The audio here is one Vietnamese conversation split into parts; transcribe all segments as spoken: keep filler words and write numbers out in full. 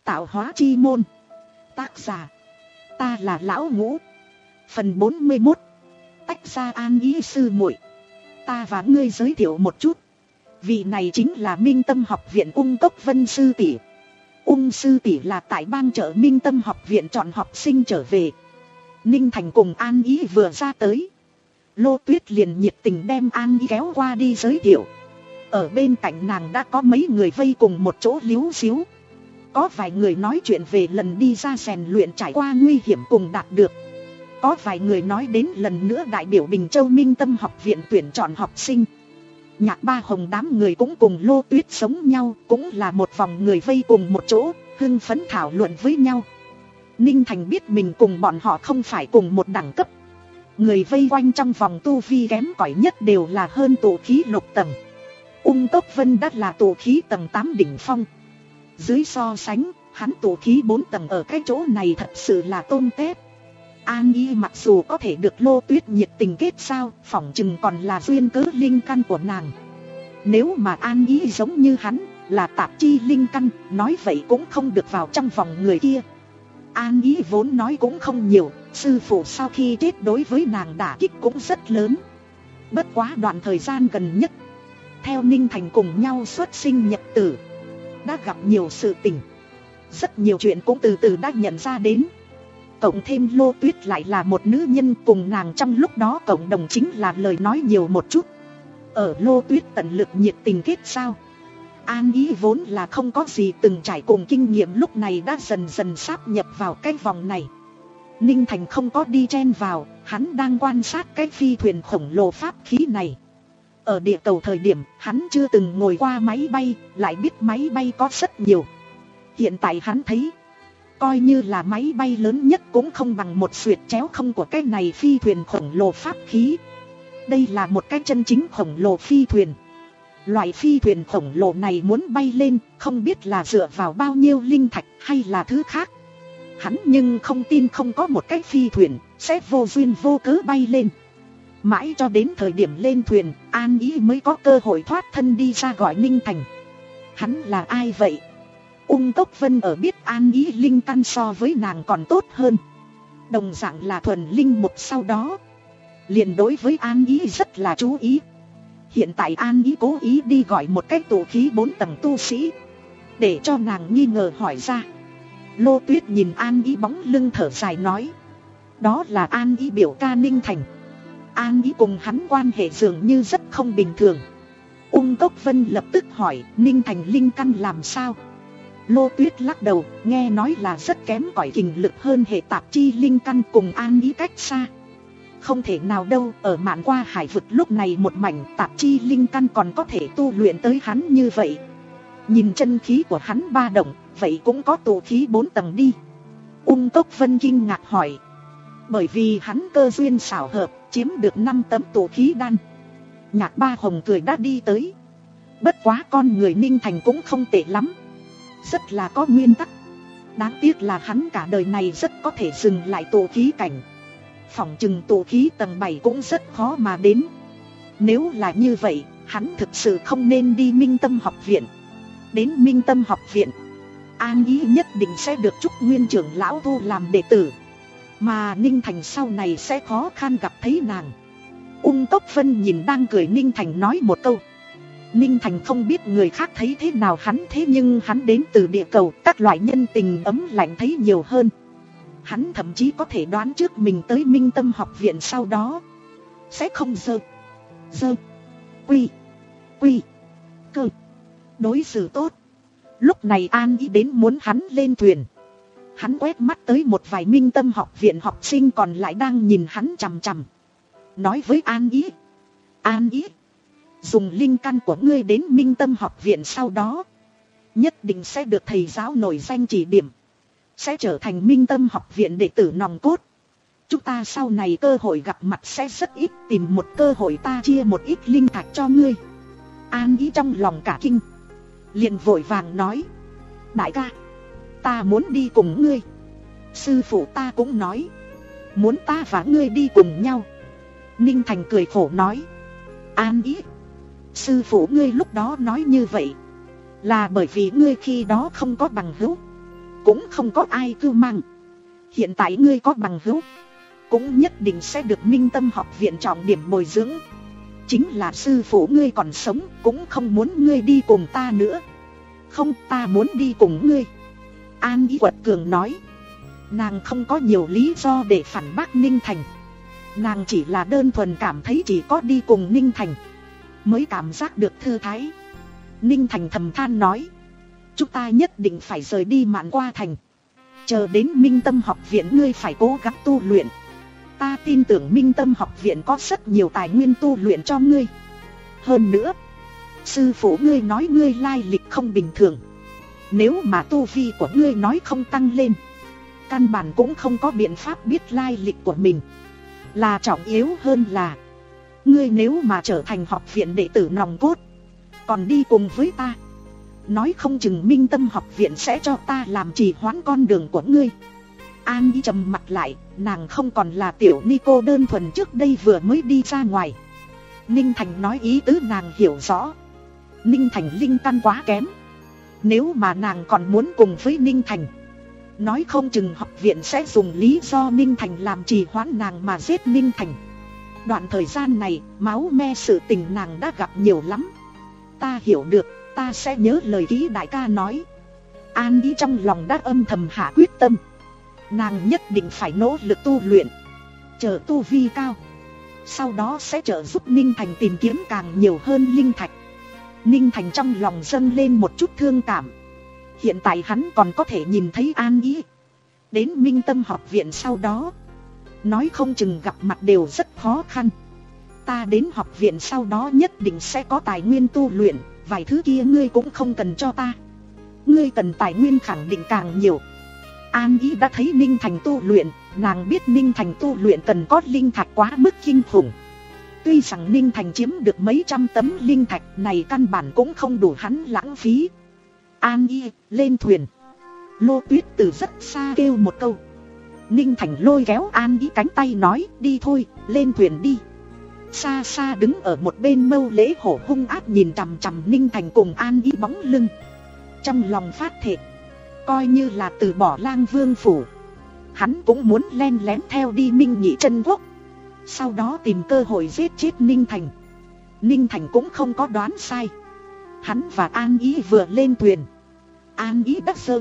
Tạo hóa chi môn. Tác giả: ta là Lão Ngũ. Phần bốn mươi mốt. Tách ra An Ý sư muội. Ta và ngươi giới thiệu một chút. Vị này chính là Minh Tâm học viện Ung Cốc Vân sư tỷ. Ung sư tỷ là tại bang chợ Minh Tâm học viện chọn học sinh trở về. Ninh Thành cùng An Ý vừa ra tới, Lô Tuyết liền nhiệt tình đem An Ý kéo qua đi giới thiệu. Ở bên cạnh nàng đã có mấy người vây cùng một chỗ líu xíu. Có vài người nói chuyện về lần đi ra rèn luyện trải qua nguy hiểm cùng đạt được. Có vài người nói đến lần nữa đại biểu Bình Châu Minh Tâm học viện tuyển chọn học sinh. Nhạc Ba Hồng đám người cũng cùng Lô Tuyết giống nhau, cũng là một vòng người vây cùng một chỗ, hưng phấn thảo luận với nhau. Ninh Thành biết mình cùng bọn họ không phải cùng một đẳng cấp. Người vây quanh trong vòng tu vi kém cỏi nhất đều là hơn tụ khí lục tầng. Ung Cốc Vân đã là tụ khí tầng tám đỉnh phong. Dưới so sánh, hắn tụ khí bốn tầng ở cái chỗ này thật sự là tôn tép. An Ý mặc dù có thể được Lô Tuyết nhiệt tình kết giao, phỏng chừng còn là duyên cớ linh căn của nàng. Nếu mà An Ý giống như hắn, là tạp chi linh căn, nói vậy cũng không được vào trong vòng người kia. An Ý vốn nói cũng không nhiều, sư phụ sau khi chết đối với nàng đả kích cũng rất lớn. Bất quá đoạn thời gian gần nhất, theo Ninh Thành cùng nhau xuất sinh nhập tử, đã gặp nhiều sự tình. Rất nhiều chuyện cũng từ từ đã nhận ra đến. Cộng thêm Lô Tuyết lại là một nữ nhân, cùng nàng trong lúc đó cộng đồng chính là lời nói nhiều một chút. Ở Lô Tuyết tận lực nhiệt tình kết giao, An Ý vốn là không có gì từng trải cùng kinh nghiệm lúc này đã dần dần sáp nhập vào cái vòng này. Ninh Thành không có đi chen vào, hắn đang quan sát cái phi thuyền khổng lồ pháp khí này. Ở địa cầu thời điểm, hắn chưa từng ngồi qua máy bay, lại biết máy bay có rất nhiều. Hiện tại hắn thấy, coi như là máy bay lớn nhất cũng không bằng một xuyệt chéo không của cái này phi thuyền khổng lồ pháp khí. Đây là một cái chân chính khổng lồ phi thuyền. Loại phi thuyền khổng lồ này muốn bay lên, không biết là dựa vào bao nhiêu linh thạch hay là thứ khác. Hắn nhưng không tin không có một cái phi thuyền sẽ vô duyên vô cớ bay lên. Mãi cho đến thời điểm lên thuyền, An Ý mới có cơ hội thoát thân đi ra gọi Ninh Thành. Hắn là ai vậy? Ung Cốc Vân ở biết An Ý linh căn so với nàng còn tốt hơn, đồng dạng là thuần linh mục, sau đó liền đối với An Ý rất là chú ý. Hiện tại An Ý cố ý đi gọi một cái tụ khí bốn tầng tu sĩ, để cho nàng nghi ngờ hỏi ra. Lô Tuyết nhìn An Ý bóng lưng thở dài nói, đó là An Ý biểu ca Ninh Thành. An Ý cùng hắn quan hệ dường như rất không bình thường. Ung Cốc Vân lập tức hỏi, Ninh Thành linh căn làm sao? Lô Tuyết lắc đầu, nghe nói là rất kém cỏi kình lực hơn hệ tạp chi linh căn, cùng An Ý cách xa. Không thể nào đâu, ở mạn qua hải vực lúc này một mảnh tạp chi linh căn còn có thể tu luyện tới hắn như vậy. Nhìn chân khí của hắn ba động, vậy cũng có tụ khí bốn tầng đi. Ung Cốc Vân kinh ngạc hỏi, bởi vì hắn cơ duyên xảo hợp, chiếm được năm tấm tụ khí đan. Nhạc Ba Hồng cười đã đi tới. Bất quá con người Ninh Thành cũng không tệ lắm, rất là có nguyên tắc. Đáng tiếc là hắn cả đời này rất có thể dừng lại tụ khí cảnh. Phỏng chừng tụ khí tầng bảy cũng rất khó mà đến. Nếu là như vậy, hắn thực sự không nên đi Minh Tâm học viện. Đến Minh Tâm học viện, An Ý nhất định sẽ được Trúc Nguyên trưởng lão thu làm đệ tử, mà Ninh Thành sau này sẽ khó khăn gặp thấy nàng. Ung Cốc Vân nhìn đang cười Ninh Thành nói một câu. Ninh Thành không biết người khác thấy thế nào hắn, thế nhưng hắn đến từ địa cầu, các loại nhân tình ấm lạnh thấy nhiều hơn. Hắn thậm chí có thể đoán trước mình tới Minh Tâm học viện sau đó sẽ không dơ dơ quy quy cơ đối xử tốt. Lúc này An Ý đến muốn hắn lên thuyền. Hắn quét mắt tới một vài Minh Tâm học viện học sinh còn lại đang nhìn hắn chằm chằm, nói với An Ý, An Ý, dùng linh căn của ngươi đến Minh Tâm học viện sau đó, nhất định sẽ được thầy giáo nổi danh chỉ điểm, sẽ trở thành Minh Tâm học viện đệ tử nòng cốt. Chúng ta sau này cơ hội gặp mặt sẽ rất ít, tìm một cơ hội ta chia một ít linh thạch cho ngươi. An Ý trong lòng cả kinh, liền vội vàng nói, đại ca, ta muốn đi cùng ngươi. Sư phụ ta cũng nói, muốn ta và ngươi đi cùng nhau. Ninh Thành cười khổ nói, An Ý, sư phụ ngươi lúc đó nói như vậy là bởi vì ngươi khi đó không có bằng hữu, cũng không có ai cưu mang. Hiện tại ngươi có bằng hữu, cũng nhất định sẽ được Minh Tâm học viện trọng điểm bồi dưỡng. Chính là sư phụ ngươi còn sống, cũng không muốn ngươi đi cùng ta nữa. Không, ta muốn đi cùng ngươi. An Ý quật cường nói. Nàng không có nhiều lý do để phản bác Ninh Thành. Nàng chỉ là đơn thuần cảm thấy chỉ có đi cùng Ninh Thành mới cảm giác được thư thái. Ninh Thành thầm than nói. Chúng ta nhất định phải rời đi Mạn Qua Thành. Chờ đến Minh Tâm học viện ngươi phải cố gắng tu luyện. Ta tin tưởng Minh Tâm học viện có rất nhiều tài nguyên tu luyện cho ngươi. Hơn nữa, sư phụ ngươi nói ngươi lai lịch không bình thường. Nếu mà tu vi của ngươi nói không tăng lên, căn bản cũng không có biện pháp biết lai lịch của mình. Là trọng yếu hơn là, ngươi nếu mà trở thành học viện đệ tử nòng cốt, còn đi cùng với ta, nói không chừng Minh Tâm học viện sẽ cho ta làm trì hoãn con đường của ngươi. An Ý trầm mặt lại, nàng không còn là tiểu ni cô đơn thuần trước đây vừa mới đi ra ngoài. Ninh Thành nói ý tứ nàng hiểu rõ. Ninh Thành linh căn quá kém. Nếu mà nàng còn muốn cùng với Ninh Thành, nói không chừng học viện sẽ dùng lý do Ninh Thành làm trì hoãn nàng mà giết Ninh Thành. Đoạn thời gian này, máu me sự tình nàng đã gặp nhiều lắm. Ta hiểu được, ta sẽ nhớ lời kỹ đại ca nói. An Ý trong lòng đã âm thầm hạ quyết tâm. Nàng nhất định phải nỗ lực tu luyện, chờ tu vi cao, sau đó sẽ trợ giúp Ninh Thành tìm kiếm càng nhiều hơn linh thạch. Ninh Thành trong lòng dâng lên một chút thương cảm. Hiện tại hắn còn có thể nhìn thấy An Ý đến Minh Tâm học viện sau đó, nói không chừng gặp mặt đều rất khó khăn. Ta đến học viện sau đó nhất định sẽ có tài nguyên tu luyện, vài thứ kia ngươi cũng không cần cho ta. Ngươi cần tài nguyên khẳng định càng nhiều. An Ý đã thấy Ninh Thành tu luyện, nàng biết Ninh Thành tu luyện cần có linh thạch quá mức kinh khủng. Tuy rằng Ninh Thành chiếm được mấy trăm tấm linh thạch này căn bản cũng không đủ hắn lãng phí. An Ý, lên thuyền. Lô Tuyết từ rất xa kêu một câu. Ninh Thành lôi kéo An Ý cánh tay nói, đi thôi, lên thuyền đi. Xa xa đứng ở một bên Mâu Lễ Hổ hung ác nhìn chằm chằm Ninh Thành cùng An Ý bóng lưng. Trong lòng phát thệ, coi như là từ bỏ Lang Vương phủ, hắn cũng muốn len lén theo đi Minh Nhị Chân Quốc, sau đó tìm cơ hội giết chết Ninh Thành. Ninh Thành cũng không có đoán sai. Hắn và An Ý vừa lên thuyền, An Ý đã sơ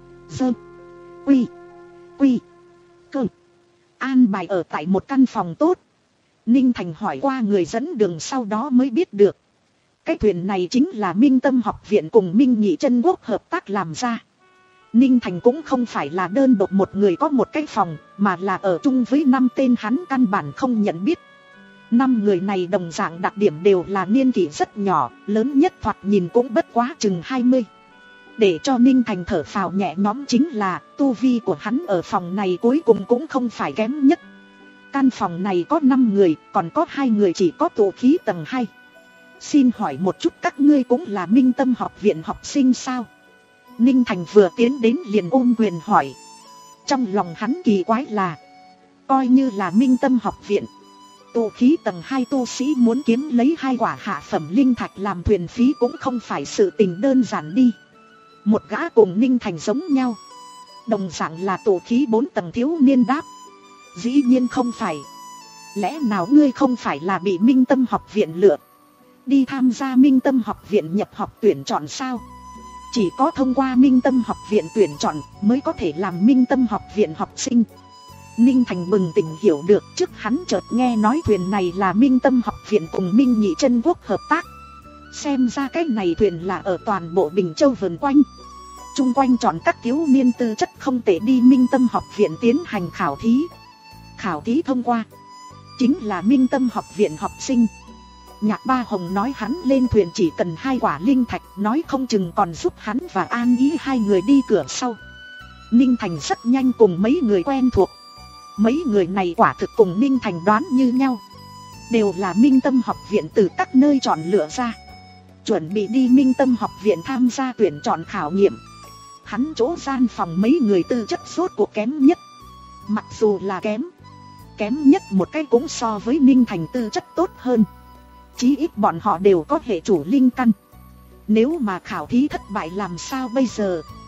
Dơ Quy Quy Cơ an bài ở tại một căn phòng tốt. Ninh Thành hỏi qua người dẫn đường sau đó mới biết được, cái thuyền này chính là Minh Tâm học viện cùng Minh Nhị Chân Quốc hợp tác làm ra. Ninh Thành cũng không phải là đơn độc một người có một cái phòng, mà là ở chung với năm tên hắn căn bản không nhận biết. Năm người này đồng dạng đặc điểm đều là niên kỷ rất nhỏ, lớn nhất thoạt nhìn cũng bất quá chừng hai mươi. Để cho Ninh Thành thở phào nhẹ nhõm chính là tu vi của hắn ở phòng này cuối cùng cũng không phải kém nhất. Căn phòng này có năm người, còn có hai người chỉ có tụ khí tầng hai. Xin hỏi một chút, các ngươi cũng là Minh Tâm học viện học sinh sao? Ninh Thành vừa tiến đến liền ôm quyền hỏi. Trong lòng hắn kỳ quái là, coi như là Minh Tâm học viện, tụ khí tầng hai tu sĩ muốn kiếm lấy hai quả hạ phẩm linh thạch làm thuyền phí cũng không phải sự tình đơn giản đi. Một gã cùng Ninh Thành giống nhau, đồng dạng là tụ khí bốn tầng thiếu niên đáp. Dĩ nhiên không phải. Lẽ nào ngươi không phải là bị Minh Tâm học viện lựa đi tham gia Minh Tâm học viện nhập học tuyển chọn sao? Chỉ có thông qua Minh Tâm học viện tuyển chọn mới có thể làm Minh Tâm học viện học sinh. Ninh Thành bừng tỉnh hiểu được, trước hắn chợt nghe nói thuyền này là Minh Tâm học viện cùng Minh Nhị Chân Quốc hợp tác. Xem ra cái này thuyền là ở toàn bộ Bình Châu vần quanh, chung quanh chọn các thiếu niên tư chất không tệ đi Minh Tâm học viện tiến hành khảo thí. Khảo thí thông qua, chính là Minh Tâm học viện học sinh. Nhạc Ba Hồng nói hắn lên thuyền chỉ cần hai quả linh thạch, nói không chừng còn giúp hắn và An Ý hai người đi cửa sau. Ninh Thành rất nhanh cùng mấy người quen thuộc. Mấy người này quả thực cùng Ninh Thành đoán như nhau, đều là Minh Tâm học viện từ các nơi chọn lựa ra, chuẩn bị đi Minh Tâm học viện tham gia tuyển chọn khảo nghiệm. Hắn chỗ gian phòng mấy người tư chất sốt cuộc kém nhất. Mặc dù là kém, kém nhất một cái cũng so với Ninh Thành tư chất tốt hơn. Chí ít bọn họ đều có hệ chủ linh căn. Nếu mà khảo thí thất bại làm sao bây giờ?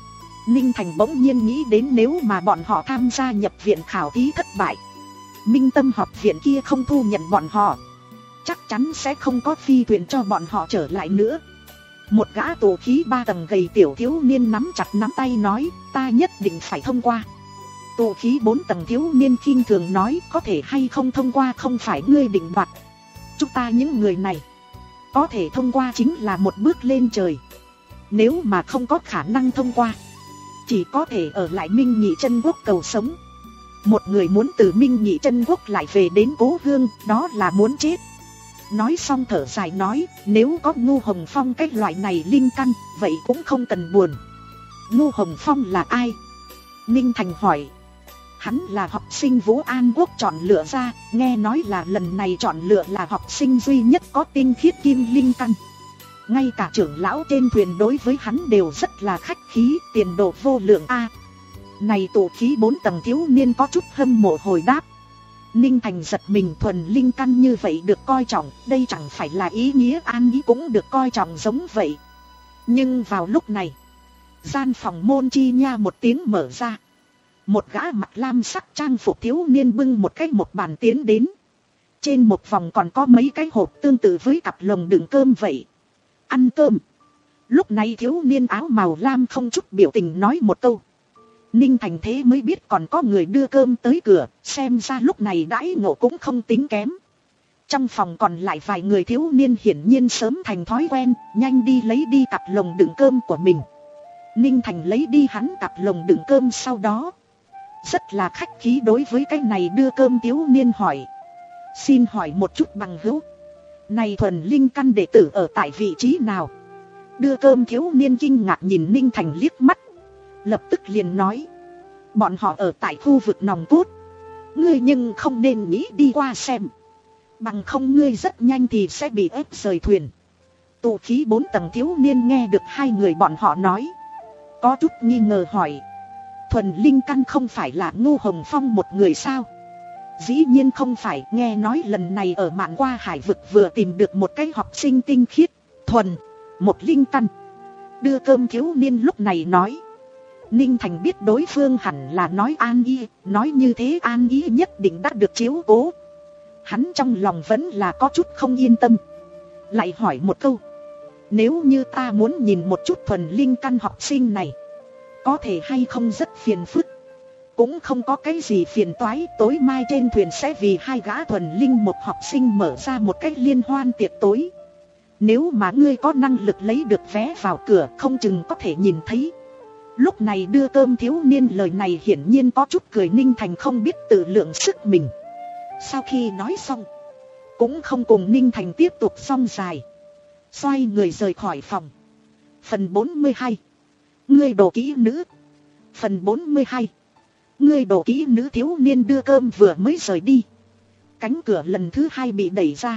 Ninh Thành bỗng nhiên nghĩ đến nếu mà bọn họ tham gia nhập viện khảo thí thất bại, Minh Tâm học viện kia không thu nhận bọn họ, chắc chắn sẽ không có phi thuyền cho bọn họ trở lại nữa. Một gã tù khí ba tầng gầy tiểu thiếu niên nắm chặt nắm tay nói, ta nhất định phải thông qua. Tù khí bốn tầng thiếu niên khinh thường nói, có thể hay không thông qua không phải ngươi định đoạt. Chúng ta những người này, có thể thông qua chính là một bước lên trời. Nếu mà không có khả năng thông qua, chỉ có thể ở lại Minh Nhị Chân Quốc cầu sống. Một người muốn từ Minh Nhị Chân Quốc lại về đến cố hương, đó là muốn chết. Nói xong thở dài nói, nếu có Ngô Hồng Phong cái loại này linh căn, vậy cũng không cần buồn. Ngô Hồng Phong là ai? Ninh Thành hỏi. Hắn là học sinh Vũ An Quốc chọn lựa ra, nghe nói là lần này chọn lựa là học sinh duy nhất có tinh khiết kim linh căn. Ngay cả trưởng lão trên thuyền đối với hắn đều rất là khách khí, tiền đồ vô lượng a. Này tụ khí bốn tầng thiếu niên có chút hâm mộ hồi đáp. Ninh Thành giật mình, thuần linh căn như vậy được coi trọng, đây chẳng phải là ý nghĩa an ý cũng được coi trọng giống vậy. Nhưng vào lúc này, gian phòng môn chi nha một tiếng mở ra. Một gã mặc lam sắc trang phục thiếu niên bưng một cái một bàn tiến đến. Trên một vòng còn có mấy cái hộp tương tự với cặp lồng đựng cơm vậy. Ăn cơm. Lúc này thiếu niên áo màu lam không chút biểu tình nói một câu. Ninh Thành thế mới biết còn có người đưa cơm tới cửa, xem ra lúc này đãi ngộ cũng không tính kém. Trong phòng còn lại vài người thiếu niên hiển nhiên sớm thành thói quen, nhanh đi lấy đi cặp lồng đựng cơm của mình. Ninh Thành lấy đi hắn cặp lồng đựng cơm sau đó, rất là khách khí đối với cái này đưa cơm thiếu niên hỏi. Xin hỏi một chút bằng hữu, này thuần linh căn đệ tử ở tại vị trí nào? Đưa cơm thiếu niên kinh ngạc nhìn Ninh Thành liếc mắt, lập tức liền nói. Bọn họ ở tại khu vực nòng cốt. Ngươi nhưng không nên nghĩ đi qua xem, bằng không ngươi rất nhanh thì sẽ bị ép rời thuyền. Tụ khí bốn tầng thiếu niên nghe được hai người bọn họ nói, có chút nghi ngờ hỏi. Thuần linh căn không phải là Ngô Hồng Phong một người sao? Dĩ nhiên không phải, nghe nói lần này ở Mạn Qua Hải vực vừa tìm được một cái học sinh tinh khiết, thuần, một linh căn. Đưa cơm thiếu niên lúc này nói. Ninh Thành biết đối phương hẳn là nói An Y, nói như thế An Y nhất định đã được chiếu cố. Hắn trong lòng vẫn là có chút không yên tâm, lại hỏi một câu. Nếu như ta muốn nhìn một chút thuần linh căn học sinh này, có thể hay không rất phiền phức? Cũng không có cái gì phiền toái, tối mai trên thuyền sẽ vì hai gã thuần linh một học sinh mở ra một cách liên hoan tiệc tối. Nếu mà ngươi có năng lực lấy được vé vào cửa, không chừng có thể nhìn thấy. Lúc này đưa cơm thiếu niên lời này hiển nhiên có chút cười. Ninh Thành không biết tự lượng sức mình. Sau khi nói xong, cũng không cùng Ninh Thành tiếp tục song dài, xoay người rời khỏi phòng. Phần bốn mươi hai, ngươi đồ kỹ nữ. Phần bốn mươi hai, ngươi đồ kỹ nữ. Thiếu niên đưa cơm vừa mới rời đi, cánh cửa lần thứ hai bị đẩy ra.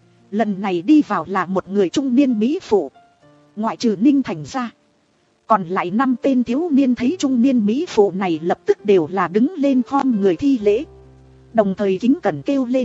Lần này đi vào là một người trung niên mỹ phụ. Ngoại trừ Ninh Thành ra, còn lại năm tên thiếu niên thấy trung niên mỹ phụ này lập tức đều là đứng lên khom người thi lễ, đồng thời kính cẩn kêu lên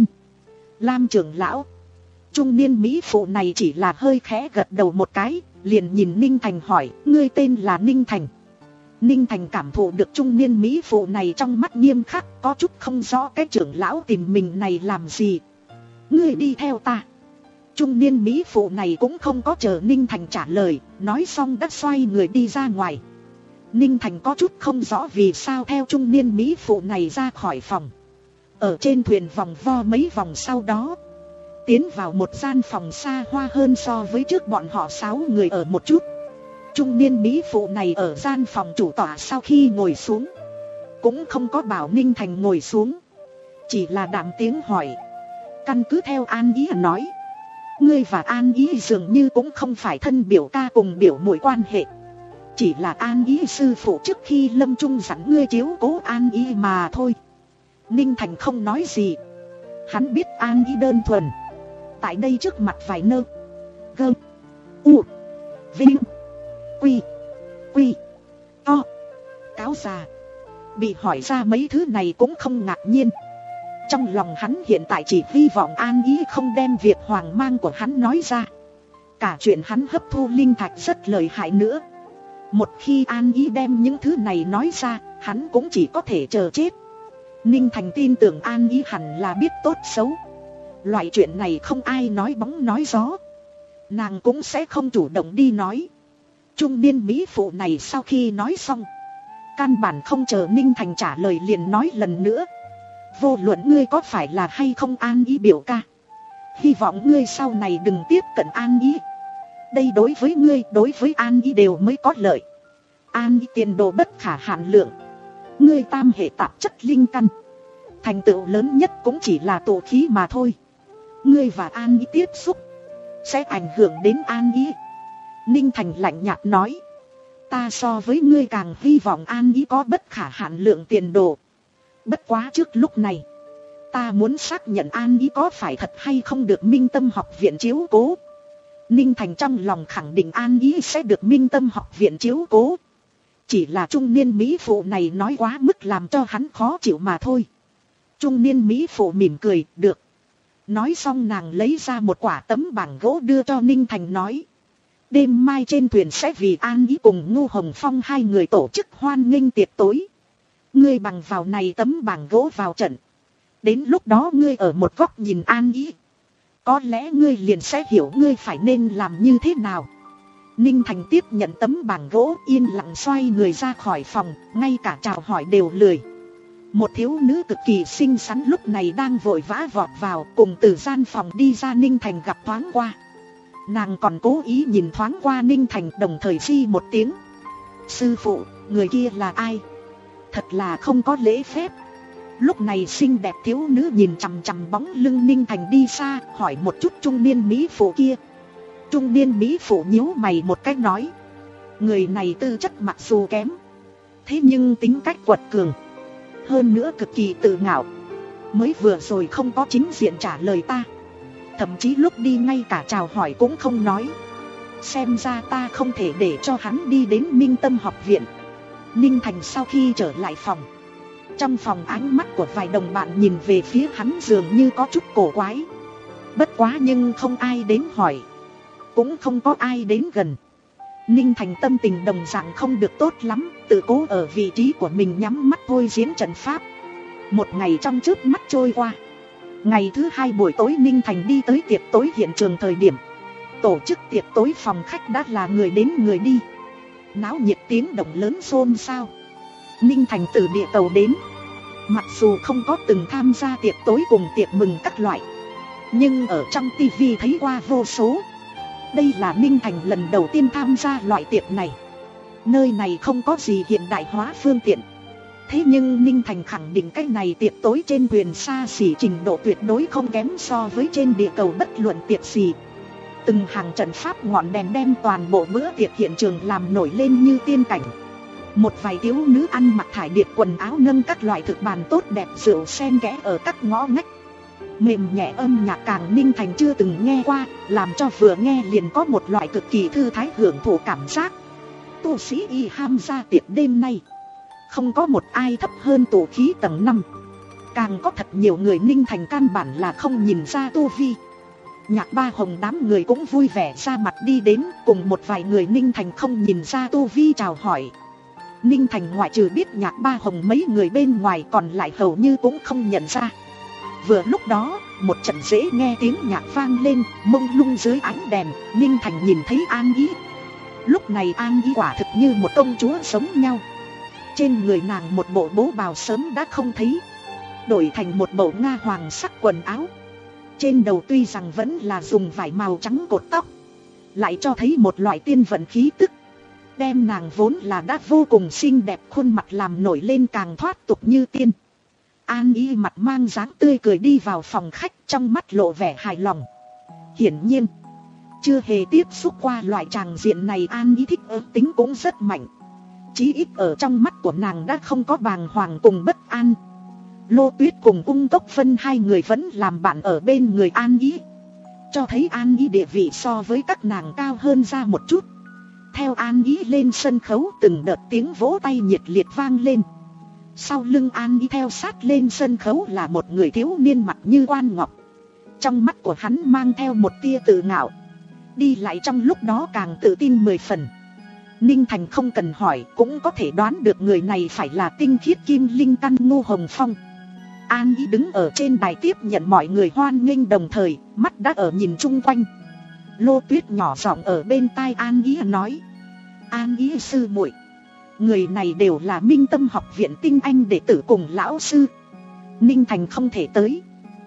Lam trưởng lão. Trung niên mỹ phụ này chỉ là hơi khẽ gật đầu một cái, liền nhìn Ninh Thành hỏi, ngươi tên là Ninh Thành? Ninh Thành cảm thụ được trung niên mỹ phụ này trong mắt nghiêm khắc, có chút không rõ cái trưởng lão tìm mình này làm gì. Ngươi đi theo ta. Trung niên mỹ phụ này cũng không có chờ Ninh Thành trả lời, nói xong đã xoay người đi ra ngoài. Ninh Thành có chút không rõ vì sao theo trung niên mỹ phụ này ra khỏi phòng. Ở trên thuyền vòng vo mấy vòng sau đó, tiến vào một gian phòng xa hoa hơn so với trước bọn họ sáu người ở một chút. Trung niên mỹ phụ này ở gian phòng chủ tọa sau khi ngồi xuống, cũng không có bảo Ninh Thành ngồi xuống, chỉ là đạm tiếng hỏi. Căn cứ theo An Ý nói, ngươi và An Ý dường như cũng không phải thân biểu ca cùng biểu muội quan hệ, chỉ là An Ý sư phụ trước khi lâm chung dặn ngươi chiếu cố An Ý mà thôi. Ninh Thành không nói gì. Hắn biết An Ý đơn thuần, tại đây trước mặt vài nơ gơ u vinh quy quy to cáo già, bị hỏi ra mấy thứ này cũng không ngạc nhiên. Trong lòng hắn hiện tại chỉ hy vọng An Ý không đem việc hoang mang của hắn nói ra. Cả chuyện hắn hấp thu linh thạch rất lợi hại nữa, Một khi An Ý đem những thứ này nói ra, hắn cũng chỉ có thể chờ chết. Ninh Thành tin tưởng An Ý hẳn là biết tốt xấu. Loại chuyện này không ai nói bóng nói gió, nàng cũng sẽ không chủ động đi nói. Trung niên mỹ phụ này sau khi nói xong, căn bản không chờ Ninh Thành trả lời liền nói lần nữa. Vô luận ngươi có phải là hay không An Ý biểu ca, hy vọng ngươi sau này đừng tiếp cận An Ý. Đây đối với ngươi, đối với An Ý đều mới có lợi. An Ý tiền đồ bất khả hạn lượng. Ngươi tam hệ tạp chất linh căn, thành tựu lớn nhất cũng chỉ là tổ khí mà thôi. Ngươi và An Ý tiếp xúc sẽ ảnh hưởng đến An Ý. Ninh Thành lạnh nhạt nói. Ta so với ngươi càng hy vọng An Ý có bất khả hạn lượng tiền đồ. Bất quá trước lúc này, ta muốn xác nhận An Ý có phải thật hay không được Minh Tâm học viện chiếu cố. Ninh Thành trong lòng khẳng định An Ý sẽ được Minh Tâm học viện chiếu cố. Chỉ là trung niên mỹ phụ này nói quá mức làm cho hắn khó chịu mà thôi. Trung niên mỹ phụ mỉm cười, được. Nói xong nàng lấy ra một quả tấm bảng gỗ đưa cho Ninh Thành nói. Đêm mai trên thuyền sẽ vì An Ý cùng Ngô Hồng Phong hai người tổ chức hoan nghênh tiệc tối. Ngươi bằng vào này tấm bảng gỗ vào trận. Đến lúc đó ngươi ở một góc nhìn An Ý, có lẽ ngươi liền sẽ hiểu ngươi phải nên làm như thế nào. Ninh Thành tiếp nhận tấm bảng gỗ, yên lặng xoay người ra khỏi phòng, ngay cả chào hỏi đều lười. Một thiếu nữ cực kỳ xinh xắn lúc này đang vội vã vọt vào, cùng từ gian phòng đi ra. Ninh Thành gặp thoáng qua, nàng còn cố ý nhìn thoáng qua Ninh Thành, đồng thời di một tiếng. Sư phụ, người kia là ai? Thật là không có lễ phép. Lúc này xinh đẹp thiếu nữ nhìn chằm chằm bóng lưng Ninh Thành đi xa, hỏi một chút trung niên mỹ phụ kia. Trung niên mỹ phụ nhíu mày một cách nói. Người này tư chất mặc dù kém, thế nhưng tính cách quật cường, hơn nữa cực kỳ tự ngạo. Mới vừa rồi không có chính diện trả lời ta, thậm chí lúc đi ngay cả chào hỏi cũng không nói. Xem ra ta không thể để cho hắn đi đến Minh Tâm học viện. Ninh Thành sau khi trở lại phòng, trong phòng ánh mắt của vài đồng bạn nhìn về phía hắn dường như có chút cổ quái. Bất quá nhưng không ai đến hỏi, cũng không có ai đến gần. Ninh Thành tâm tình đồng dạng không được tốt lắm, tự cố ở vị trí của mình nhắm mắt thôi diễn trận pháp. Một ngày trong chớp mắt trôi qua. Ngày thứ hai buổi tối Ninh Thành đi tới tiệc tối hiện trường, thời điểm tổ chức tiệc tối phòng khách đã là người đến người đi, náo nhiệt tiếng động lớn xôn xao. Ninh Thành từ địa cầu đến, mặc dù không có từng tham gia tiệc tối cùng tiệc mừng các loại, nhưng ở trong tivi thấy qua vô số. Đây là Ninh Thành lần đầu tiên tham gia loại tiệc này. Nơi này không có gì hiện đại hóa phương tiện, thế nhưng Ninh Thành khẳng định cái này tiệc tối trên thuyền xa xỉ trình độ tuyệt đối không kém so với trên địa cầu bất luận tiệc gì. Từng hàng trận pháp ngọn đèn đem toàn bộ bữa tiệc hiện trường làm nổi lên như tiên cảnh. Một vài thiếu nữ ăn mặc thải điệp quần áo nâng các loại thực bàn tốt đẹp, rượu xen kẽ ở các ngõ ngách. Mềm nhẹ âm nhạc càng Ninh Thành chưa từng nghe qua, làm cho vừa nghe liền có một loại cực kỳ thư thái hưởng thụ cảm giác. Tu sĩ y ham gia tiệc đêm nay, không có một ai thấp hơn tổ khí tầng năm. Càng có thật nhiều người Ninh Thành căn bản là không nhìn ra tu vi. Nhạc Ba Hồng đám người cũng vui vẻ ra mặt đi đến, cùng một vài người Ninh Thành không nhìn ra tu vi chào hỏi. Ninh Thành ngoại trừ biết Nhạc Ba Hồng, mấy người bên ngoài còn lại hầu như cũng không nhận ra. Vừa lúc đó, một trận dễ nghe tiếng nhạc vang lên, mông lung dưới ánh đèn, Ninh Thành nhìn thấy An Ý. Lúc này An Ý quả thực như một công chúa sống nhau. Trên người nàng một bộ bố bào sớm đã không thấy, đổi thành một bộ nga hoàng sắc quần áo. Trên đầu tuy rằng vẫn là dùng vải màu trắng cột tóc, lại cho thấy một loại tiên vận khí tức, đem nàng vốn là đã vô cùng xinh đẹp khuôn mặt làm nổi lên càng thoát tục như tiên. An Ý mặt mang dáng tươi cười đi vào phòng khách, trong mắt lộ vẻ hài lòng. Hiển nhiên, chưa hề tiếp xúc qua loại tràng diện này, An Ý thích ứng tính cũng rất mạnh. Chí ít ở trong mắt của nàng đã không có bàng hoàng cùng bất an. Lô Tuyết cùng Ung Tốc Phân hai người vẫn làm bạn ở bên người An Ý, cho thấy An Ý địa vị so với các nàng cao hơn ra một chút. Theo An Ý lên sân khấu, từng đợt tiếng vỗ tay nhiệt liệt vang lên. Sau lưng An Ý theo sát lên sân khấu là một người thiếu niên mặt như quan ngọc. Trong mắt của hắn mang theo một tia tự ngạo, đi lại trong lúc đó càng tự tin mười phần. Ninh Thành không cần hỏi cũng có thể đoán được người này phải là tinh khiết kim linh căn Ngô Hồng Phong. An Ý đứng ở trên đài tiếp nhận mọi người hoan nghênh, đồng thời mắt đã ở nhìn chung quanh. Lô Tuyết nhỏ giọng ở bên tai An Ý nói: An Ý sư muội, người này đều là Minh Tâm học viện tinh anh đệ tử cùng lão sư. Ninh Thành không thể tới.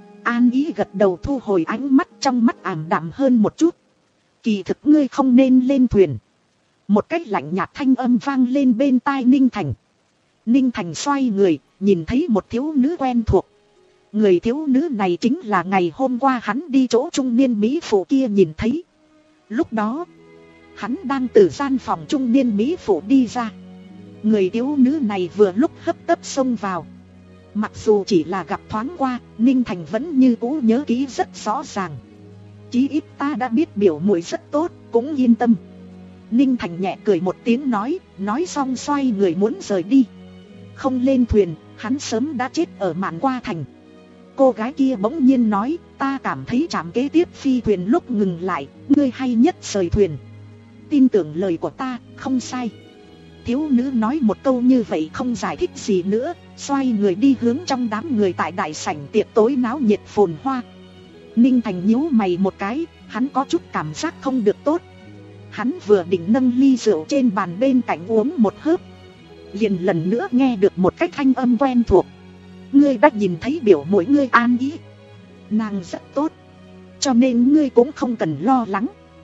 An Ý gật đầu thu hồi ánh mắt, trong mắt ảm đạm hơn một chút. Kỳ thực ngươi không nên lên thuyền. Một cách lạnh nhạt thanh âm vang lên bên tai Ninh Thành. Ninh Thành xoay người, nhìn thấy một thiếu nữ quen thuộc. Người thiếu nữ này chính là ngày hôm qua hắn đi chỗ trung niên mỹ phụ kia nhìn thấy. Lúc đó, hắn đang từ gian phòng trung niên mỹ phụ đi ra. Người thiếu nữ này vừa lúc hấp tấp xông vào. Mặc dù chỉ là gặp thoáng qua, Ninh Thành vẫn như cũ nhớ kỹ rất rõ ràng. Chí ít ta đã biết biểu muội rất tốt, cũng yên tâm. Ninh Thành nhẹ cười một tiếng nói, nói xong xoay người muốn rời đi. Không lên thuyền, hắn sớm đã chết ở Mạn Qua Thành. Cô gái kia bỗng nhiên nói, ta cảm thấy trạm kế tiếp phi thuyền lúc ngừng lại, ngươi hay nhất rời thuyền. Tin tưởng lời của ta, không sai. Thiếu nữ nói một câu như vậy không giải thích gì nữa, xoay người đi hướng trong đám người tại đại sảnh tiệc tối náo nhiệt phồn hoa. Ninh Thành nhíu mày một cái, hắn có chút cảm giác không được tốt. Hắn vừa định nâng ly rượu trên bàn bên cạnh uống một hớp, liền lần nữa nghe được một cách thanh âm quen thuộc. Ngươi đã nhìn thấy biểu muội ngươi An Ý, nàng rất tốt, cho nên ngươi cũng không cần lo lắng.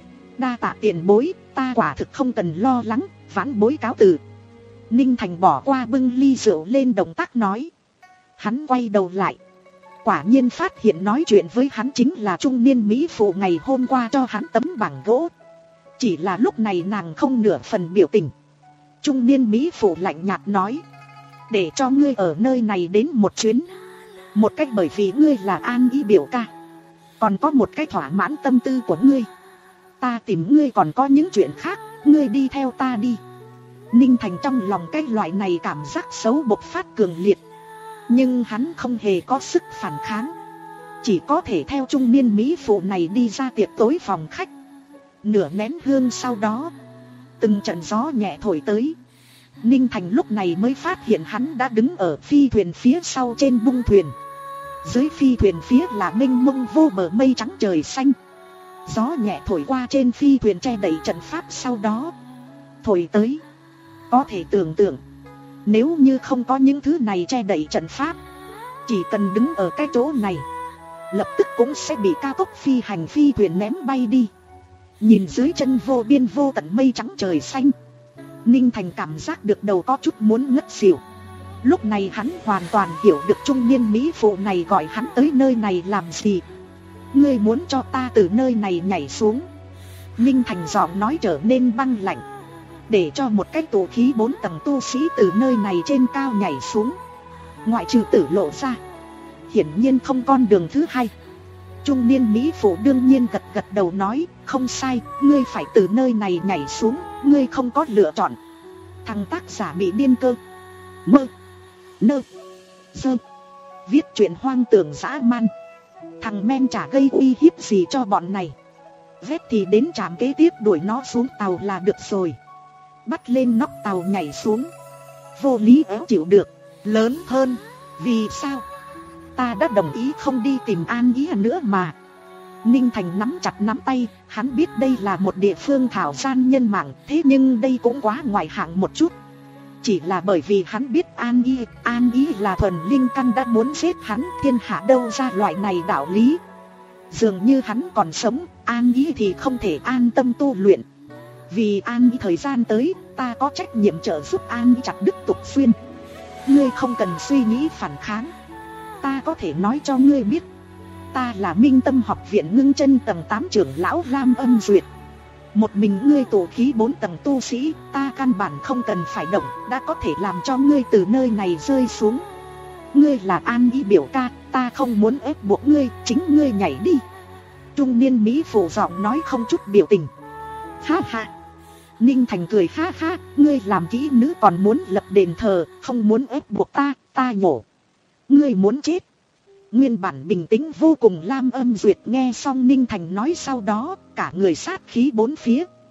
Đa tạ tiền bối, ta quả thực không cần lo lắng, vãn bối cáo từ. Ninh Thành bỏ qua bưng ly rượu lên động tác nói. Hắn quay đầu lại, quả nhiên phát hiện nói chuyện với hắn chính là trung niên mỹ phụ ngày hôm qua cho hắn tấm bảng gỗ. Chỉ là lúc này nàng không nửa phần biểu tình. Trung niên mỹ phụ lạnh nhạt nói, để cho ngươi ở nơi này đến một chuyến. Một cách bởi vì ngươi là An Ý biểu ca, còn có một cách thỏa mãn tâm tư của ngươi. Ta tìm ngươi còn có những chuyện khác, ngươi đi theo ta đi. Ninh Thành trong lòng cái loại này cảm giác xấu bộc phát cường liệt, nhưng hắn không hề có sức phản kháng, chỉ có thể theo trung niên mỹ phụ này đi ra tiệc tối phòng khách. Nửa nén hương sau đó, từng trận gió nhẹ thổi tới. Ninh Thành lúc này mới phát hiện hắn đã đứng ở phi thuyền phía sau trên bung thuyền. Dưới phi thuyền phía là mênh mông vô bờ mây trắng trời xanh. Gió nhẹ thổi qua trên phi thuyền che đậy trận pháp sau đó thổi tới. Có thể tưởng tượng, nếu như không có những thứ này che đậy trận pháp, chỉ cần đứng ở cái chỗ này, lập tức cũng sẽ bị cao tốc phi hành phi thuyền ném bay đi. Nhìn dưới chân vô biên vô tận mây trắng trời xanh, Ninh Thành cảm giác được đầu có chút muốn ngất xỉu. Lúc này hắn hoàn toàn hiểu được trung niên mỹ phụ này gọi hắn tới nơi này làm gì. Ngươi muốn cho ta từ nơi này nhảy xuống? Ninh Thành giọng nói trở nên băng lạnh. Để cho một cái tụ khí bốn tầng tu sĩ từ nơi này trên cao nhảy xuống, ngoại trừ tử lộ ra, hiển nhiên không con đường thứ hai. Trung niên mỹ phụ đương nhiên gật gật đầu nói, không sai, ngươi phải từ nơi này nhảy xuống, ngươi không có lựa chọn. Thằng tác giả bị điên cơ. Mơ. Nơ. Dơ. Viết chuyện hoang tưởng dã man. Thằng men chả gây uy hiếp gì cho bọn này. Vết thì đến trạm kế tiếp đuổi nó xuống tàu là được rồi. Bắt lên nóc tàu nhảy xuống. Vô lý éo chịu được. Lớn hơn. Vì sao? Ta đã đồng ý không đi tìm An Ý nữa mà. Ninh Thành nắm chặt nắm tay. Hắn biết đây là một địa phương thảo gian nhân mạng, thế nhưng đây cũng quá ngoại hạng một chút. Chỉ là bởi vì hắn biết An Ý, An Ý là thuần linh căn đã muốn giết hắn, thiên hạ đâu ra loại này đạo lý. Dường như hắn còn sống, An Ý thì không thể an tâm tu luyện. Vì An Ý thời gian tới, ta có trách nhiệm trợ giúp An Ý chặt đứt tục xuyên. Ngươi không cần suy nghĩ phản kháng. Ta có thể nói cho ngươi biết, ta là Minh Tâm học viện ngưng chân tầng tám trưởng lão Lam Âm Duyệt. Một mình ngươi tổ khí bốn tầng tu sĩ, ta căn bản không cần phải động, đã có thể làm cho ngươi từ nơi này rơi xuống. Ngươi là An Ý biểu ca, ta không muốn ép buộc ngươi, chính ngươi nhảy đi. Trung niên mỹ phụ giọng nói không chút biểu tình. Ha ha. Ninh Thành cười ha ha, ngươi làm kỹ nữ còn muốn lập đền thờ, không muốn ép buộc ta, ta nhổ. Ngươi muốn chết. Nguyên bản bình tĩnh vô cùng Lam Âm Duyệt nghe xong Ninh Thành nói sau đó, cả người sát khí bốn phía.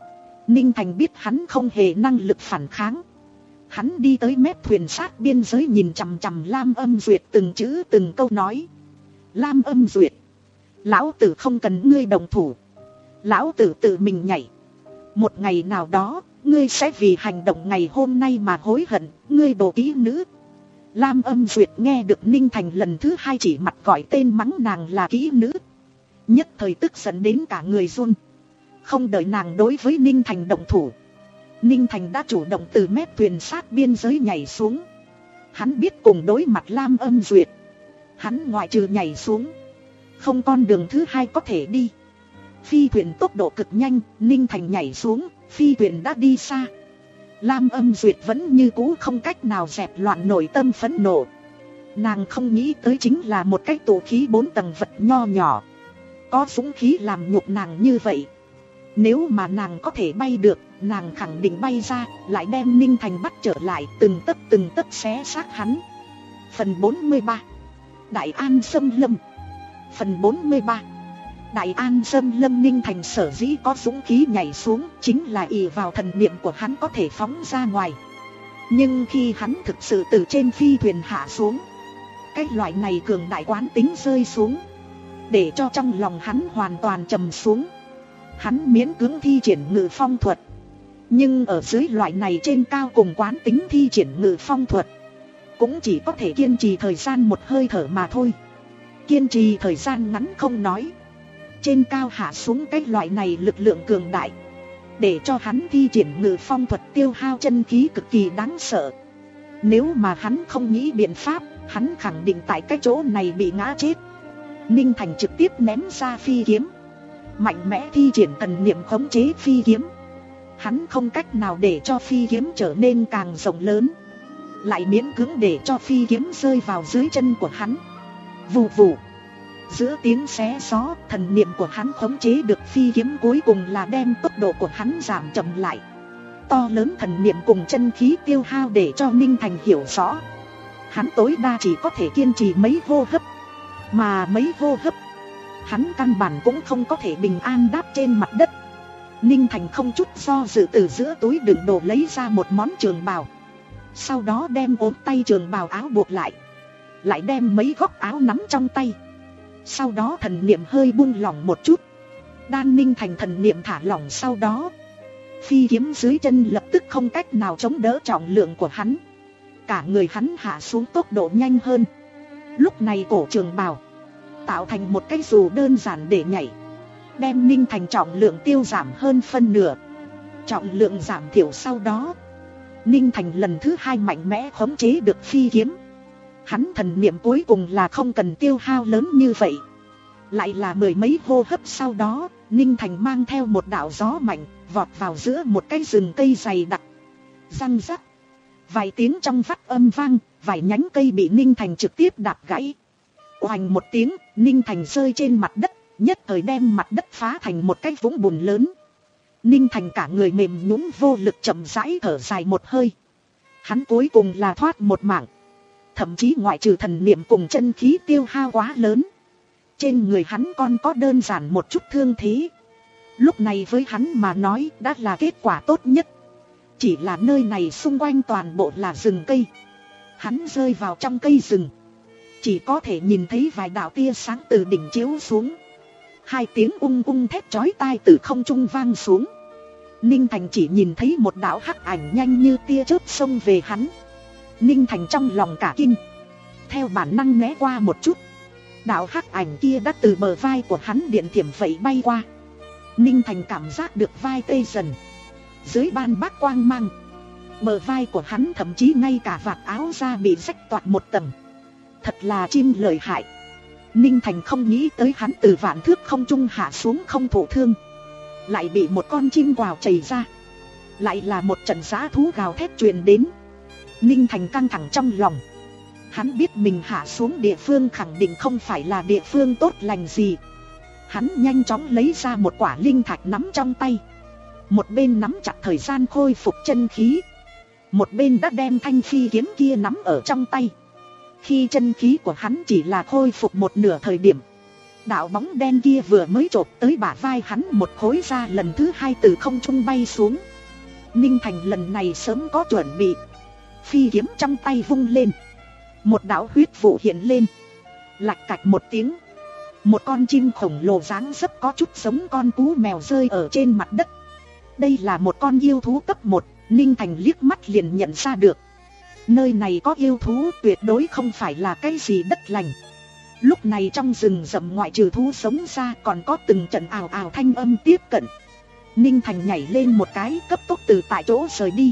Ninh Thành biết hắn không hề năng lực phản kháng. Hắn đi tới mép thuyền sát biên giới nhìn chằm chằm Lam Âm Duyệt từng chữ từng câu nói. Lam Âm Duyệt, lão tử không cần ngươi đồng thủ. Lão tử tự mình nhảy. Một ngày nào đó, ngươi sẽ vì hành động ngày hôm nay mà hối hận, ngươi đồ kỹ nữ. Lam Âm Duyệt nghe được Ninh Thành lần thứ hai chỉ mặt gọi tên mắng nàng là kỹ nữ. Nhất thời tức giận đến cả người run. Không đợi nàng đối với Ninh Thành động thủ, Ninh Thành đã chủ động từ mép thuyền sát biên giới nhảy xuống. Hắn biết cùng đối mặt Lam Âm Duyệt, hắn ngoại trừ nhảy xuống, không con đường thứ hai có thể đi. Phi thuyền tốc độ cực nhanh, Ninh Thành nhảy xuống, phi thuyền đã đi xa. Lam Âm Duyệt vẫn như cũ không cách nào dẹp loạn nội tâm phẫn nộ. Nàng không nghĩ tới chính là một cái tụ khí bốn tầng vật nho nhỏ, có dũng khí làm nhục nàng như vậy. Nếu mà nàng có thể bay được, nàng khẳng định bay ra, lại đem Ninh Thành bắt trở lại, từng tấc từng tấc xé xác hắn. Phần bốn mươi ba, Đại An Xâm Lâm. Phần bốn mươi ba, Đại An Xâm Lâm. Ninh Thành sở dĩ có dũng khí nhảy xuống, chính là ỷ vào thần niệm của hắn có thể phóng ra ngoài. Nhưng khi hắn thực sự từ trên phi thuyền hạ xuống, cái loại này cường đại quán tính rơi xuống, để cho trong lòng hắn hoàn toàn trầm xuống. Hắn miễn cưỡng thi triển ngự phong thuật, nhưng ở dưới loại này trên cao cùng quán tính thi triển ngự phong thuật, cũng chỉ có thể kiên trì thời gian một hơi thở mà thôi. Kiên trì thời gian ngắn không nói, trên cao hạ xuống cái loại này lực lượng cường đại, để cho hắn thi triển ngự phong thuật tiêu hao chân khí cực kỳ đáng sợ. Nếu mà hắn không nghĩ biện pháp, hắn khẳng định tại cái chỗ này bị ngã chết. Ninh Thành trực tiếp ném ra phi kiếm, mạnh mẽ thi triển thần niệm khống chế phi kiếm. Hắn không cách nào để cho phi kiếm trở nên càng rộng lớn, lại miễn cưỡng để cho phi kiếm rơi vào dưới chân của hắn. Vù vù, giữa tiếng xé gió, thần niệm của hắn khống chế được phi kiếm, cuối cùng là đem tốc độ của hắn giảm chậm lại. To lớn thần niệm cùng chân khí tiêu hao để cho Ninh Thành hiểu rõ, hắn tối đa chỉ có thể kiên trì mấy hô hấp. Mà mấy hô hấp, hắn căn bản cũng không có thể bình an đáp trên mặt đất. Ninh Thành không chút do dự từ giữa túi đựng đồ lấy ra một món trường bào, sau đó đem ốm tay trường bào áo buộc lại, lại đem mấy góc áo nắm trong tay. Sau đó thần niệm hơi buông lỏng một chút. Đan Ninh Thành thần niệm thả lỏng, sau đó phi kiếm dưới chân lập tức không cách nào chống đỡ trọng lượng của hắn, cả người hắn hạ xuống tốc độ nhanh hơn. Lúc này cổ trường bào tạo thành một cái dù đơn giản để nhảy, đem Ninh Thành trọng lượng tiêu giảm hơn phân nửa. Trọng lượng giảm thiểu sau đó, Ninh Thành lần thứ hai mạnh mẽ khống chế được phi kiếm. Hắn thần niệm cuối cùng là không cần tiêu hao lớn như vậy. Lại là mười mấy hô hấp sau đó, Ninh Thành mang theo một đạo gió mạnh vọt vào giữa một cái rừng cây dày đặc. Răng rắc, vài tiếng trong vắt âm vang, vài nhánh cây bị Ninh Thành trực tiếp đạp gãy. Oành một tiếng, Ninh Thành rơi trên mặt đất, nhất thời đem mặt đất phá thành một cái vũng bùn lớn. Ninh Thành cả người mềm nhũn vô lực, chậm rãi thở dài một hơi. Hắn cuối cùng là thoát một mạng. Thậm chí ngoại trừ thần niệm cùng chân khí tiêu hao quá lớn, trên người hắn còn có đơn giản một chút thương thế. Lúc này với hắn mà nói đã là kết quả tốt nhất. Chỉ là nơi này xung quanh toàn bộ là rừng cây. Hắn rơi vào trong cây rừng, chỉ có thể nhìn thấy vài đạo tia sáng từ đỉnh chiếu xuống. Hai tiếng ung ung thét chói tai từ không trung vang xuống. Ninh Thành chỉ nhìn thấy một đạo hắc ảnh nhanh như tia chớp xông về hắn. Ninh Thành trong lòng cả kinh, theo bản năng né qua một chút. Đạo hắc ảnh kia đã từ bờ vai của hắn điện thiểm vậy bay qua. Ninh Thành cảm giác được vai tê dần, dưới ban bác quang mang, bờ vai của hắn thậm chí ngay cả vạt áo ra bị rách toạc một tầng. Thật là chim lợi hại. Ninh Thành không nghĩ tới hắn từ vạn thước không trung hạ xuống không thổ thương, lại bị một con chim quào chảy ra. Lại là một trận giã thú gào thét truyền đến. Ninh Thành căng thẳng trong lòng. Hắn biết mình hạ xuống địa phương khẳng định không phải là địa phương tốt lành gì. Hắn nhanh chóng lấy ra một quả linh thạch nắm trong tay, một bên nắm chặt thời gian khôi phục chân khí, một bên đã đem thanh phi kiếm kia nắm ở trong tay. Khi chân khí của hắn chỉ là khôi phục một nửa thời điểm, Đạo bóng đen kia vừa mới chộp tới bả vai hắn một khối ra, lần thứ hai từ không trung bay xuống. Ninh Thành lần này sớm có chuẩn bị, phi kiếm trong tay vung lên, một đạo huyết vụ hiện lên. Lạch cạch một tiếng, một con chim khổng lồ dáng dấp có chút giống con cú mèo rơi ở trên mặt đất. Đây là một con yêu thú cấp một, Ninh Thành liếc mắt liền nhận ra được. Nơi này có yêu thú, tuyệt đối không phải là cái gì đất lành. Lúc này trong rừng rậm ngoại trừ thú sống ra còn có từng trận ào ào thanh âm tiếp cận. Ninh Thành nhảy lên một cái, cấp tốc từ tại chỗ rời đi.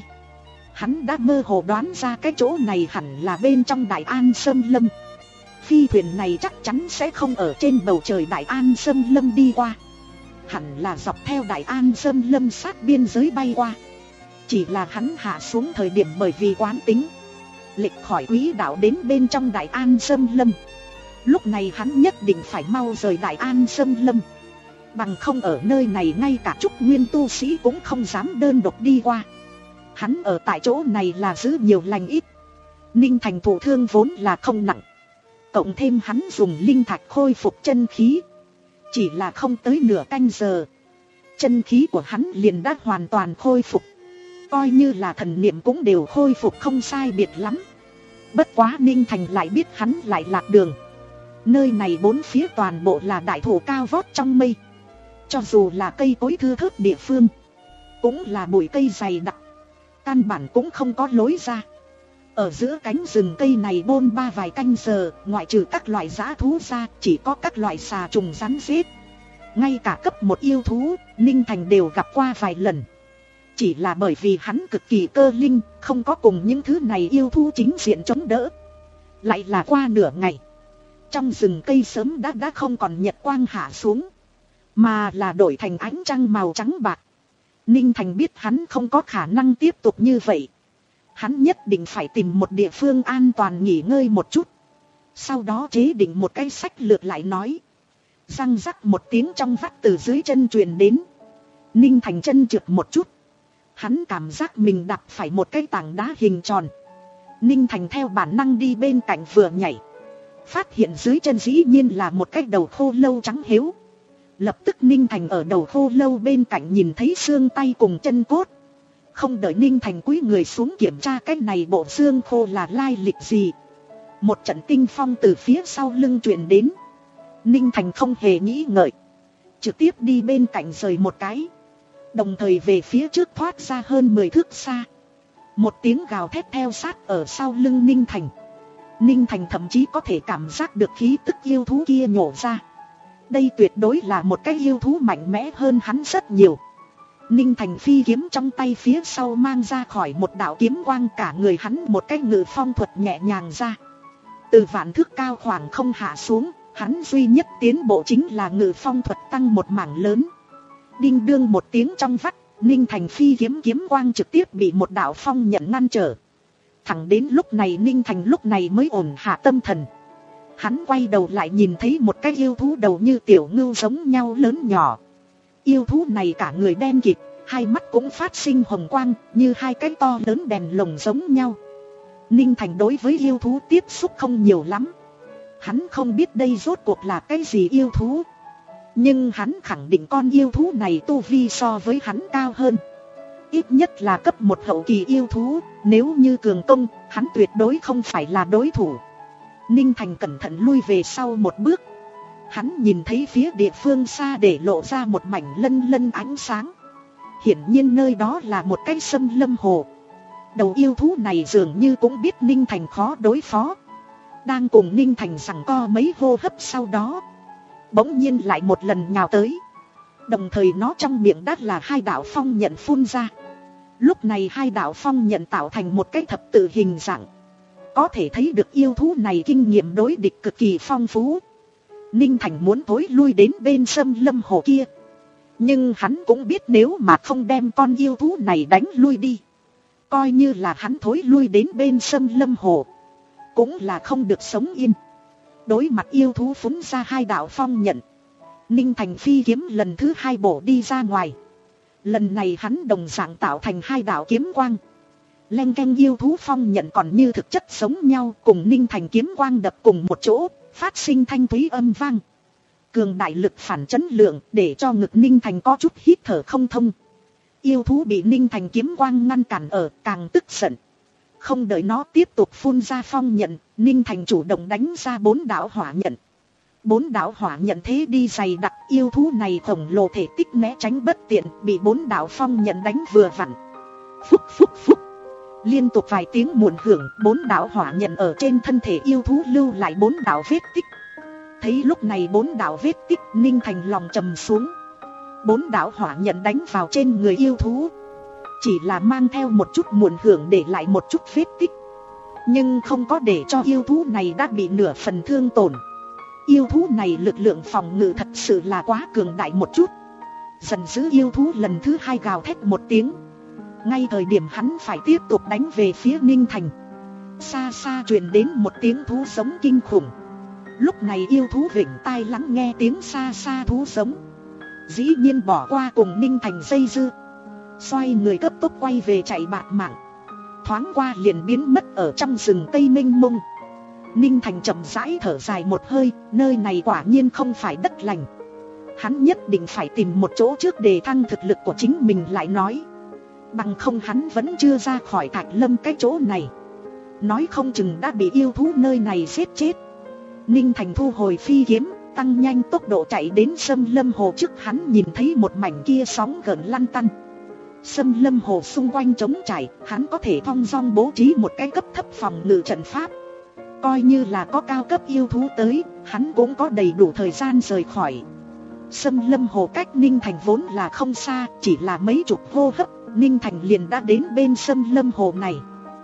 Hắn đã mơ hồ đoán ra cái chỗ này hẳn là bên trong Đại An Sâm Lâm. Phi thuyền này chắc chắn sẽ không ở trên bầu trời Đại An Sâm Lâm đi qua, hẳn là dọc theo Đại An Sâm Lâm sát biên giới bay qua. Chỉ là hắn hạ xuống thời điểm bởi vì quán tính lệch khỏi quỹ đạo đến bên trong Đại An Sâm Lâm. Lúc này hắn nhất định phải mau rời Đại An Sâm Lâm, bằng không ở nơi này ngay cả trúc nguyên tu sĩ cũng không dám đơn độc đi qua. Hắn ở tại chỗ này là giữ nhiều lành ít. Ninh Thành thụ thương vốn là không nặng, cộng thêm hắn dùng linh thạch khôi phục chân khí, chỉ là không tới nửa canh giờ, chân khí của hắn liền đã hoàn toàn khôi phục. Coi như là thần niệm cũng đều khôi phục không sai biệt lắm. Bất quá Ninh Thành lại biết hắn lại lạc đường. Nơi này bốn phía toàn bộ là đại thụ cao vót trong mây. Cho dù là cây cối thưa thớt địa phương, cũng là bụi cây dày đặc, căn bản cũng không có lối ra. Ở giữa cánh rừng cây này bôn ba vài canh giờ, ngoại trừ các loại dã thú ra, chỉ có các loại xà trùng rắn rết. Ngay cả cấp một yêu thú, Ninh Thành đều gặp qua vài lần. Chỉ là bởi vì hắn cực kỳ cơ linh, không có cùng những thứ này yêu thú chính diện chống đỡ. Lại là qua nửa ngày, trong rừng cây sớm đã đã không còn nhật quang hạ xuống, mà là đổi thành ánh trăng màu trắng bạc. Ninh Thành biết hắn không có khả năng tiếp tục như vậy. Hắn nhất định phải tìm một địa phương an toàn nghỉ ngơi một chút, sau đó chế định một cái sách lược lại nói. Răng rắc một tiếng trong vắt từ dưới chân truyền đến. Ninh Thành chân trượt một chút, hắn cảm giác mình đạp phải một cái tảng đá hình tròn. Ninh Thành theo bản năng đi bên cạnh vừa nhảy, phát hiện dưới chân dĩ nhiên là một cái đầu khô lâu trắng hiếu. Lập tức Ninh Thành ở đầu khô lâu bên cạnh nhìn thấy xương tay cùng chân cốt. Không đợi Ninh Thành cúi người xuống kiểm tra cái này bộ xương khô là lai lịch gì, một trận kinh phong từ phía sau lưng truyền đến. Ninh Thành không hề nghĩ ngợi, trực tiếp đi bên cạnh rời một cái, đồng thời về phía trước thoát ra hơn mười thước xa. Một tiếng gào thét theo sát ở sau lưng Ninh Thành. Ninh Thành thậm chí có thể cảm giác được khí tức yêu thú kia nhổ ra. Đây tuyệt đối là một cái yêu thú mạnh mẽ hơn hắn rất nhiều. Ninh Thành phi kiếm trong tay phía sau mang ra khỏi một đạo kiếm quang, cả người hắn một cái ngự phong thuật nhẹ nhàng ra. Từ vạn thước cao khoảng không hạ xuống, hắn duy nhất tiến bộ chính là ngự phong thuật tăng một mảng lớn. Đinh đương một tiếng trong vắt, Ninh Thành phi kiếm kiếm quang trực tiếp bị một đạo phong nhận ngăn trở. Thẳng đến lúc này Ninh Thành lúc này mới ổn hạ tâm thần. Hắn quay đầu lại nhìn thấy một cái yêu thú đầu như tiểu ngưu giống nhau lớn nhỏ. Yêu thú này cả người đen kịt, hai mắt cũng phát sinh hồng quang, như hai cái to lớn đèn lồng giống nhau. Ninh Thành đối với yêu thú tiếp xúc không nhiều lắm. Hắn không biết đây rốt cuộc là cái gì yêu thú, nhưng hắn khẳng định con yêu thú này tu vi so với hắn cao hơn. Ít nhất là cấp một hậu kỳ yêu thú, nếu như cường công, hắn tuyệt đối không phải là đối thủ. Ninh Thành cẩn thận lui về sau một bước. Hắn nhìn thấy phía địa phương xa để lộ ra một mảnh lân lân ánh sáng. Hiển nhiên nơi đó là một cái xâm lâm hồ. Đầu yêu thú này dường như cũng biết Ninh Thành khó đối phó, đang cùng Ninh Thành giằng co mấy hô hấp, sau đó bỗng nhiên lại một lần nhào tới. Đồng thời nó trong miệng đắt là hai đạo phong nhận phun ra. Lúc này hai đạo phong nhận tạo thành một cái thập tự hình dạng. Có thể thấy được yêu thú này kinh nghiệm đối địch cực kỳ phong phú. Ninh Thành muốn thối lui đến bên xâm lâm hồ kia, nhưng hắn cũng biết nếu mà không đem con yêu thú này đánh lui đi, coi như là hắn thối lui đến bên xâm lâm hồ, cũng là không được sống yên. Đối mặt yêu thú phúng ra hai đạo phong nhận, Ninh Thành phi kiếm lần thứ hai bổ đi ra ngoài. Lần này hắn đồng dạng tạo thành hai đạo kiếm quang. Leng keng, yêu thú phong nhận còn như thực chất giống nhau, cùng Ninh Thành kiếm quang đập cùng một chỗ, phát sinh thanh thúy âm vang. Cường đại lực phản chấn lượng để cho ngực Ninh Thành có chút hít thở không thông. Yêu thú bị Ninh Thành kiếm quang ngăn cản ở, càng tức giận. Không đợi nó tiếp tục phun ra phong nhận, Ninh Thành chủ động đánh ra bốn đạo hỏa nhận. Bốn đạo hỏa nhận thế đi dày đặc, yêu thú này khổng lồ thể tích né tránh bất tiện, bị bốn đạo phong nhận đánh vừa vặn. Phúc phúc phúc. Liên tục vài tiếng muộn hưởng, bốn đạo hỏa nhận ở trên thân thể yêu thú lưu lại bốn đạo vết tích. Thấy lúc này bốn đạo vết tích, Ninh Thành lòng trầm xuống. Bốn đạo hỏa nhận đánh vào trên người yêu thú, chỉ là mang theo một chút muộn hưởng để lại một chút vết tích, nhưng không có để cho yêu thú này đã bị nửa phần thương tổn. Yêu thú này lực lượng phòng ngự thật sự là quá cường đại một chút. Giận dữ yêu thú lần thứ hai gào thét một tiếng. Ngay thời điểm hắn phải tiếp tục đánh về phía Ninh Thành, xa xa truyền đến một tiếng thú giống kinh khủng. Lúc này yêu thú vểnh tai lắng nghe tiếng xa xa thú giống, dĩ nhiên bỏ qua cùng Ninh Thành dây dưa, xoay người cấp tốc quay về chạy bạt mạng. Thoáng qua liền biến mất ở trong rừng cây mênh mông. Ninh Thành chậm rãi thở dài một hơi, nơi này quả nhiên không phải đất lành. Hắn nhất định phải tìm một chỗ trước để thăng thực lực của chính mình lại nói. Bằng không hắn vẫn chưa ra khỏi Thạch Lâm cái chỗ này, nói không chừng đã bị yêu thú nơi này giết chết. Ninh Thành thu hồi phi kiếm, tăng nhanh tốc độ chạy đến Sâm Lâm Hồ trước. Hắn nhìn thấy một mảnh kia sóng gợn lăn tăn. Sâm Lâm Hồ xung quanh trống trải, hắn có thể thong dong bố trí một cái cấp thấp phòng ngự trận pháp. Coi như là có cao cấp yêu thú tới, hắn cũng có đầy đủ thời gian rời khỏi. Sâm Lâm Hồ cách Ninh Thành vốn là không xa, chỉ là mấy chục hô hấp, Ninh Thành liền đã đến bên Sâm Lâm Hồ này.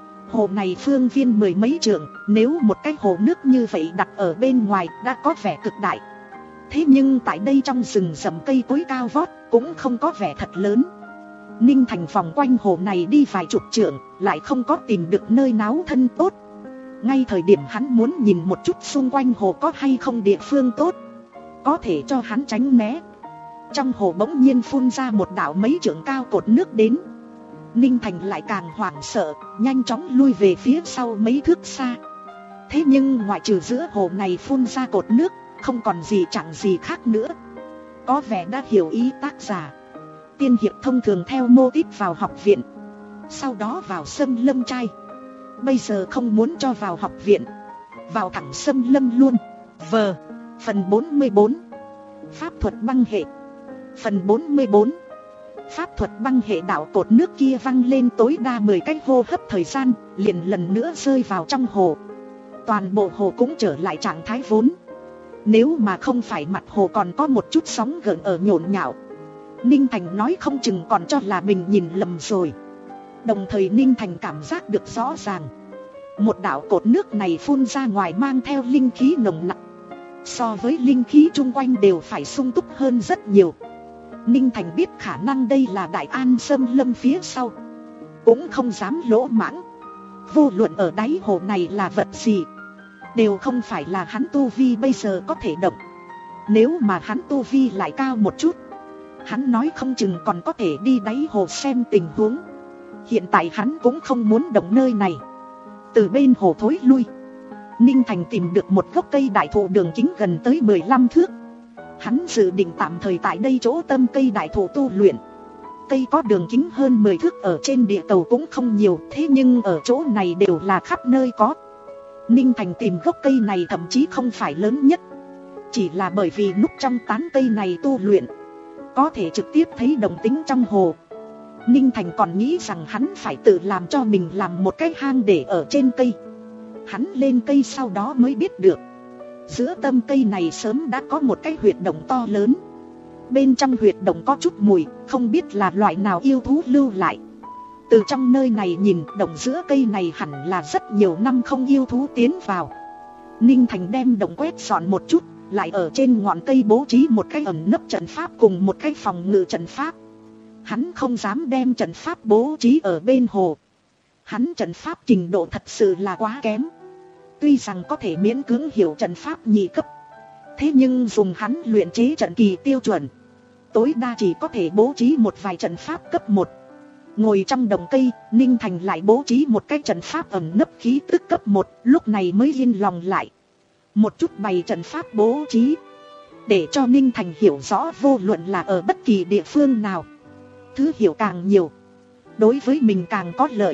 Hồ này phương viên mười mấy trượng, nếu một cái hồ nước như vậy đặt ở bên ngoài đã có vẻ cực đại. Thế nhưng tại đây trong rừng rậm cây cối cao vót cũng không có vẻ thật lớn. Ninh Thành vòng quanh hồ này đi vài chục trượng, lại không có tìm được nơi náo thân tốt. Ngay thời điểm hắn muốn nhìn một chút xung quanh hồ có hay không địa phương tốt, có thể cho hắn tránh né, trong hồ bỗng nhiên phun ra một đạo mấy trượng cao cột nước đến. Ninh Thành lại càng hoảng sợ, nhanh chóng lui về phía sau mấy thước xa. Thế nhưng ngoại trừ giữa hồ này phun ra cột nước, không còn gì chẳng gì khác nữa. Có vẻ đã hiểu ý tác giả. Tiên hiệp thông thường theo mô típ vào học viện, sau đó vào Sâm Lâm trai. Bây giờ không muốn cho vào học viện, vào thẳng Sâm Lâm luôn. Vờ. Phần bốn mươi bốn. Pháp thuật băng hệ. Phần bốn mươi bốn. Pháp thuật băng hệ. Đạo cột nước kia văng lên tối đa mười cái hô hấp thời gian, liền lần nữa rơi vào trong hồ. Toàn bộ hồ cũng trở lại trạng thái vốn. Nếu mà không phải mặt hồ còn có một chút sóng gợn ở nhộn nhạo, Ninh Thành nói không chừng còn cho là mình nhìn lầm rồi. Đồng thời Ninh Thành cảm giác được rõ ràng, một đạo cột nước này phun ra ngoài mang theo linh khí nồng nặc, so với linh khí chung quanh đều phải sung túc hơn rất nhiều. Ninh Thành biết khả năng đây là Đại An Sâm Lâm phía sau, cũng không dám lỗ mãng. Vô luận ở đáy hồ này là vật gì, đều không phải là hắn tu vi bây giờ có thể động. Nếu mà hắn tu vi lại cao một chút, hắn nói không chừng còn có thể đi đáy hồ xem tình huống. Hiện tại hắn cũng không muốn động nơi này. Từ bên hồ thối lui, Ninh Thành tìm được một gốc cây đại thụ đường kính gần tới mười lăm thước. Hắn dự định tạm thời tại đây chỗ tâm cây đại thụ tu luyện. Cây có đường kính hơn mười thước ở trên địa cầu cũng không nhiều, thế nhưng ở chỗ này đều là khắp nơi có. Ninh Thành tìm gốc cây này thậm chí không phải lớn nhất, chỉ là bởi vì núp trong tán cây này tu luyện, có thể trực tiếp thấy động tĩnh trong hồ. Ninh Thành còn nghĩ rằng hắn phải tự làm cho mình làm một cái hang để ở trên cây. Hắn lên cây sau đó mới biết được, giữa tâm cây này sớm đã có một cái huyệt động to lớn. Bên trong huyệt động có chút mùi, không biết là loại nào yêu thú lưu lại. Từ trong nơi này nhìn, động giữa cây này hẳn là rất nhiều năm không yêu thú tiến vào. Ninh Thành đem động quét dọn một chút, lại ở trên ngọn cây bố trí một cái ẩn nấp trận pháp cùng một cái phòng ngự trận pháp. Hắn không dám đem trận pháp bố trí ở bên hồ. Hắn trận pháp trình độ thật sự là quá kém. Tuy rằng có thể miễn cưỡng hiểu trận pháp nhị cấp, thế nhưng dùng hắn luyện chế trận kỳ tiêu chuẩn, tối đa chỉ có thể bố trí một vài trận pháp cấp một. Ngồi trong đồng cây, Ninh Thành lại bố trí một cái trận pháp ẩn nấp khí tức cấp một, lúc này mới yên lòng lại. Một chút bày trận pháp bố trí, để cho Ninh Thành hiểu rõ vô luận là ở bất kỳ địa phương nào, thứ hiểu càng nhiều, đối với mình càng có lợi.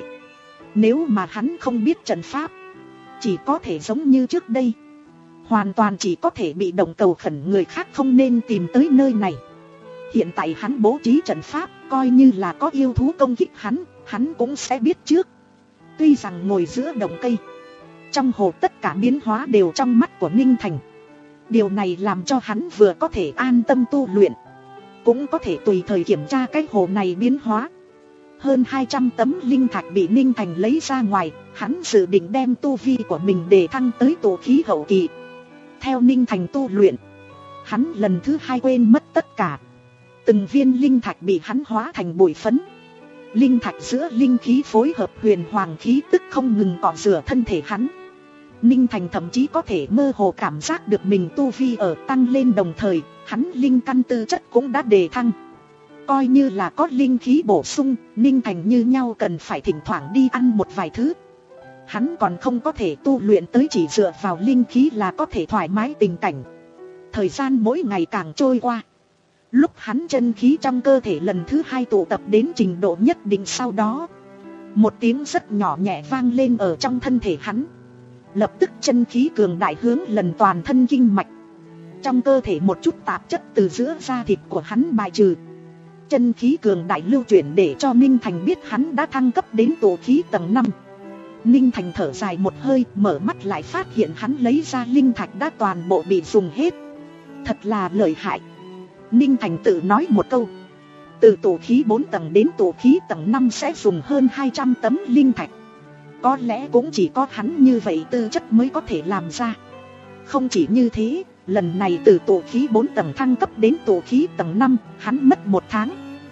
Nếu mà hắn không biết trận pháp, chỉ có thể giống như trước đây, hoàn toàn chỉ có thể bị động cầu khẩn người khác không nên tìm tới nơi này. Hiện tại hắn bố trí trận pháp, coi như là có yêu thú công kích hắn, hắn cũng sẽ biết trước. Tuy rằng ngồi giữa đồng cây, trong hồ tất cả biến hóa đều trong mắt của Ninh Thành. Điều này làm cho hắn vừa có thể an tâm tu luyện, cũng có thể tùy thời kiểm tra cái hồ này biến hóa. Hơn hai trăm tấm linh thạch bị Ninh Thành lấy ra ngoài, hắn dự định đem tu vi của mình để thăng tới tổ khí hậu kỳ. Theo Ninh Thành tu luyện, hắn lần thứ hai quên mất tất cả. Từng viên linh thạch bị hắn hóa thành bụi phấn. Linh thạch giữa linh khí phối hợp huyền hoàng khí tức không ngừng cọ rửa thân thể hắn. Ninh Thành thậm chí có thể mơ hồ cảm giác được mình tu vi ở tăng lên, đồng thời hắn linh căn tư chất cũng đã đề thăng. Coi như là có linh khí bổ sung, Ninh Thành như nhau cần phải thỉnh thoảng đi ăn một vài thứ. Hắn còn không có thể tu luyện tới chỉ dựa vào linh khí là có thể thoải mái tình cảnh. Thời gian mỗi ngày càng trôi qua, lúc hắn chân khí trong cơ thể lần thứ hai tụ tập đến trình độ nhất định, sau đó một tiếng rất nhỏ nhẹ vang lên ở trong thân thể hắn. Lập tức chân khí cường đại hướng lần toàn thân kinh mạch. Trong cơ thể một chút tạp chất từ giữa da thịt của hắn bài trừ. Chân khí cường đại lưu chuyển để cho Ninh Thành biết hắn đã thăng cấp đến tổ khí tầng năm. Ninh Thành thở dài một hơi, mở mắt lại phát hiện hắn lấy ra linh thạch đã toàn bộ bị dùng hết. Thật là lợi hại. Ninh Thành tự nói một câu. Từ tổ khí bốn tầng đến tổ khí tầng năm sẽ dùng hơn hai trăm tấm linh thạch. Có lẽ cũng chỉ có hắn như vậy tư chất mới có thể làm ra. Không chỉ như thế, lần này từ tổ khí bốn tầng thăng cấp đến tổ khí tầng năm, hắn mất một tháng.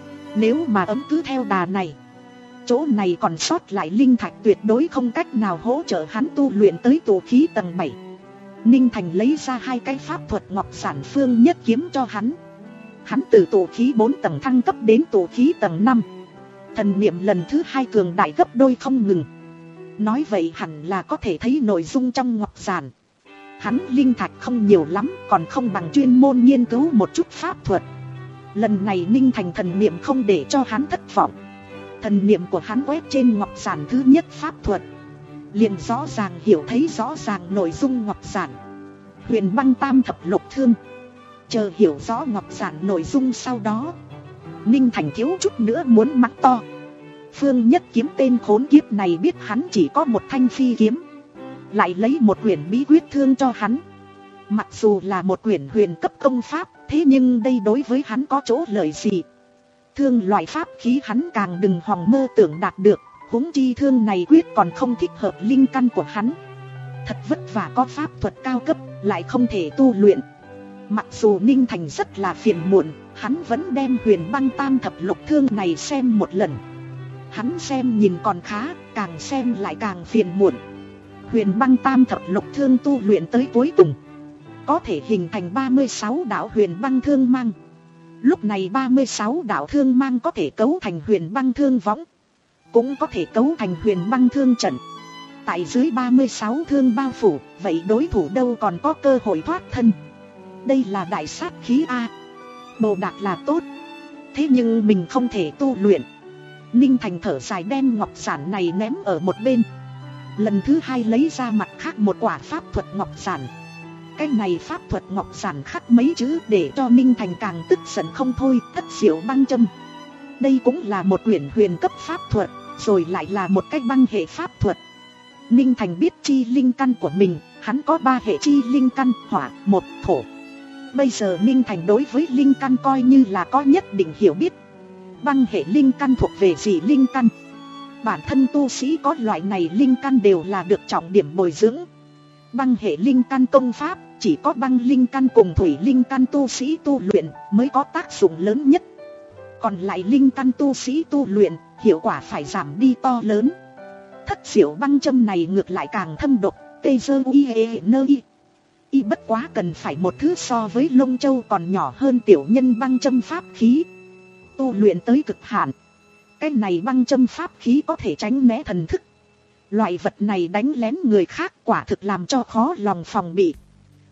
Nếu mà ấm cứ theo đà này, chỗ này còn sót lại linh thạch tuyệt đối không cách nào hỗ trợ hắn tu luyện tới tổ khí tầng bảy. Ninh Thành lấy ra hai cái pháp thuật ngọc sản phương nhất kiếm cho hắn. Hắn từ tổ khí bốn tầng thăng cấp đến tổ khí tầng năm. Thần niệm lần thứ hai cường đại gấp đôi không ngừng. Nói vậy hẳn là có thể thấy nội dung trong ngọc giản. Hắn linh thạch không nhiều lắm, còn không bằng chuyên môn nghiên cứu một chút pháp thuật. Lần này Ninh Thành thần niệm không để cho hắn thất vọng. Thần niệm của hắn quét trên ngọc giản thứ nhất pháp thuật, liền rõ ràng hiểu thấy rõ ràng nội dung ngọc giản. Huyền băng tam thập lục thương. Chờ hiểu rõ ngọc giản nội dung sau đó, Ninh Thành thiếu chút nữa muốn mắng to. Phương Nhất Kiếm tên khốn kiếp này biết hắn chỉ có một thanh phi kiếm, lại lấy một quyển bí quyết thương cho hắn. Mặc dù là một quyển huyền cấp công pháp, thế nhưng đây đối với hắn có chỗ lợi gì? Thương loại pháp khí hắn càng đừng hòng mơ tưởng đạt được, huống chi thương này quyết còn không thích hợp linh căn của hắn. Thật vất vả có pháp thuật cao cấp, lại không thể tu luyện. Mặc dù Ninh Thành rất là phiền muộn, hắn vẫn đem huyền băng tam thập lục thương này xem một lần. Hắn xem nhìn còn khá, càng xem lại càng phiền muộn. Huyền băng tam thập lục thương tu luyện tới cuối cùng, có thể hình thành ba mươi sáu đạo huyền băng thương mang. Lúc này ba mươi sáu đạo thương mang có thể cấu thành huyền băng thương võng, cũng có thể cấu thành huyền băng thương trận. Tại dưới ba mươi sáu thương bao phủ, vậy đối thủ đâu còn có cơ hội thoát thân. Đây là đại sát khí A. Đồ đạc là tốt, thế nhưng mình không thể tu luyện. Ninh Thành thở dài đem ngọc giản này ném ở một bên. Lần thứ hai lấy ra mặt khác một quả pháp thuật ngọc giản. Cái này pháp thuật ngọc giản khắc mấy chữ để cho Ninh Thành càng tức giận không thôi. Thất diệu băng châm. Đây cũng là một quyển huyền cấp pháp thuật, rồi lại là một cái băng hệ pháp thuật. Ninh Thành biết chi linh căn của mình, hắn có ba hệ chi linh căn: hỏa, một, thổ. Bây giờ Ninh Thành đối với linh căn coi như là có nhất định hiểu biết. Băng hệ linh căn thuộc về dị linh căn. Bản thân tu sĩ có loại này linh căn đều là được trọng điểm bồi dưỡng. Băng hệ linh căn công pháp chỉ có băng linh căn cùng thủy linh căn tu sĩ tu luyện mới có tác dụng lớn nhất. Còn lại linh căn tu sĩ tu luyện, hiệu quả phải giảm đi to lớn. Thất diệu băng châm này ngược lại càng thâm độc. Tê dơ uy hệ nơ y. Y bất quá cần phải một thứ so với lông châu còn nhỏ hơn tiểu nhân băng châm pháp khí. Tu luyện tới cực hạn, cái này băng châm pháp khí có thể tránh né thần thức. Loại vật này đánh lén người khác quả thực làm cho khó lòng phòng bị.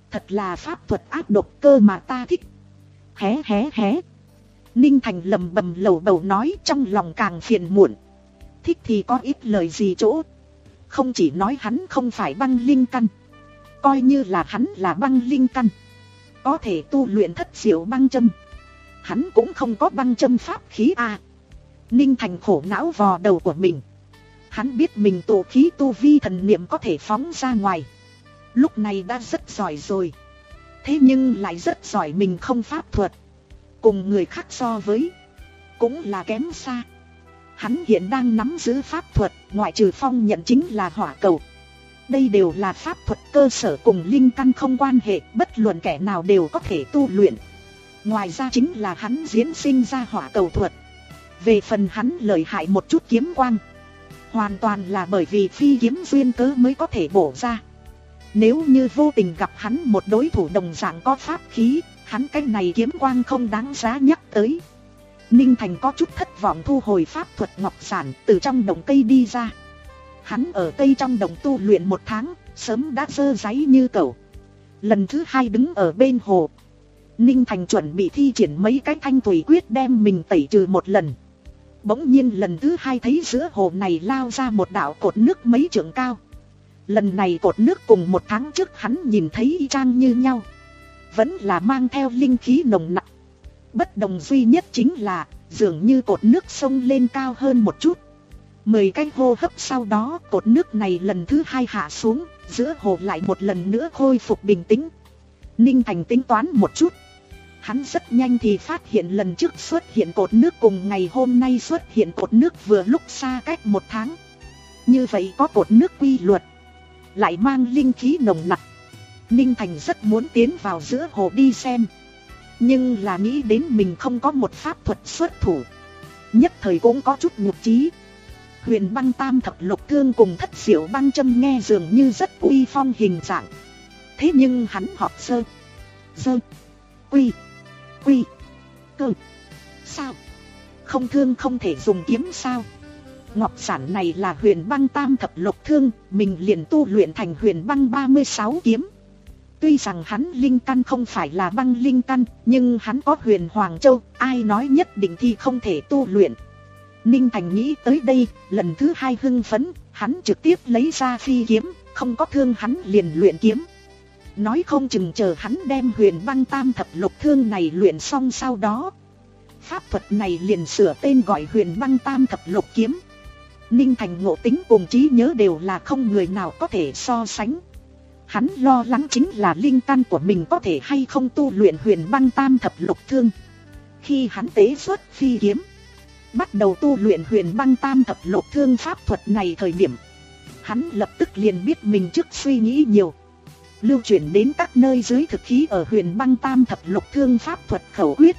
Thật là pháp thuật ác độc cơ mà ta thích. Hé hé hé. Ninh Thành lầm bầm lầu bầu nói, trong lòng càng phiền muộn. Thích thì có ít lời gì chỗ. Không chỉ nói hắn không phải băng linh căn, coi như là hắn là băng linh căn, có thể tu luyện thất diệu băng châm, hắn cũng không có băng châm pháp khí à. Ninh Thành khổ não vò đầu của mình. Hắn biết mình tụ khí tu vi thần niệm có thể phóng ra ngoài, lúc này đã rất giỏi rồi. Thế nhưng lại rất giỏi mình không pháp thuật, cùng người khác so với cũng là kém xa. Hắn hiện đang nắm giữ pháp thuật, ngoại trừ phong nhận chính là hỏa cầu. Đây đều là pháp thuật cơ sở cùng linh căn không quan hệ, bất luận kẻ nào đều có thể tu luyện. Ngoài ra chính là hắn diễn sinh ra hỏa cầu thuật. Về phần hắn lợi hại một chút kiếm quang, hoàn toàn là bởi vì phi kiếm duyên cớ mới có thể bổ ra. Nếu như vô tình gặp hắn một đối thủ đồng dạng có pháp khí, hắn cái này kiếm quang không đáng giá nhắc tới. Ninh Thành có chút thất vọng thu hồi pháp thuật ngọc sản, từ trong đồng cây đi ra. Hắn ở cây trong đồng tu luyện một tháng, sớm đã dơ dáy như cẩu. Lần thứ hai đứng ở bên hồ, Ninh Thành chuẩn bị thi triển mấy cái thanh thủy quyết đem mình tẩy trừ một lần. Bỗng nhiên lần thứ hai thấy giữa hồ này lao ra một đạo cột nước mấy trượng cao. Lần này cột nước cùng một tháng trước hắn nhìn thấy y chang như nhau, vẫn là mang theo linh khí nồng nặc. Bất đồng duy nhất chính là dường như cột nước sông lên cao hơn một chút. Mười cái hô hấp sau đó, cột nước này lần thứ hai hạ xuống, giữa hồ lại một lần nữa khôi phục bình tĩnh. Ninh Thành tính toán một chút, hắn rất nhanh thì phát hiện lần trước xuất hiện cột nước cùng ngày hôm nay xuất hiện cột nước vừa lúc xa cách một tháng. Như vậy có cột nước quy luật, lại mang linh khí nồng nặc. Ninh Thành rất muốn tiến vào giữa hồ đi xem, nhưng là nghĩ đến mình không có một pháp thuật xuất thủ, nhất thời cũng có chút nhục chí. Huyền băng tam thập lục thương cùng thất diệu băng châm nghe dường như rất uy phong hình dạng. Thế nhưng hắn học sơ, sơ, quy, quy, cơ. Sao? Không thương không thể dùng kiếm sao? Ngọc sản này là huyền băng tam thập lục thương, mình liền tu luyện thành huyền băng ba mươi sáu kiếm. Tuy rằng hắn linh căn không phải là băng linh căn, nhưng hắn có huyền Hoàng Châu, ai nói nhất định thì không thể tu luyện. Ninh Thành nghĩ tới đây, lần thứ hai hưng phấn, hắn trực tiếp lấy ra phi kiếm, không có thương hắn liền luyện kiếm. Nói không chừng chờ hắn đem huyền băng tam thập lục thương này luyện xong sau đó, pháp thuật này liền sửa tên gọi huyền băng tam thập lục kiếm. Ninh Thành ngộ tính cùng trí nhớ đều là không người nào có thể so sánh. Hắn lo lắng chính là linh căn của mình có thể hay không tu luyện huyền băng tam thập lục thương. Khi hắn tế xuất phi kiếm, bắt đầu tu luyện huyền băng tam thập lục thương pháp thuật này thời điểm, hắn lập tức liền biết mình trước suy nghĩ nhiều. Lưu chuyển đến các nơi dưới thực khí ở huyền băng tam thập lục thương pháp thuật khẩu quyết,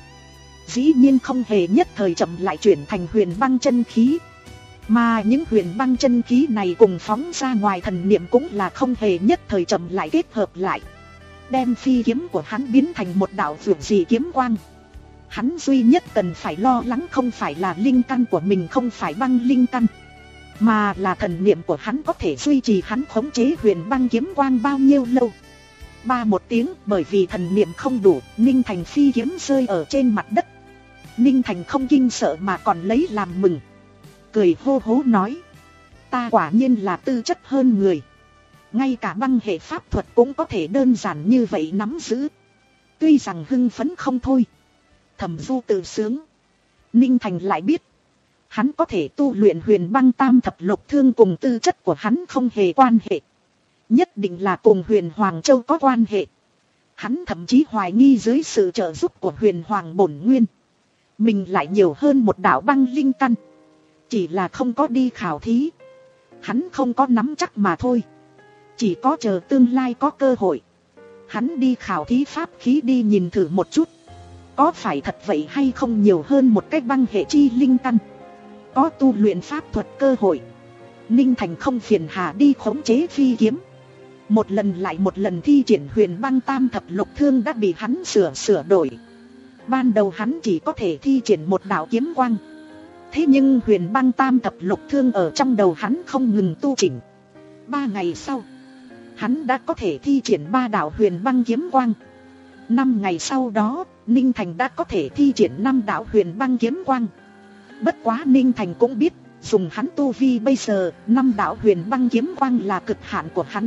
dĩ nhiên không hề nhất thời chậm lại chuyển thành huyền băng chân khí. Mà những huyền băng chân khí này cùng phóng ra ngoài thần niệm cũng là không hề nhất thời chậm lại kết hợp lại, đem phi kiếm của hắn biến thành một đạo vượt dị kiếm quang. Hắn duy nhất cần phải lo lắng không phải là linh căn của mình không phải băng linh căn, mà là thần niệm của hắn có thể duy trì hắn khống chế huyền băng kiếm quang bao nhiêu lâu. Ba một tiếng, bởi vì thần niệm không đủ, Ninh Thành phi kiếm rơi ở trên mặt đất. Ninh Thành không kinh sợ mà còn lấy làm mừng, cười hô hố nói: ta quả nhiên là tư chất hơn người, ngay cả băng hệ pháp thuật cũng có thể đơn giản như vậy nắm giữ. Tuy rằng hưng phấn không thôi, thầm du tự sướng, Ninh Thành lại biết hắn có thể tu luyện huyền băng tam thập lục thương cùng tư chất của hắn không hề quan hệ, nhất định là cùng huyền Hoàng Châu có quan hệ. Hắn thậm chí hoài nghi dưới sự trợ giúp của huyền Hoàng bổn nguyên, mình lại nhiều hơn một đạo băng linh căn. Chỉ là không có đi khảo thí, hắn không có nắm chắc mà thôi. Chỉ có chờ tương lai có cơ hội, hắn đi khảo thí pháp khí đi nhìn thử một chút, có phải thật vậy hay không nhiều hơn một cách băng hệ chi linh căn, có tu luyện pháp thuật cơ hội. Ninh Thành không phiền hà đi khống chế phi kiếm, một lần lại một lần thi triển huyền băng tam thập lục thương đã bị hắn sửa sửa đổi. Ban đầu hắn chỉ có thể thi triển một đạo kiếm quang, thế nhưng huyền băng tam thập lục thương ở trong đầu hắn không ngừng tu chỉnh. Ba ngày sau, hắn đã có thể thi triển ba đạo huyền băng kiếm quang. Năm ngày sau đó, Ninh Thành đã có thể thi triển năm đạo huyền băng kiếm quang. Bất quá Ninh Thành cũng biết, dùng hắn tu vi bây giờ, năm đạo huyền băng kiếm quang là cực hạn của hắn.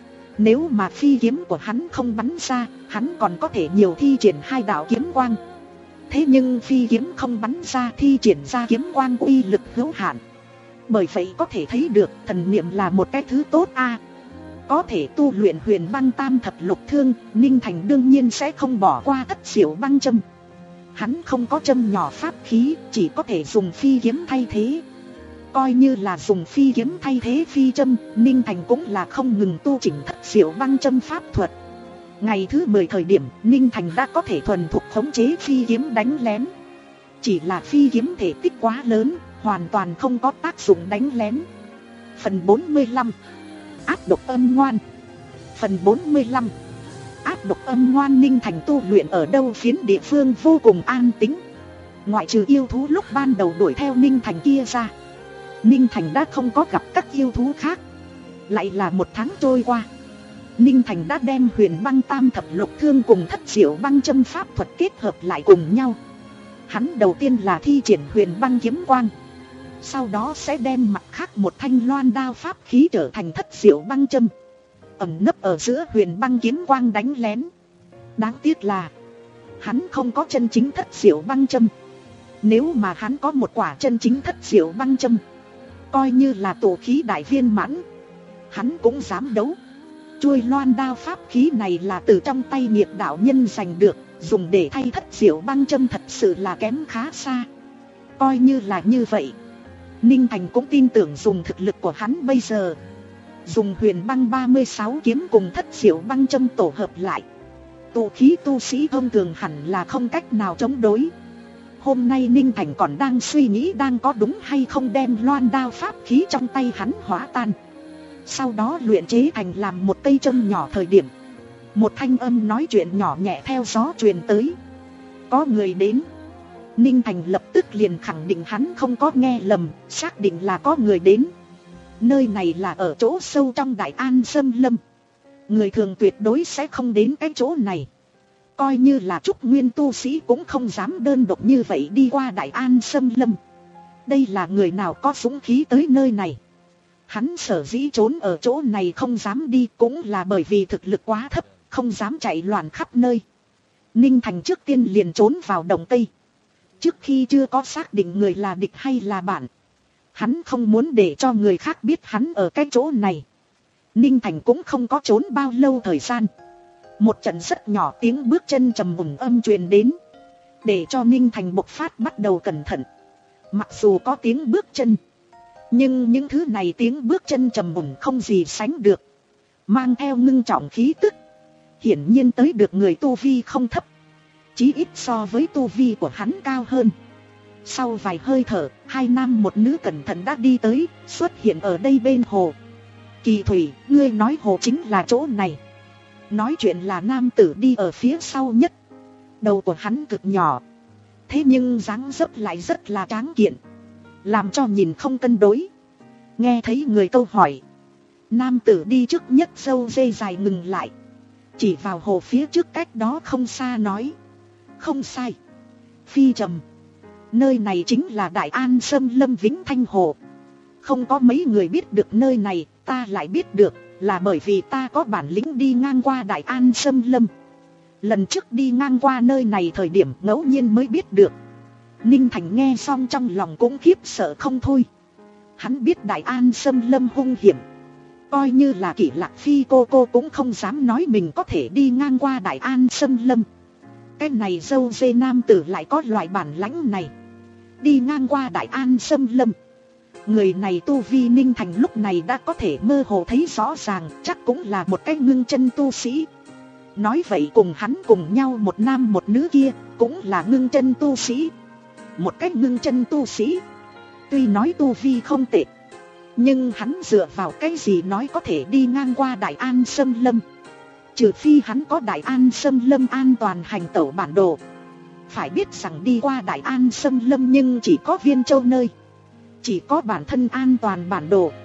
Nếu mà phi kiếm của hắn không bắn ra, hắn còn có thể nhiều thi triển hai đạo kiếm quang. Thế nhưng phi kiếm không bắn ra, thi triển ra kiếm quang uy lực hữu hạn. Bởi vậy có thể thấy được thần niệm là một cái thứ tốt a. Có thể tu luyện huyền băng tam thập lục thương, Ninh Thành đương nhiên sẽ không bỏ qua thất diệu băng châm. Hắn không có châm nhỏ pháp khí, chỉ có thể dùng phi kiếm thay thế. Coi như là dùng phi kiếm thay thế phi châm, Ninh Thành cũng là không ngừng tu chỉnh thất diệu băng châm pháp thuật. Ngày thứ mười thời điểm, Ninh Thành đã có thể thuần thục khống chế phi kiếm đánh lén. Chỉ là phi kiếm thể tích quá lớn, hoàn toàn không có tác dụng đánh lén. Phần bốn mươi lăm. Áp độc âm ngoan. Phần bốn mươi lăm. Áp độc âm ngoan. Ninh Thành tu luyện ở đâu phiến địa phương vô cùng an tĩnh. Ngoại trừ yêu thú lúc ban đầu đuổi theo Ninh Thành kia ra, Ninh Thành đã không có gặp các yêu thú khác. Lại là một tháng trôi qua, Ninh Thành đã đem huyền băng tam thập lục thương cùng thất diệu băng châm pháp thuật kết hợp lại cùng nhau. Hắn đầu tiên là thi triển huyền băng kiếm quang, sau đó sẽ đem mặt khác một thanh loan đao pháp khí trở thành thất diệu băng châm, ẩn nấp ở giữa huyền băng kiếm quang đánh lén. Đáng tiếc là hắn không có chân chính thất diệu băng châm. Nếu mà hắn có một quả chân chính thất diệu băng châm, coi như là tổ khí đại viên mãn, hắn cũng dám đấu. Chuôi loan đao pháp khí này là từ trong tay nghiệp đạo nhân giành được, dùng để thay thất diệu băng châm thật sự là kém khá xa. Coi như là như vậy, Ninh Thành cũng tin tưởng dùng thực lực của hắn bây giờ, dùng huyền băng ba mươi sáu kiếm cùng thất diệu băng châm tổ hợp lại, tụ khí tu sĩ thông thường hẳn là không cách nào chống đối. Hôm nay Ninh Thành còn đang suy nghĩ đang có đúng hay không đem loan đao pháp khí trong tay hắn hóa tan, sau đó luyện chế thành làm một cây châm nhỏ thời điểm, một thanh âm nói chuyện nhỏ nhẹ theo gió truyền tới. Có người đến. Ninh Thành lập tức liền khẳng định hắn không có nghe lầm, xác định là có người đến. Nơi này là ở chỗ sâu trong Đại An Sâm Lâm, người thường tuyệt đối sẽ không đến cái chỗ này. Coi như là trúc nguyên tu sĩ cũng không dám đơn độc như vậy đi qua Đại An Sâm Lâm. Đây là người nào có dũng khí tới nơi này? Hắn sở dĩ trốn ở chỗ này không dám đi cũng là bởi vì thực lực quá thấp, không dám chạy loạn khắp nơi. Ninh Thành trước tiên liền trốn vào đồng tây. Trước khi chưa có xác định người là địch hay là bạn, hắn không muốn để cho người khác biết hắn ở cái chỗ này. Ninh Thành cũng không có trốn bao lâu thời gian, một trận rất nhỏ tiếng bước chân trầm ủng âm truyền đến, để cho Ninh Thành bộc phát bắt đầu cẩn thận. Mặc dù có tiếng bước chân, nhưng những thứ này tiếng bước chân trầm ủng không gì sánh được, mang theo ngưng trọng khí tức. Hiển nhiên tới được người tu vi không thấp, chí ít so với tu vi của hắn cao hơn. Sau vài hơi thở, hai nam một nữ cẩn thận đã đi tới, xuất hiện ở đây bên hồ. Kỳ Thủy, ngươi nói hồ chính là chỗ này. Nói chuyện là nam tử đi ở phía sau nhất. Đầu của hắn cực nhỏ, thế nhưng dáng dấp lại rất là tráng kiện, làm cho nhìn không cân đối. Nghe thấy người câu hỏi, nam tử đi trước nhất râu dây dài ngừng lại, chỉ vào hồ phía trước cách đó không xa nói: không sai, phi trầm, nơi này chính là Đại An Sâm Lâm Vĩnh Thanh Hồ. Không có mấy người biết được nơi này, ta lại biết được, là bởi vì ta có bản lĩnh đi ngang qua Đại An Sâm Lâm. Lần trước đi ngang qua nơi này thời điểm ngẫu nhiên mới biết được. Ninh Thành nghe xong trong lòng cũng khiếp sợ không thôi. Hắn biết Đại An Sâm Lâm hung hiểm, coi như là Kỷ Lạc Phi cô cô cũng không dám nói mình có thể đi ngang qua Đại An Sâm Lâm. Cái này dâu dê nam tử lại có loại bản lãnh này, đi ngang qua Đại An Sâm Lâm. Người này tu vi Ninh Thành lúc này đã có thể mơ hồ thấy rõ ràng, chắc cũng là một cái ngưng chân tu sĩ. Nói vậy cùng hắn cùng nhau một nam một nữ kia cũng là ngưng chân tu sĩ. Một cái ngưng chân tu sĩ, tuy nói tu vi không tệ, nhưng hắn dựa vào cái gì nói có thể đi ngang qua Đại An Sâm Lâm? Trừ phi hắn có Đại An Sâm Lâm an toàn hành tẩu bản đồ. Phải biết rằng đi qua Đại An Sâm Lâm nhưng chỉ có Viên Châu nơi, chỉ có bản thân an toàn bản đồ,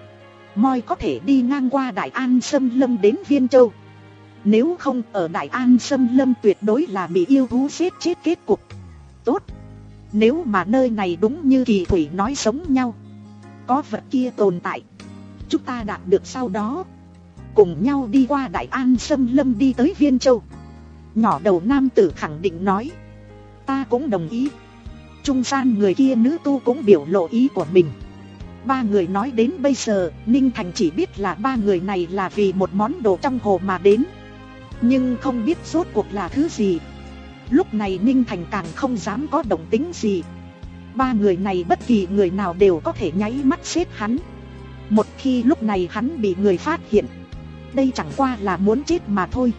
Moi có thể đi ngang qua Đại An Xâm Lâm đến Viên Châu. Nếu không ở Đại An Xâm Lâm tuyệt đối là bị yêu thú giết chết kết cục. Tốt. Nếu mà nơi này đúng như Kỳ Thủy nói giống nhau, có vật kia tồn tại, chúng ta đạt được sau đó cùng nhau đi qua Đại An Xâm Lâm đi tới Viên Châu. Nhỏ đầu nam tử khẳng định nói. Ta cũng đồng ý. Trung gian người kia nữ tu cũng biểu lộ ý của mình. Ba người nói đến bây giờ, Ninh Thành chỉ biết là ba người này là vì một món đồ trong hồ mà đến, nhưng không biết rốt cuộc là thứ gì. Lúc này Ninh Thành càng không dám có động tính gì. Ba người này bất kỳ người nào đều có thể nháy mắt giết hắn. Một khi lúc này hắn bị người phát hiện, đây chẳng qua là muốn chết mà thôi.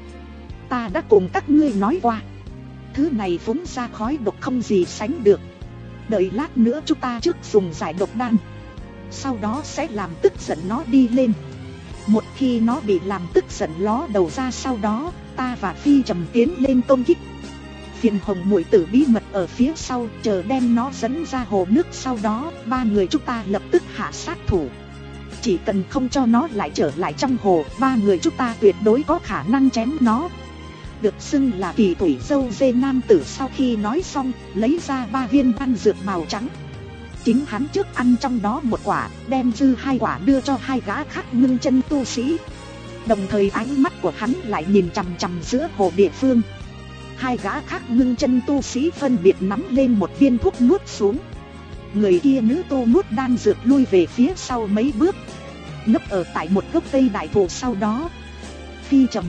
Ta đã cùng các ngươi nói qua, thứ này phúng ra khói độc không gì sánh được. Đợi lát nữa chúng ta trước dùng giải độc đan, sau đó sẽ làm tức giận nó đi lên. Một khi nó bị làm tức giận ló đầu ra, sau đó ta và Phi Trầm tiến lên công kích. Phiền Hồng muội tử bí mật ở phía sau chờ đem nó dẫn ra hồ nước, sau đó ba người chúng ta lập tức hạ sát thủ. Chỉ cần không cho nó lại trở lại trong hồ, ba người chúng ta tuyệt đối có khả năng chém nó. Được xưng là Kỳ Thủy dâu dê nam tử sau khi nói xong, lấy ra ba viên đan dược màu trắng. Chính hắn trước ăn trong đó một quả, đem dư hai quả đưa cho hai gã khác ngưng chân tu sĩ. Đồng thời ánh mắt của hắn lại nhìn chằm chằm giữa hồ địa phương. Hai gã khác ngưng chân tu sĩ phân biệt nắm lên một viên thuốc nuốt xuống. Người kia nữ tu nuốt đan dược lui về phía sau mấy bước, nấp ở tại một gốc cây đại thụ. Sau đó, Phi Trầm,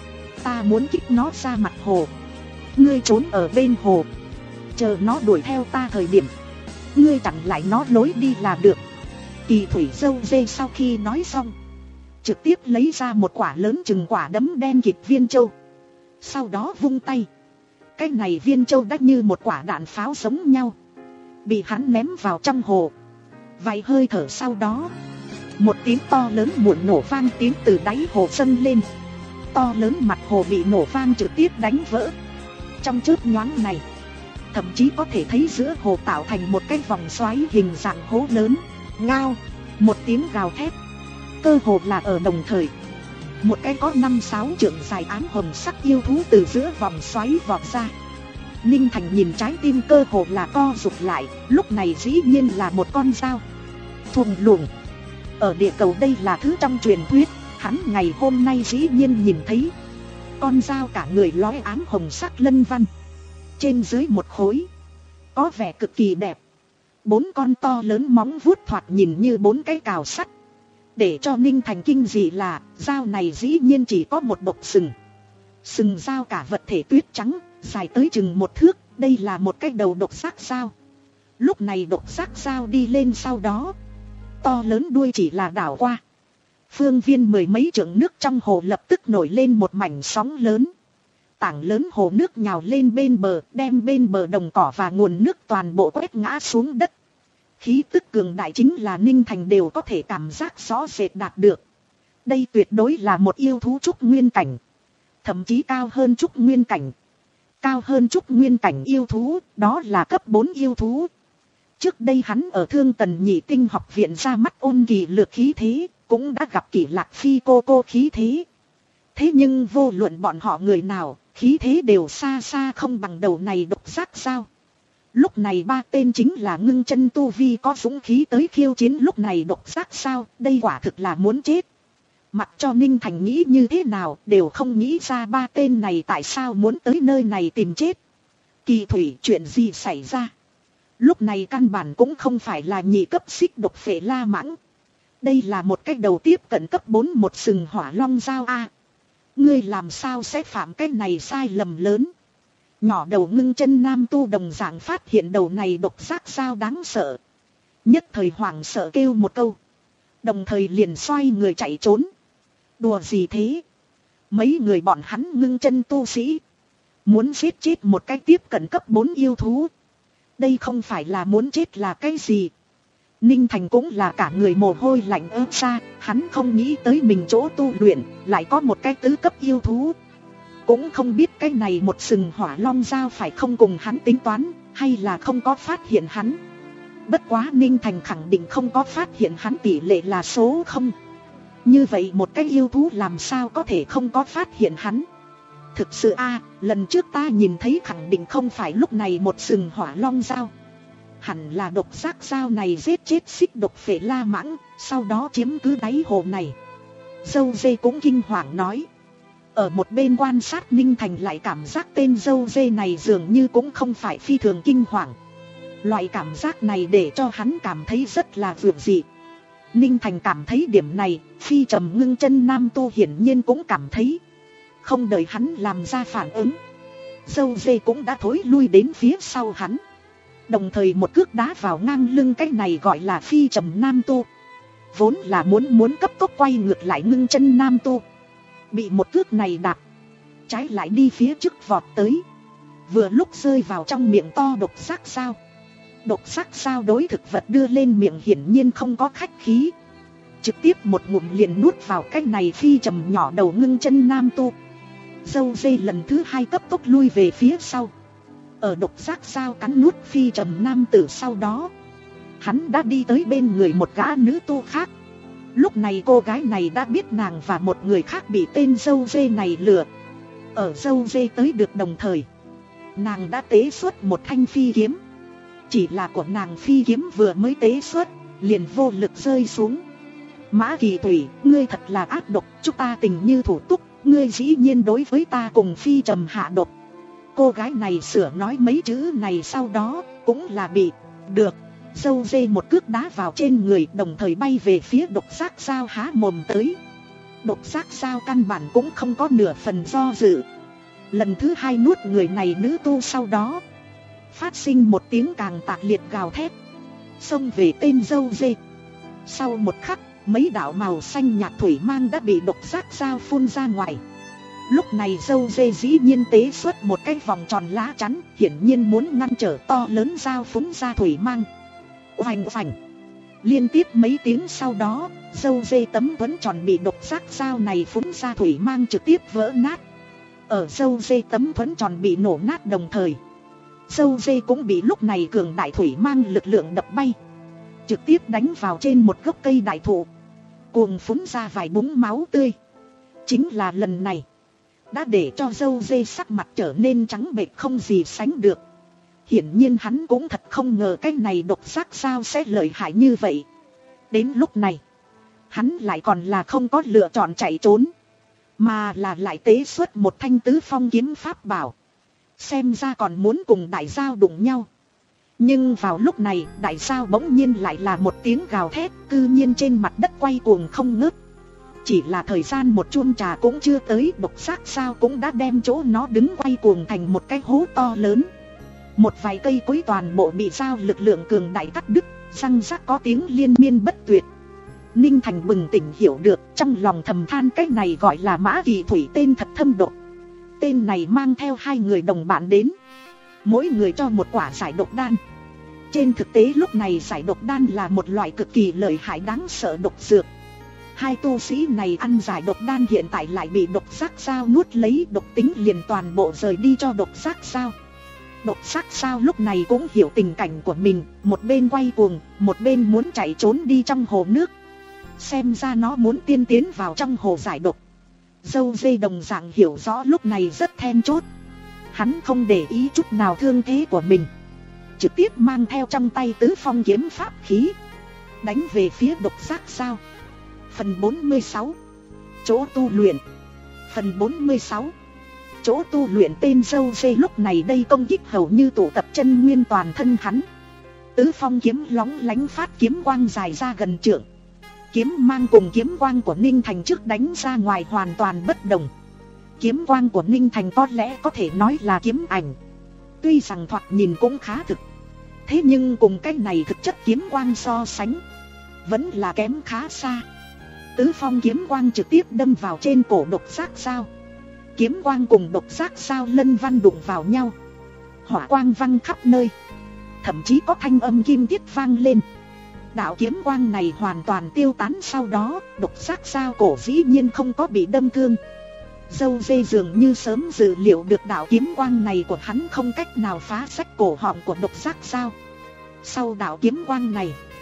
ta muốn kích nó ra mặt hồ, ngươi trốn ở bên hồ, chờ nó đuổi theo ta thời điểm, ngươi chặn lại nó lối đi là được. Kỳ Thủy dâu dê sau khi nói xong, trực tiếp lấy ra một quả lớn chừng quả đấm đen kịt viên châu. Sau đó vung tay, cái này viên châu đã như một quả đạn pháo giống nhau, bị hắn ném vào trong hồ. Vài hơi thở sau đó, một tiếng to lớn muộn nổ vang tiếng từ đáy hồ dâng lên. To lớn mặt hồ bị nổ vang trực tiếp đánh vỡ. Trong chớp nhoáng này, thậm chí có thể thấy giữa hồ tạo thành một cái vòng xoáy hình dạng hố lớn. Ngao, một tiếng gào thét, cơ hồ là ở đồng thời, một cái có năm sáu trượng dài ám hồng sắc yêu thú từ giữa vòng xoáy vọt ra. Ninh Thành nhìn trái tim cơ hồ là co rụt lại, lúc này dĩ nhiên là một con dao. Thuồng luồng, ở địa cầu đây là thứ trong truyền thuyết, hắn ngày hôm nay dĩ nhiên nhìn thấy. Con dao cả người lóe ám hồng sắc lân văn, trên dưới một khối, có vẻ cực kỳ đẹp. Bốn con to lớn móng vuốt thoạt nhìn như bốn cái cào sắt. Để cho Ninh Thành kinh dị là, dao này dĩ nhiên chỉ có một độc sừng. Sừng dao cả vật thể tuyết trắng, dài tới chừng một thước, đây là một cái đầu độc giác dao. Lúc này độc giác dao đi lên, sau đó to lớn đuôi chỉ là đảo qua, phương viên mười mấy trượng nước trong hồ lập tức nổi lên một mảnh sóng lớn. Tảng lớn hồ nước nhào lên bên bờ, đem bên bờ đồng cỏ và nguồn nước toàn bộ quét ngã xuống đất. Khí tức cường đại chính là Ninh Thành đều có thể cảm giác rõ rệt đạt được. Đây tuyệt đối là một yêu thú trúc nguyên cảnh, thậm chí cao hơn trúc nguyên cảnh. Cao hơn trúc nguyên cảnh yêu thú, đó là cấp bốn yêu thú. Trước đây hắn ở Thương Tần Nhị Tinh học viện ra mắt ôn kỳ lược khí thế, cũng đã gặp Kỷ Lạc Phi cô cô khí thế. Thế nhưng vô luận bọn họ người nào, khí thế đều xa xa không bằng đầu này độc giác sao. Lúc này ba tên chính là ngưng chân tu vi có dũng khí tới khiêu chiến lúc này độc giác sao, đây quả thực là muốn chết. Mặc cho Ninh Thành nghĩ như thế nào, đều không nghĩ ra ba tên này tại sao muốn tới nơi này tìm chết. Kỳ Thủy, chuyện gì xảy ra? Lúc này căn bản cũng không phải là nhị cấp xích độc phệ la mãng. Đây là một cách đầu tiếp cận cấp bốn một sừng hỏa long dao a. Ngươi làm sao sẽ phạm cái này sai lầm lớn? Nhỏ đầu ngưng chân nam tu đồng dạng phát hiện đầu này độc giác sao đáng sợ. Nhất thời hoảng sợ kêu một câu, đồng thời liền xoay người chạy trốn. Đùa gì thế? Mấy người bọn hắn ngưng chân tu sĩ muốn giết chết một cái tiếp cận cấp bốn yêu thú, đây không phải là muốn chết là cái gì? Ninh Thành cũng là cả người mồ hôi lạnh ớt ra, hắn không nghĩ tới mình chỗ tu luyện lại có một cái tứ cấp yêu thú. Cũng không biết cái này một sừng hỏa long dao phải không cùng hắn tính toán, hay là không có phát hiện hắn. Bất quá Ninh Thành khẳng định không có phát hiện hắn tỷ lệ là số không. Như vậy một cái yêu thú làm sao có thể không có phát hiện hắn. Thực sự a, lần trước ta nhìn thấy khẳng định không phải lúc này một sừng hỏa long dao. Hẳn là độc giác dao này giết chết xích độc phệ la mãng, sau đó chiếm cứ đáy hồ này. Dâu dê cũng kinh hoàng nói. Ở một bên quan sát Ninh Thành lại cảm giác tên dâu dê này dường như cũng không phải phi thường kinh hoàng. Loại cảm giác này để cho hắn cảm thấy rất là vượt dị. Ninh Thành cảm thấy điểm này, Phi Trầm Ngưng Chân Nam Tu hiển nhiên cũng cảm thấy. Không đợi hắn làm ra phản ứng, dâu dê cũng đã thối lui đến phía sau hắn. Đồng thời một cước đá vào ngang lưng cái này gọi là Phi Trầm Nam Tu. Vốn là muốn muốn cấp tốc quay ngược lại Ngưng Chân Nam Tu, bị một cước này đạp, trái lại đi phía trước vọt tới. Vừa lúc rơi vào trong miệng to độc giác sao. Độc giác sao đối thực vật đưa lên miệng hiển nhiên không có khách khí, trực tiếp một ngụm liền nuốt vào cái này Phi Trầm nhỏ đầu Ngưng Chân Nam Tu. Dâu dê lần thứ hai cấp tốc lui về phía sau. Ở độc giác sao cắn nuốt Phi Trầm nam tử sau đó, hắn đã đi tới bên người một gã nữ tu khác. Lúc này cô gái này đã biết nàng và một người khác bị tên dâu dê này lừa. Ở dâu dê tới được đồng thời, nàng đã tế xuất một thanh phi kiếm. Chỉ là của nàng phi kiếm vừa mới tế xuất, liền vô lực rơi xuống. Mã Kỳ Thủy, ngươi thật là ác độc, chúng ta tình như thủ túc, ngươi dĩ nhiên đối với ta cùng Phi Trầm hạ độc. Cô gái này sửa nói mấy chữ này sau đó, cũng là bị được. Dâu dê một cước đá vào trên người, đồng thời bay về phía độc giác sao há mồm tới. Độc giác sao căn bản cũng không có nửa phần do dự, lần thứ hai nuốt người này nữ tu sau đó, phát sinh một tiếng càng tạc liệt gào thét, xông về tên dâu dê. Sau một khắc, mấy đạo màu xanh nhạt thủy mang đã bị độc giác sao phun ra ngoài. Lúc này dâu dê dĩ nhiên tế xuất một cái vòng tròn lá chắn, hiển nhiên muốn ngăn trở to lớn dao phun ra thủy mang. Oành oành, liên tiếp mấy tiếng sau đó, dâu dê tấm thuẫn tròn bị độc giác sao này phun ra thủy mang trực tiếp vỡ nát. Ở dâu dê tấm thuẫn tròn bị nổ nát đồng thời, dâu dê cũng bị lúc này cường đại thủy mang lực lượng đập bay, trực tiếp đánh vào trên một gốc cây đại thụ, cuồng phun ra vài búng máu tươi. Chính là lần này, đã để cho dâu dê sắc mặt trở nên trắng bệch không gì sánh được. Hiển nhiên hắn cũng thật không ngờ cái này độc giác sao sẽ lợi hại như vậy. Đến lúc này, hắn lại còn là không có lựa chọn chạy trốn, mà là lại tế xuất một thanh tứ phong kiếm pháp bảo. Xem ra còn muốn cùng đại dao đụng nhau. Nhưng vào lúc này, đại dao bỗng nhiên lại là một tiếng gào thét, cư nhiên trên mặt đất quay cuồng không ngớt. Chỉ là thời gian một chuông trà cũng chưa tới, độc giác sao cũng đã đem chỗ nó đứng quay cuồng thành một cái hố to lớn. Một vài cây cối toàn bộ bị dao lực lượng cường đại cắt đứt, răng rắc có tiếng liên miên bất tuyệt. Ninh Thành bừng tỉnh hiểu được, trong lòng thầm than cái này gọi là Mã Kỳ Thủy tên thật thâm độc. Tên này mang theo hai người đồng bạn đến, mỗi người cho một quả giải độc đan. Trên thực tế lúc này giải độc đan là một loại cực kỳ lợi hại đáng sợ độc dược. Hai tu sĩ này ăn giải độc đan hiện tại lại bị độc giác sao nuốt lấy, độc tính liền toàn bộ rời đi cho độc giác sao. Độc giác sao lúc này cũng hiểu tình cảnh của mình, một bên quay cuồng, một bên muốn chạy trốn đi trong hồ nước. Xem ra nó muốn tiên tiến vào trong hồ giải độc. Dâu dê đồng dạng hiểu rõ lúc này rất then chốt. Hắn không để ý chút nào thương thế của mình, trực tiếp mang theo trong tay tứ phong kiếm pháp khí, đánh về phía độc giác sao. Phần bốn mươi sáu, chỗ tu luyện. Phần bốn mươi sáu, chỗ tu luyện. Tên dâu dê lúc này đây công kích hầu như tụ tập chân nguyên toàn thân hắn. Tứ phong kiếm lóng lánh phát kiếm quang dài ra gần trượng. Kiếm mang cùng kiếm quang của Ninh Thành trước đánh ra ngoài hoàn toàn bất đồng. Kiếm quang của Ninh Thành có lẽ có thể nói là kiếm ảnh, tuy rằng thoạt nhìn cũng khá thực, thế nhưng cùng cái này thực chất kiếm quang so sánh, vẫn là kém khá xa. Tứ phong kiếm quang trực tiếp đâm vào trên cổ độc giác sao. Kiếm quang cùng độc giác sao lân văn đụng vào nhau, hỏa quang văng khắp nơi, thậm chí có thanh âm kim thiết vang lên. Đạo kiếm quang này hoàn toàn tiêu tán sau đó, độc giác sao cổ dĩ nhiên không có bị đâm thương. Dâu dê dường như sớm dự liệu được đạo kiếm quang này của hắn không cách nào phá rách cổ họng của độc giác sao. Sau đạo kiếm quang này,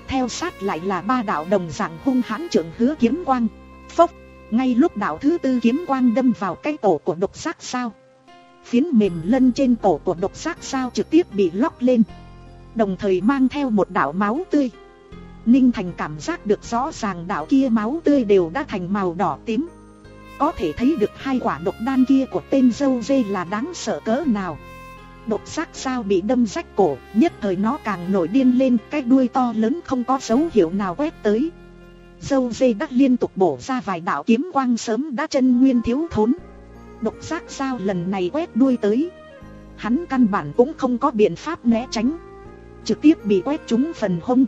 theo sát lại là ba đạo đồng dạng hung hãn trượng hứa kiếm quang. Phốc, ngay lúc đạo thứ tư kiếm quang đâm vào cái cổ của độc giác sao, phiến mềm lân trên cổ của độc giác sao trực tiếp bị lóc lên, đồng thời mang theo một đạo máu tươi. Ninh Thành cảm giác được rõ ràng đạo kia máu tươi đều đã thành màu đỏ tím. Có thể thấy được hai quả độc đan kia của tên dâu dê là đáng sợ cỡ nào. Độc giác sao bị đâm rách cổ, nhất thời nó càng nổi điên lên, cái đuôi to lớn không có dấu hiệu nào quét tới. Dâu dê đã liên tục bổ ra vài đạo kiếm quang sớm đã chân nguyên thiếu thốn. Độc giác sao lần này quét đuôi tới, hắn căn bản cũng không có biện pháp né tránh, trực tiếp bị quét trúng phần hông.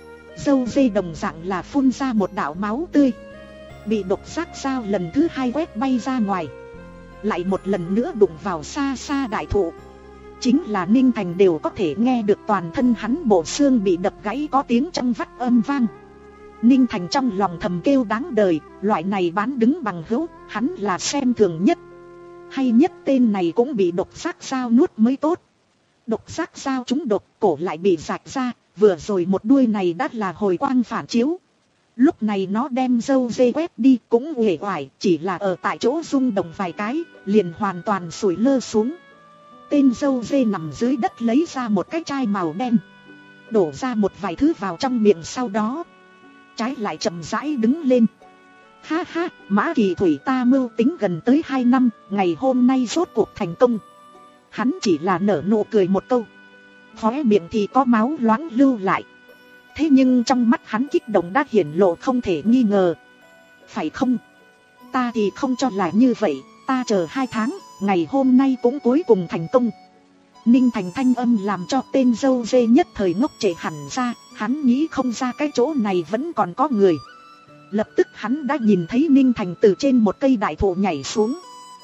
Dâu dê đồng dạng là phun ra một đạo máu tươi, bị độc giác sao lần thứ hai quét bay ra ngoài, lại một lần nữa đụng vào xa xa đại thụ. Chính là Ninh Thành đều có thể nghe được toàn thân hắn bộ xương bị đập gãy có tiếng trong vắt âm vang. Ninh Thành trong lòng thầm kêu đáng đời, loại này bán đứng bằng hữu, hắn là xem thường nhất. Hay nhất tên này cũng bị độc giác sao nuốt mới tốt. Độc giác sao trúng độc, cổ lại bị rạch ra, vừa rồi một đuôi này đã là hồi quang phản chiếu. Lúc này nó đem dâu dê quét đi cũng uể oải, chỉ là ở tại chỗ rung động vài cái, liền hoàn toàn sủi lơ xuống. Tên dâu dê nằm dưới đất lấy ra một cái chai màu đen, đổ ra một vài thứ vào trong miệng, sau đó trái lại chậm rãi đứng lên. Ha ha, Mã Kỳ Thủy ta mưu tính gần tới hai năm, ngày hôm nay rốt cuộc thành công. Hắn chỉ là nở nụ cười một câu, khóe miệng thì có máu loãng lưu lại. Thế nhưng trong mắt hắn kích động đã hiển lộ không thể nghi ngờ. Phải không? Ta thì không cho là như vậy, ta chờ hai tháng, ngày hôm nay cũng cuối cùng thành công. Ninh Thành thanh âm làm cho tên dâu dê nhất thời ngốc trệ hẳn ra, hắn nghĩ không ra cái chỗ này vẫn còn có người. Lập tức hắn đã nhìn thấy Ninh Thành từ trên một cây đại thụ nhảy xuống.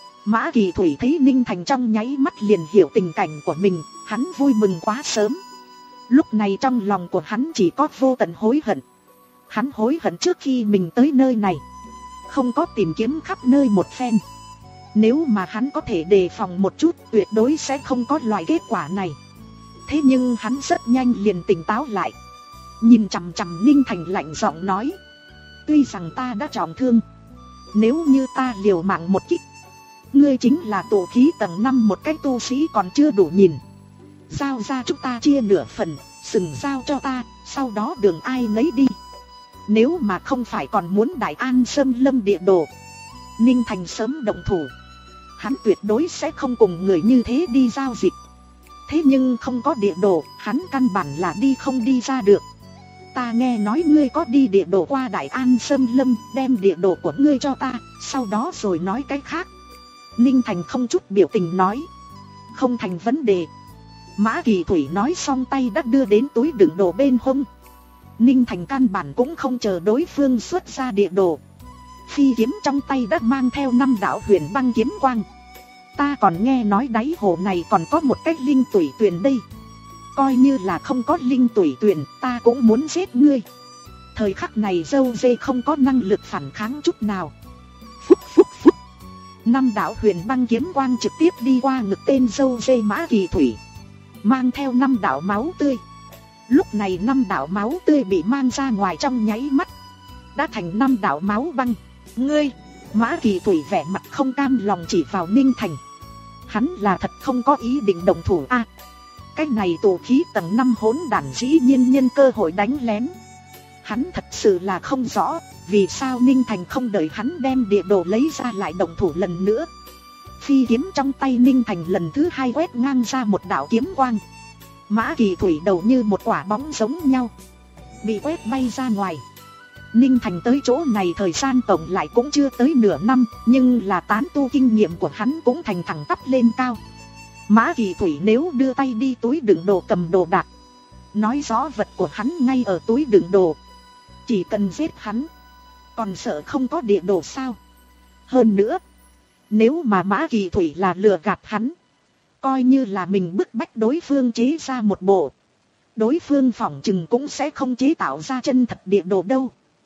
Mã Kỳ Thủy thấy Ninh Thành trong nháy mắt liền hiểu tình cảnh của mình, hắn vui mừng quá sớm. Lúc này trong lòng của hắn chỉ có vô tận hối hận. Hắn hối hận trước khi mình tới nơi này, không có tìm kiếm khắp nơi một phen. Nếu mà hắn có thể đề phòng một chút, tuyệt đối sẽ không có loại kết quả này. Thế nhưng hắn rất nhanh liền tỉnh táo lại, nhìn chằm chằm Ninh Thành lạnh giọng nói: tuy rằng ta đã trọng thương, nếu như ta liều mạng một kích, ngươi chính là tụ khí tầng năm một cái tu sĩ còn chưa đủ nhìn. Giao ra chúng ta chia nửa phần, sừng giao cho ta, sau đó đường ai nấy đi. Nếu mà không phải còn muốn Đại An xâm lâm địa đồ, Ninh Thành sớm động thủ. Hắn tuyệt đối sẽ không cùng người như thế đi giao dịch. Thế nhưng không có địa đồ, hắn căn bản là đi không đi ra được. Ta nghe nói ngươi có đi địa đồ qua Đại An xâm lâm, đem địa đồ của ngươi cho ta, sau đó rồi nói cái khác. Ninh Thành không chút biểu tình nói: không thành vấn đề. Mã Kỳ Thủy nói xong tay đã đưa đến túi đựng đồ bên hông. Ninh Thành căn bản cũng không chờ đối phương xuất ra địa đồ, phi kiếm trong tay đã mang theo năm đạo huyền băng kiếm quang. Ta còn nghe nói đáy hồ này còn có một cái linh tủy tuyền đây. Coi như là không có linh tủy tuyền, ta cũng muốn giết ngươi. Thời khắc này dâu dê không có năng lực phản kháng chút nào. Phúc phúc phúc. Năm đạo huyền băng kiếm quang trực tiếp đi qua ngực tên dâu dê Mã Kỳ Thủy, mang theo năm đạo máu tươi. Lúc này năm đạo máu tươi bị mang ra ngoài trong nháy mắt, đã thành năm đạo máu băng. Ngươi! Mã Kỳ Thủy vẻ mặt không cam lòng chỉ vào Ninh Thành. Hắn là thật không có ý định đồng thủ a. À, cái này tụ khí tầng năm hỗn đản dĩ nhiên nhân cơ hội đánh lén. Hắn thật sự là không rõ vì sao Ninh Thành không đợi hắn đem địa đồ lấy ra lại đồng thủ lần nữa. Phi kiếm trong tay Ninh Thành lần thứ hai quét ngang ra một đạo kiếm quang. Mã Kỳ Thủy đầu như một quả bóng giống nhau, bị quét bay ra ngoài. Ninh Thành tới chỗ này thời gian tổng lại cũng chưa tới nửa năm, nhưng là tán tu kinh nghiệm của hắn cũng thành thẳng tắp lên cao. Mã Kỳ Thủy nếu đưa tay đi túi đựng đồ cầm đồ đạc, nói rõ vật của hắn ngay ở túi đựng đồ, chỉ cần giết hắn, còn sợ không có địa đồ sao? Hơn nữa, nếu mà Mã Kỳ Thủy là lừa gạt hắn, coi như là mình bức bách đối phương chế ra một bộ, đối phương phỏng chừng cũng sẽ không chế tạo ra chân thật địa đồ đâu.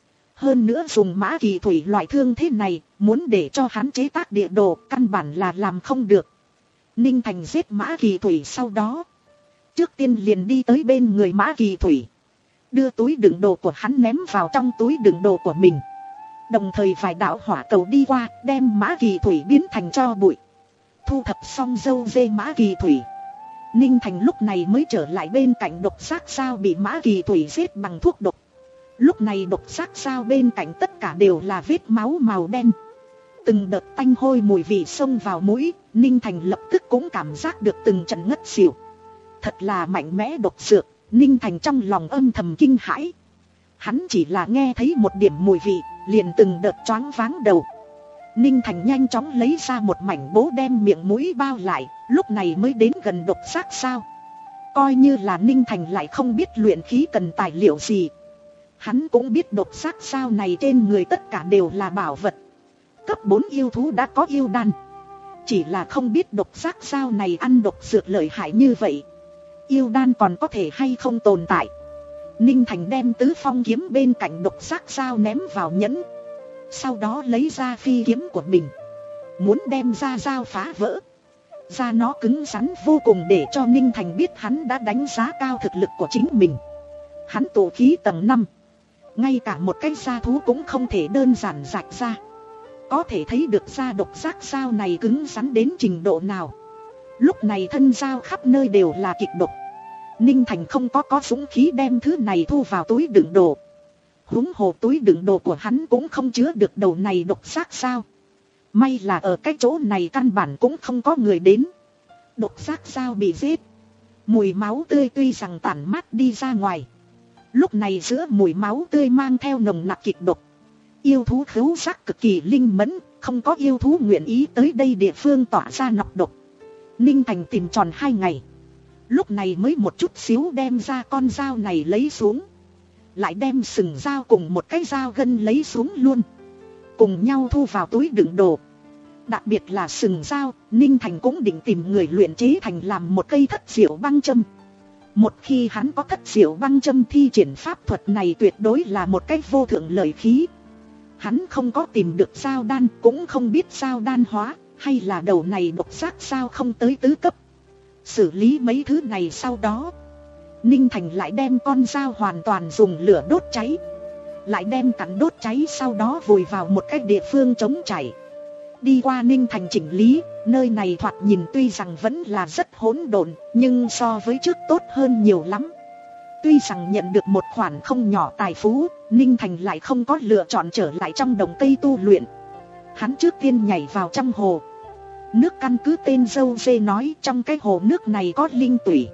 Hơn nữa dùng Mã Kỳ Thủy loại thương thế này, muốn để cho hắn chế tác địa đồ căn bản là làm không được. Ninh Thành giết Mã Kỳ Thủy sau đó, trước tiên liền đi tới bên người Mã Kỳ Thủy, đưa túi đựng đồ của hắn ném vào trong túi đựng đồ của mình. Đồng thời vài đạo hỏa cầu đi qua, đem Mã Kỳ Thủy biến thành tro bụi. Thu thập xong dâu dê Mã Kỳ Thủy, Ninh Thành lúc này mới trở lại bên cạnh độc giác sao bị Mã Kỳ Thủy giết bằng thuốc độc. Lúc này độc giác sao bên cạnh tất cả đều là vết máu màu đen. Từng đợt tanh hôi mùi vị xông vào mũi, Ninh Thành lập tức cũng cảm giác được từng trận ngất xỉu. Thật là mạnh mẽ độc dược, Ninh Thành trong lòng âm thầm kinh hãi. Hắn chỉ là nghe thấy một điểm mùi vị, liền từng đợt choáng váng đầu. Ninh Thành nhanh chóng lấy ra một mảnh bố đem miệng mũi bao lại, lúc này mới đến gần độc giác sao. Coi như là Ninh Thành lại không biết luyện khí cần tài liệu gì, hắn cũng biết độc giác sao này trên người tất cả đều là bảo vật. Cấp bốn yêu thú đã có yêu đan, chỉ là không biết độc giác sao này ăn độc dược lợi hại như vậy, yêu đan còn có thể hay không tồn tại. Ninh Thành đem tứ phong kiếm bên cạnh độc giác sao ném vào nhẫn, sau đó lấy ra phi kiếm của mình, muốn đem ra dao phá vỡ. Da nó cứng rắn vô cùng để cho Ninh Thành biết hắn đã đánh giá cao thực lực của chính mình. Hắn tụ khí tầng năm, ngay cả một cái da thú cũng không thể đơn giản rạch ra. Có thể thấy được da độc giác sao này cứng rắn đến trình độ nào. Lúc này thân dao khắp nơi đều là kịch độc. Ninh Thành không có có dũng khí đem thứ này thu vào túi đựng đồ. Huống hồ túi đựng đồ của hắn cũng không chứa được đầu này độc giác sao. May là ở cái chỗ này căn bản cũng không có người đến. Độc giác sao bị giết, mùi máu tươi tuy rằng tản mát đi ra ngoài, lúc này giữa mùi máu tươi mang theo nồng nặc kịch độc. Yêu thú khứu giác cực kỳ linh mẫn, không có yêu thú nguyện ý tới đây địa phương tỏa ra nọc độc. Ninh Thành tìm tròn hai ngày, lúc này mới một chút xíu đem ra con dao này lấy xuống, lại đem sừng dao cùng một cái dao gân lấy xuống luôn, cùng nhau thu vào túi đựng đồ. Đặc biệt là sừng dao, Ninh Thành cũng định tìm người luyện chế thành làm một cây thất diệu băng châm. Một khi hắn có thất diệu băng châm thi triển pháp thuật này tuyệt đối là một cách vô thượng lợi khí. Hắn không có tìm được sao đan, cũng không biết sao đan hóa, hay là đầu này độc giác sao không tới tứ cấp. Xử lý mấy thứ này sau đó, Ninh Thành lại đem con dao hoàn toàn dùng lửa đốt cháy, lại đem cắn đốt cháy, sau đó vùi vào một cái địa phương trống trải. Đi qua Ninh Thành chỉnh lý, nơi này thoạt nhìn tuy rằng vẫn là rất hỗn độn, nhưng so với trước tốt hơn nhiều lắm. Tuy rằng nhận được một khoản không nhỏ tài phú, Ninh Thành lại không có lựa chọn trở lại trong đồng cây tu luyện. Hắn trước tiên nhảy vào trong hồ. Nước căn cứ tên dâu dê nói trong cái hồ nước này có linh tủy.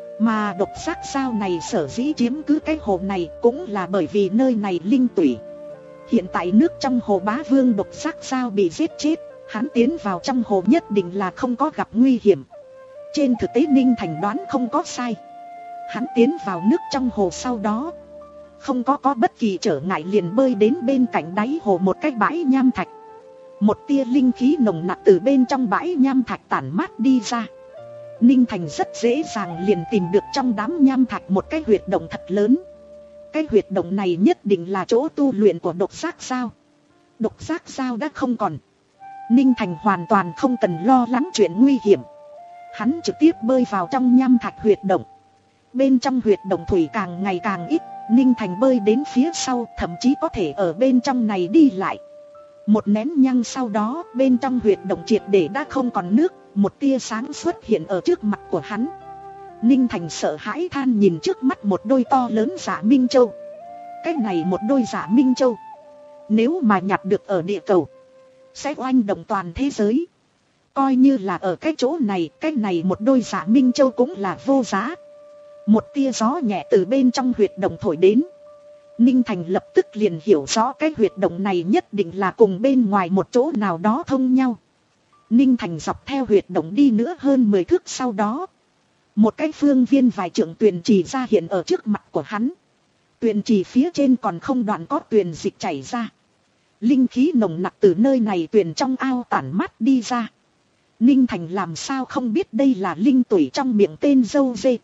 Mà độc giác sao này sở dĩ chiếm cứ cái hồ này cũng là bởi vì nơi này linh tủy. Hiện tại nước trong hồ bá vương độc giác sao bị giết chết, hắn tiến vào trong hồ nhất định là không có gặp nguy hiểm. Trên thực tế Ninh Thành đoán không có sai. Hắn tiến vào nước trong hồ sau đó, không có có bất kỳ trở ngại liền bơi đến bên cạnh đáy hồ một cái bãi nham thạch. Một tia linh khí nồng nặc từ bên trong bãi nham thạch tản mát đi ra. Ninh Thành rất dễ dàng liền tìm được trong đám nham thạch một cái huyệt động thật lớn. Cái huyệt động này nhất định là chỗ tu luyện của độc giác sao. Độc giác sao đã không còn, Ninh Thành hoàn toàn không cần lo lắng chuyện nguy hiểm. Hắn trực tiếp bơi vào trong nham thạch huyệt động. Bên trong huyệt động thủy càng ngày càng ít, Ninh Thành bơi đến phía sau thậm chí có thể ở bên trong này đi lại. Một nén nhang sau đó, bên trong huyệt động triệt để đã không còn nước, một tia sáng xuất hiện ở trước mặt của hắn. Ninh Thành sợ hãi than nhìn trước mắt một đôi to lớn Dạ Minh Châu. Cái này một đôi Dạ Minh Châu, nếu mà nhặt được ở địa cầu, sẽ oanh động toàn thế giới. Coi như là ở cái chỗ này, cái này một đôi Dạ Minh Châu cũng là vô giá. Một tia gió nhẹ từ bên trong huyệt động thổi đến. Ninh Thành lập tức liền hiểu rõ cái huyệt động này nhất định là cùng bên ngoài một chỗ nào đó thông nhau. Ninh Thành dọc theo huyệt động đi nữa hơn mười thước sau đó, một cái phương viên vài trượng tuyền trì ra hiện ở trước mặt của hắn. Tuyền trì phía trên còn không đoạn có tuyền dịch chảy ra. Linh khí nồng nặc từ nơi này tuyền trong ao tản mát đi ra. Ninh Thành làm sao không biết đây là linh tủy trong miệng tên dâu dê.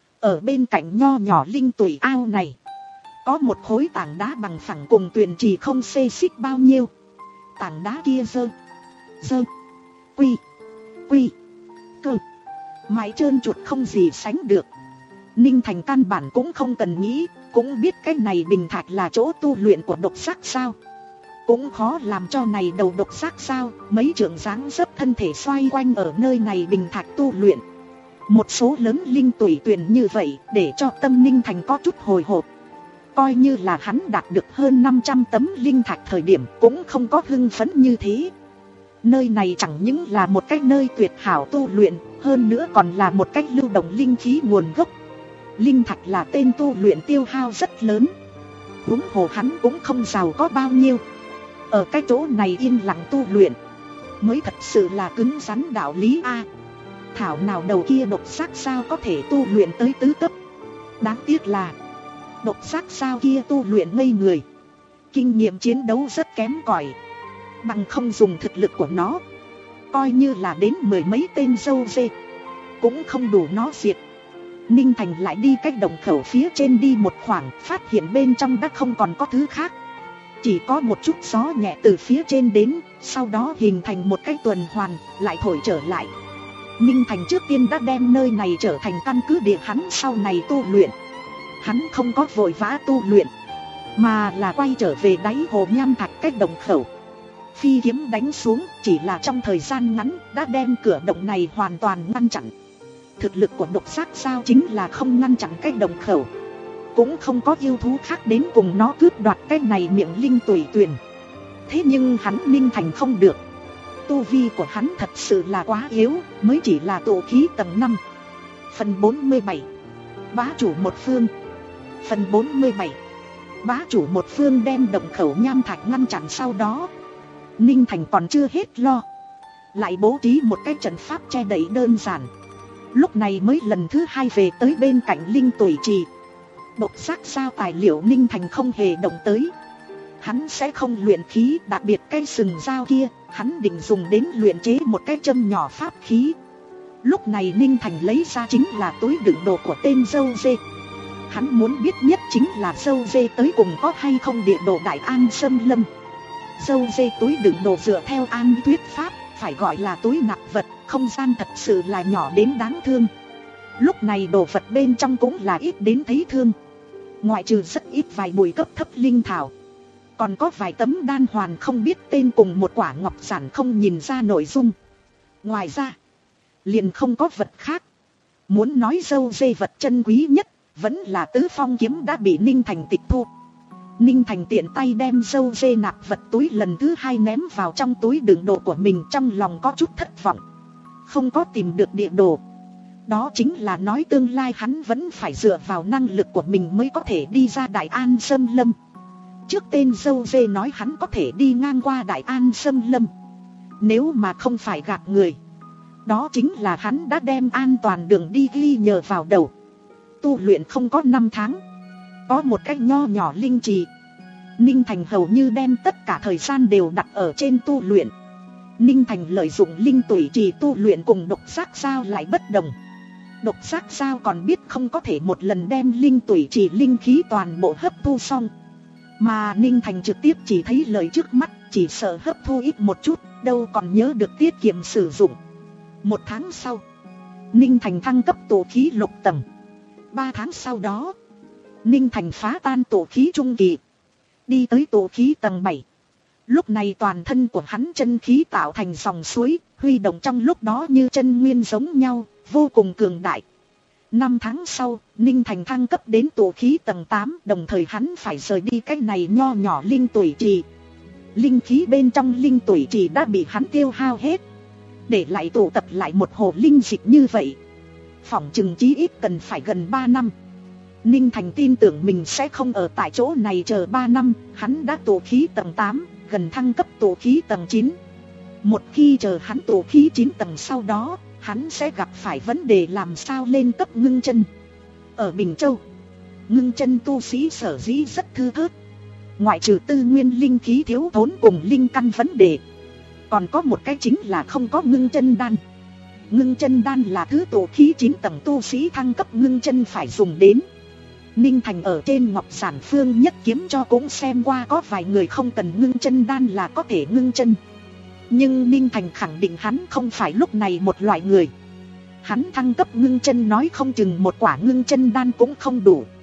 Ở bên cạnh nho nhỏ linh tủy ao này, có một khối tảng đá bằng phẳng cùng tuyền trì không xê xích bao nhiêu. Tảng đá kia dơ, dơ, quy, quy, cơ, mái trơn chuột không gì sánh được. Ninh Thành căn bản cũng không cần nghĩ, Cũng biết cái này bình thạch là chỗ tu luyện của độc giác sao. Cũng khó làm cho này đầu độc giác sao, mấy trưởng dáng dấp thân thể xoay quanh ở nơi này bình thạch tu luyện. Một số lớn linh tùy tuyền như vậy để cho tâm Ninh Thành có chút hồi hộp. Coi như là hắn đạt được hơn năm trăm tấm linh thạch thời điểm cũng không có hưng phấn như thế. Nơi này chẳng những là một cái nơi tuyệt hảo tu luyện, hơn nữa còn là một cách lưu động linh khí nguồn gốc. Linh thạch là tên tu luyện tiêu hao rất lớn. Huống hồ hắn cũng không giàu có bao nhiêu. Ở cái chỗ này yên lặng tu luyện mới thật sự là cứng rắn đạo lý a. Thảo nào đầu kia độc giác sao có thể tu luyện tới tứ cấp. Đáng tiếc là độc giác sao kia tu luyện ngây người, kinh nghiệm chiến đấu rất kém cỏi. Bằng không dùng thực lực của nó, coi như là đến mười mấy tên dâu dê cũng không đủ nó diệt. Ninh Thành lại đi cách đồng khẩu phía trên đi một khoảng, phát hiện bên trong đã không còn có thứ khác. Chỉ có một chút gió nhẹ từ phía trên đến, sau đó hình thành một cái tuần hoàn, lại thổi trở lại. Ninh Thành trước tiên đã đem nơi này trở thành căn cứ địa hắn sau này tu luyện. Hắn không có vội vã tu luyện, mà là quay trở về đáy hồ nham thạch cách đồng khẩu. Phi kiếm đánh xuống, chỉ là trong thời gian ngắn đã đem cửa động này hoàn toàn ngăn chặn. Thực lực của độc giác sao chính là không ngăn chặn cách đồng khẩu, cũng không có yêu thú khác đến cùng nó cướp đoạt cái này miệng linh tùy tuyền. Thế nhưng hắn Ninh Thành không được. Tu vi của hắn thật sự là quá yếu, mới chỉ là tụ khí tầng năm. Phần bốn mươi bảy. Bá chủ một phương. Phần bốn mươi bảy. Bá chủ một phương đem động khẩu nham thạch ngăn chặn sau đó, Ninh Thành còn chưa hết lo, lại bố trí một cái trận pháp che đậy đơn giản. Lúc này mới lần thứ hai về tới bên cạnh linh tùy trì. Độc giác sao tài liệu Ninh Thành không hề động tới. Hắn sẽ không luyện khí, đặc biệt cái sừng dao kia hắn định dùng đến luyện chế một cái châm nhỏ pháp khí. Lúc này Ninh Thành lấy ra chính là túi đựng đồ của tên dâu dê. Hắn muốn biết nhất chính là dâu dê tới cùng có hay không địa đồ Đại An Xâm Lâm. Dâu dê túi đựng đồ dựa theo An thuyết pháp phải gọi là túi nạp vật, không gian thật sự là nhỏ đến đáng thương. Lúc này đồ vật bên trong cũng là ít đến thấy thương. Ngoại trừ rất ít vài bụi cấp thấp linh thảo, còn có vài tấm đan hoàn không biết tên cùng một quả ngọc giản không nhìn ra nội dung. Ngoài ra liền không có vật khác. Muốn nói dâu dê vật chân quý nhất vẫn là tứ phong kiếm đã bị Ninh Thành tịch thu. Ninh Thành tiện tay đem dâu dê nạp vật túi lần thứ hai ném vào trong túi đựng đồ của mình, trong lòng có chút thất vọng. Không có tìm được địa đồ. Đó chính là nói tương lai hắn vẫn phải dựa vào năng lực của mình mới có thể đi ra Đại An Xâm Lâm. Trước tên dâu dê nói hắn có thể đi ngang qua Đại An Xâm Lâm. Nếu mà không phải gạt người, đó chính là hắn đã đem an toàn đường đi ghi nhờ vào đầu. Tu luyện không có năm tháng, có một cách nho nhỏ linh trì. Ninh Thành hầu như đem tất cả thời gian đều đặt ở trên tu luyện. Ninh Thành lợi dụng linh tủy trì tu luyện cùng độc giác sao lại bất đồng. Độc giác sao còn biết không có thể một lần đem linh tủy trì linh khí toàn bộ hấp thu xong. Mà Ninh Thành trực tiếp chỉ thấy lợi trước mắt, chỉ sợ hấp thu ít một chút, đâu còn nhớ được tiết kiệm sử dụng. Một tháng sau, Ninh Thành thăng cấp tổ khí lục tầng. Ba tháng sau đó, Ninh Thành phá tan tổ khí trung kỳ, đi tới tổ khí tầng bảy. Lúc này toàn thân của hắn chân khí tạo thành dòng suối, huy động trong lúc đó như chân nguyên giống nhau, vô cùng cường đại. Năm tháng sau, Ninh Thành thăng cấp đến tổ khí tầng tám, đồng thời hắn phải rời đi cái này nho nhỏ linh tủy trì. Linh khí bên trong linh tủy trì đã bị hắn tiêu hao hết, để lại tụ tập lại một hồ linh dịch như vậy. Phỏng chừng chí ít cần phải gần ba năm. Ninh Thành tin tưởng mình sẽ không ở tại chỗ này chờ ba năm, hắn đã tổ khí tầng tám, gần thăng cấp tổ khí tầng chín. Một khi chờ hắn tổ khí chín tầng sau đó, hắn sẽ gặp phải vấn đề làm sao lên cấp ngưng chân. Ở Bình Châu, ngưng chân tu sĩ sở dĩ rất thưa thớt. Ngoại trừ tư nguyên linh khí thiếu thốn cùng linh căn vấn đề, còn có một cái chính là không có ngưng chân đan. Ngưng chân đan là thứ tổ khí chín tầng tu sĩ thăng cấp ngưng chân phải dùng đến. Ninh Thành ở trên Ngọc Sản Phương Nhất Kiếm cho cũng xem qua, có vài người không cần ngưng chân đan là có thể ngưng chân. Nhưng Ninh Thành khẳng định hắn không phải lúc này một loại người. Hắn thăng cấp ngưng chân nói không chừng một quả ngưng chân đan cũng không đủ.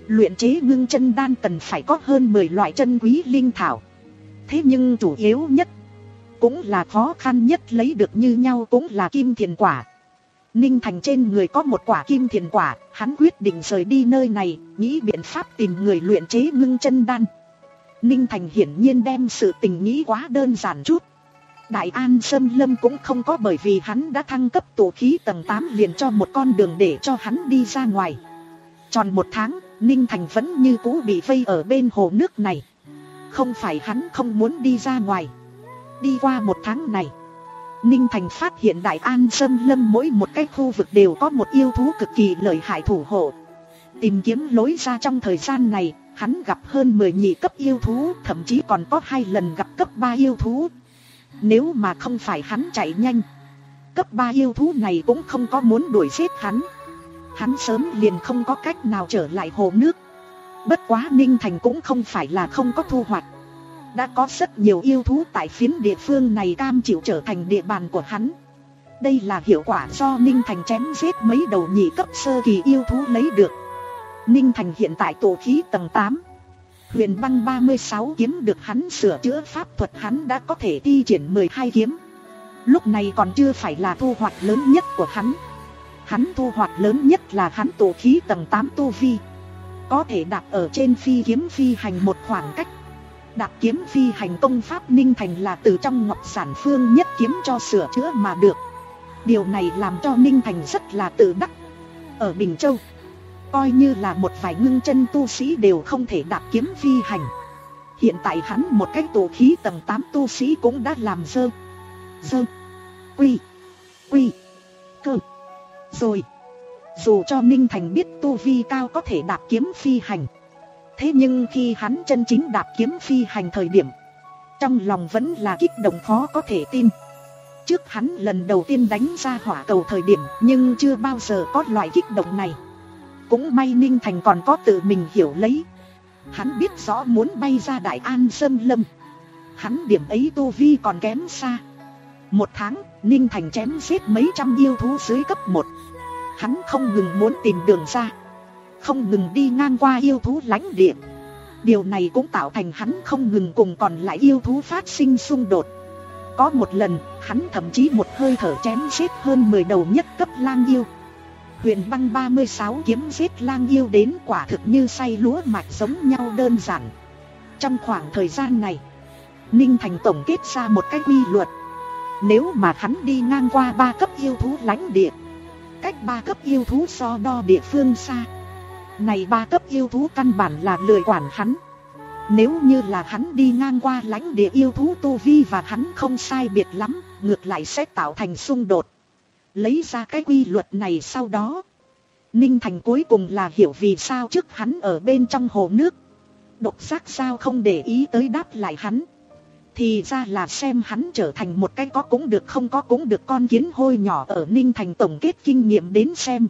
Luyện chế ngưng chân đan cần phải có hơn mười loại chân quý linh thảo. Thế nhưng chủ yếu nhất, cũng là khó khăn nhất lấy được như nhau cũng là kim thiền quả. Ninh Thành trên người có một quả kim thiền quả, hắn quyết định rời đi nơi này, nghĩ biện pháp tìm người luyện chế ngưng chân đan. Ninh Thành hiển nhiên đem sự tình nghĩ quá đơn giản chút. Đại An Sâm Lâm cũng không có bởi vì hắn đã thăng cấp tụ khí tầng tám liền cho một con đường để cho hắn đi ra ngoài. Tròn một tháng, Ninh Thành vẫn như cũ bị vây ở bên hồ nước này. Không phải hắn không muốn đi ra ngoài. Đi qua một tháng này, Ninh Thành phát hiện Đại An Sâm Lâm mỗi một cái khu vực đều có một yêu thú cực kỳ lợi hại thủ hộ. Tìm kiếm lối ra trong thời gian này, hắn gặp hơn mười nhị cấp yêu thú, thậm chí còn có hai lần gặp cấp ba yêu thú. Nếu mà không phải hắn chạy nhanh, cấp ba yêu thú này cũng không có muốn đuổi giết hắn. Hắn sớm liền không có cách nào trở lại hồ nước. Bất quá Ninh Thành cũng không phải là không có thu hoạch. Đã có rất nhiều yêu thú tại phiến địa phương này cam chịu trở thành địa bàn của hắn. Đây là hiệu quả do Ninh Thành chém giết mấy đầu nhị cấp sơ kỳ yêu thú lấy được. Ninh Thành hiện tại tổ khí tầng tám. Huyền băng ba mươi sáu kiếm được hắn sửa chữa pháp thuật, hắn đã có thể thi triển mười hai kiếm. Lúc này còn chưa phải là thu hoạch lớn nhất của hắn. Hắn thu hoạch lớn nhất là hắn tổ khí tầng tám tu vi. Có thể đạp ở trên phi kiếm phi hành một khoảng cách. Đạp kiếm phi hành công pháp Ninh Thành là từ trong Ngọc Sản Phương nhất kiếm cho sửa chữa mà được. Điều này làm cho Ninh Thành rất là tự đắc. Ở Bình Châu, coi như là một vài ngưng chân tu sĩ đều không thể đạp kiếm phi hành. Hiện tại hắn một cái tổ khí tầng tám tu sĩ cũng đã làm dơ Dơ Quy Quy Cơ rồi. Dù cho Ninh Thành biết tu vi cao có thể đạp kiếm phi hành, thế nhưng khi hắn chân chính đạp kiếm phi hành thời điểm, trong lòng vẫn là kích động khó có thể tin. Trước hắn lần đầu tiên đánh ra hỏa cầu thời điểm, nhưng chưa bao giờ có loại kích động này. Cũng may Ninh Thành còn có tự mình hiểu lấy. Hắn biết rõ muốn bay ra Đại An Sâm Lâm, hắn điểm ấy tu vi còn kém xa. Một tháng, Ninh Thành chém giết mấy trăm yêu thú dưới cấp một. Hắn không ngừng muốn tìm đường ra, không ngừng đi ngang qua yêu thú lãnh địa. Điều này cũng tạo thành hắn không ngừng cùng còn lại yêu thú phát sinh xung đột. Có một lần, hắn thậm chí một hơi thở chém giết hơn mười đầu nhất cấp lang yêu. Huyền băng ba mươi sáu kiếm giết lang yêu đến quả thực như xay lúa mạch giống nhau đơn giản. Trong khoảng thời gian này, Ninh Thành tổng kết ra một cái quy luật. Nếu mà hắn đi ngang qua ba cấp yêu thú lãnh địa, cách ba cấp yêu thú so đo địa phương xa, này ba cấp yêu thú căn bản là lười quản hắn. Nếu như là hắn đi ngang qua lãnh địa yêu thú tu vi và hắn không sai biệt lắm, ngược lại sẽ tạo thành xung đột. Lấy ra cái quy luật này sau đó, Ninh Thành cuối cùng là hiểu vì sao trước hắn ở bên trong hồ nước, độc giác sao không để ý tới đáp lại hắn. Thì ra là xem hắn trở thành một cái có cũng được không có cũng được con kiến hôi nhỏ. Ở Ninh Thành tổng kết kinh nghiệm đến xem,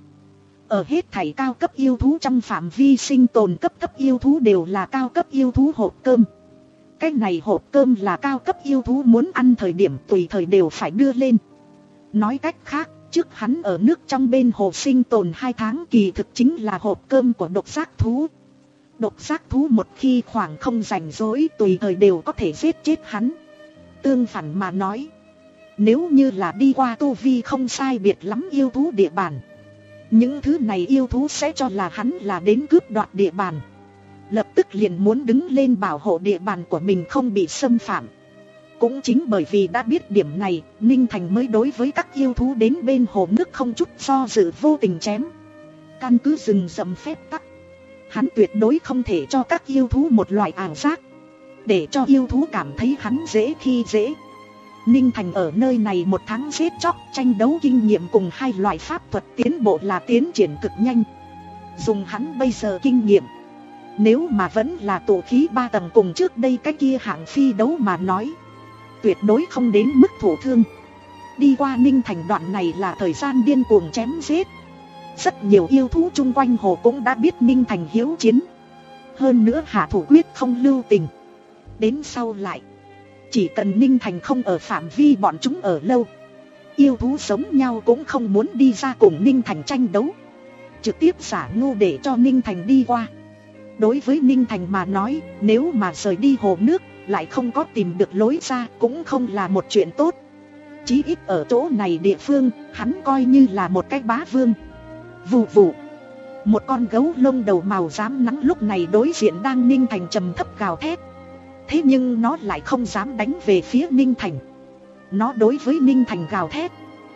ở hết thảy cao cấp yêu thú trong phạm vi sinh tồn, cấp thấp yêu thú đều là cao cấp yêu thú hộp cơm. Cái này hộp cơm là cao cấp yêu thú muốn ăn thời điểm tùy thời đều phải đưa lên. Nói cách khác, trước hắn ở nước trong bên hồ sinh tồn hai tháng kỳ thực chính là hộp cơm của độc giác thú. Độc giác thú một khi khoảng không rảnh rỗi tùy thời đều có thể giết chết hắn. Tương phản mà nói, nếu như là đi qua tu vi không sai biệt lắm yêu thú địa bàn, những thứ này yêu thú sẽ cho là hắn là đến cướp đoạt địa bàn, lập tức liền muốn đứng lên bảo hộ địa bàn của mình không bị xâm phạm. Cũng chính bởi vì đã biết điểm này, Ninh Thành mới đối với các yêu thú đến bên hồ nước không chút do dự vô tình chém. Căn cứ rừng rậm phép tắc, hắn tuyệt đối không thể cho các yêu thú một loại ảo giác, để cho yêu thú cảm thấy hắn dễ khi dễ. Ninh Thành ở nơi này một tháng giết chóc tranh đấu kinh nghiệm cùng hai loại pháp thuật tiến bộ là tiến triển cực nhanh. Dùng hắn bây giờ kinh nghiệm, nếu mà vẫn là tổ khí ba tầng cùng trước đây cái kia hạng phi đấu mà nói, tuyệt đối không đến mức thổ thương. Đi qua Ninh Thành đoạn này là thời gian điên cuồng chém giết. Rất nhiều yêu thú chung quanh hồ cũng đã biết Ninh Thành hiếu chiến, hơn nữa hạ thủ quyết không lưu tình. Đến sau lại, chỉ cần Ninh Thành không ở phạm vi bọn chúng ở lâu, yêu thú sống nhau cũng không muốn đi ra cùng Ninh Thành tranh đấu, trực tiếp giả ngu để cho Ninh Thành đi qua. Đối với Ninh Thành mà nói, nếu mà rời đi hồ nước, lại không có tìm được lối ra cũng không là một chuyện tốt. Chí ít ở chỗ này địa phương, hắn coi như là một cái bá vương. Vù vù. Một con gấu lông đầu màu rám nắng lúc này đối diện đang Ninh Thành trầm thấp gào thét. Thế nhưng nó lại không dám đánh về phía Ninh Thành. Nó đối với Ninh Thành gào thét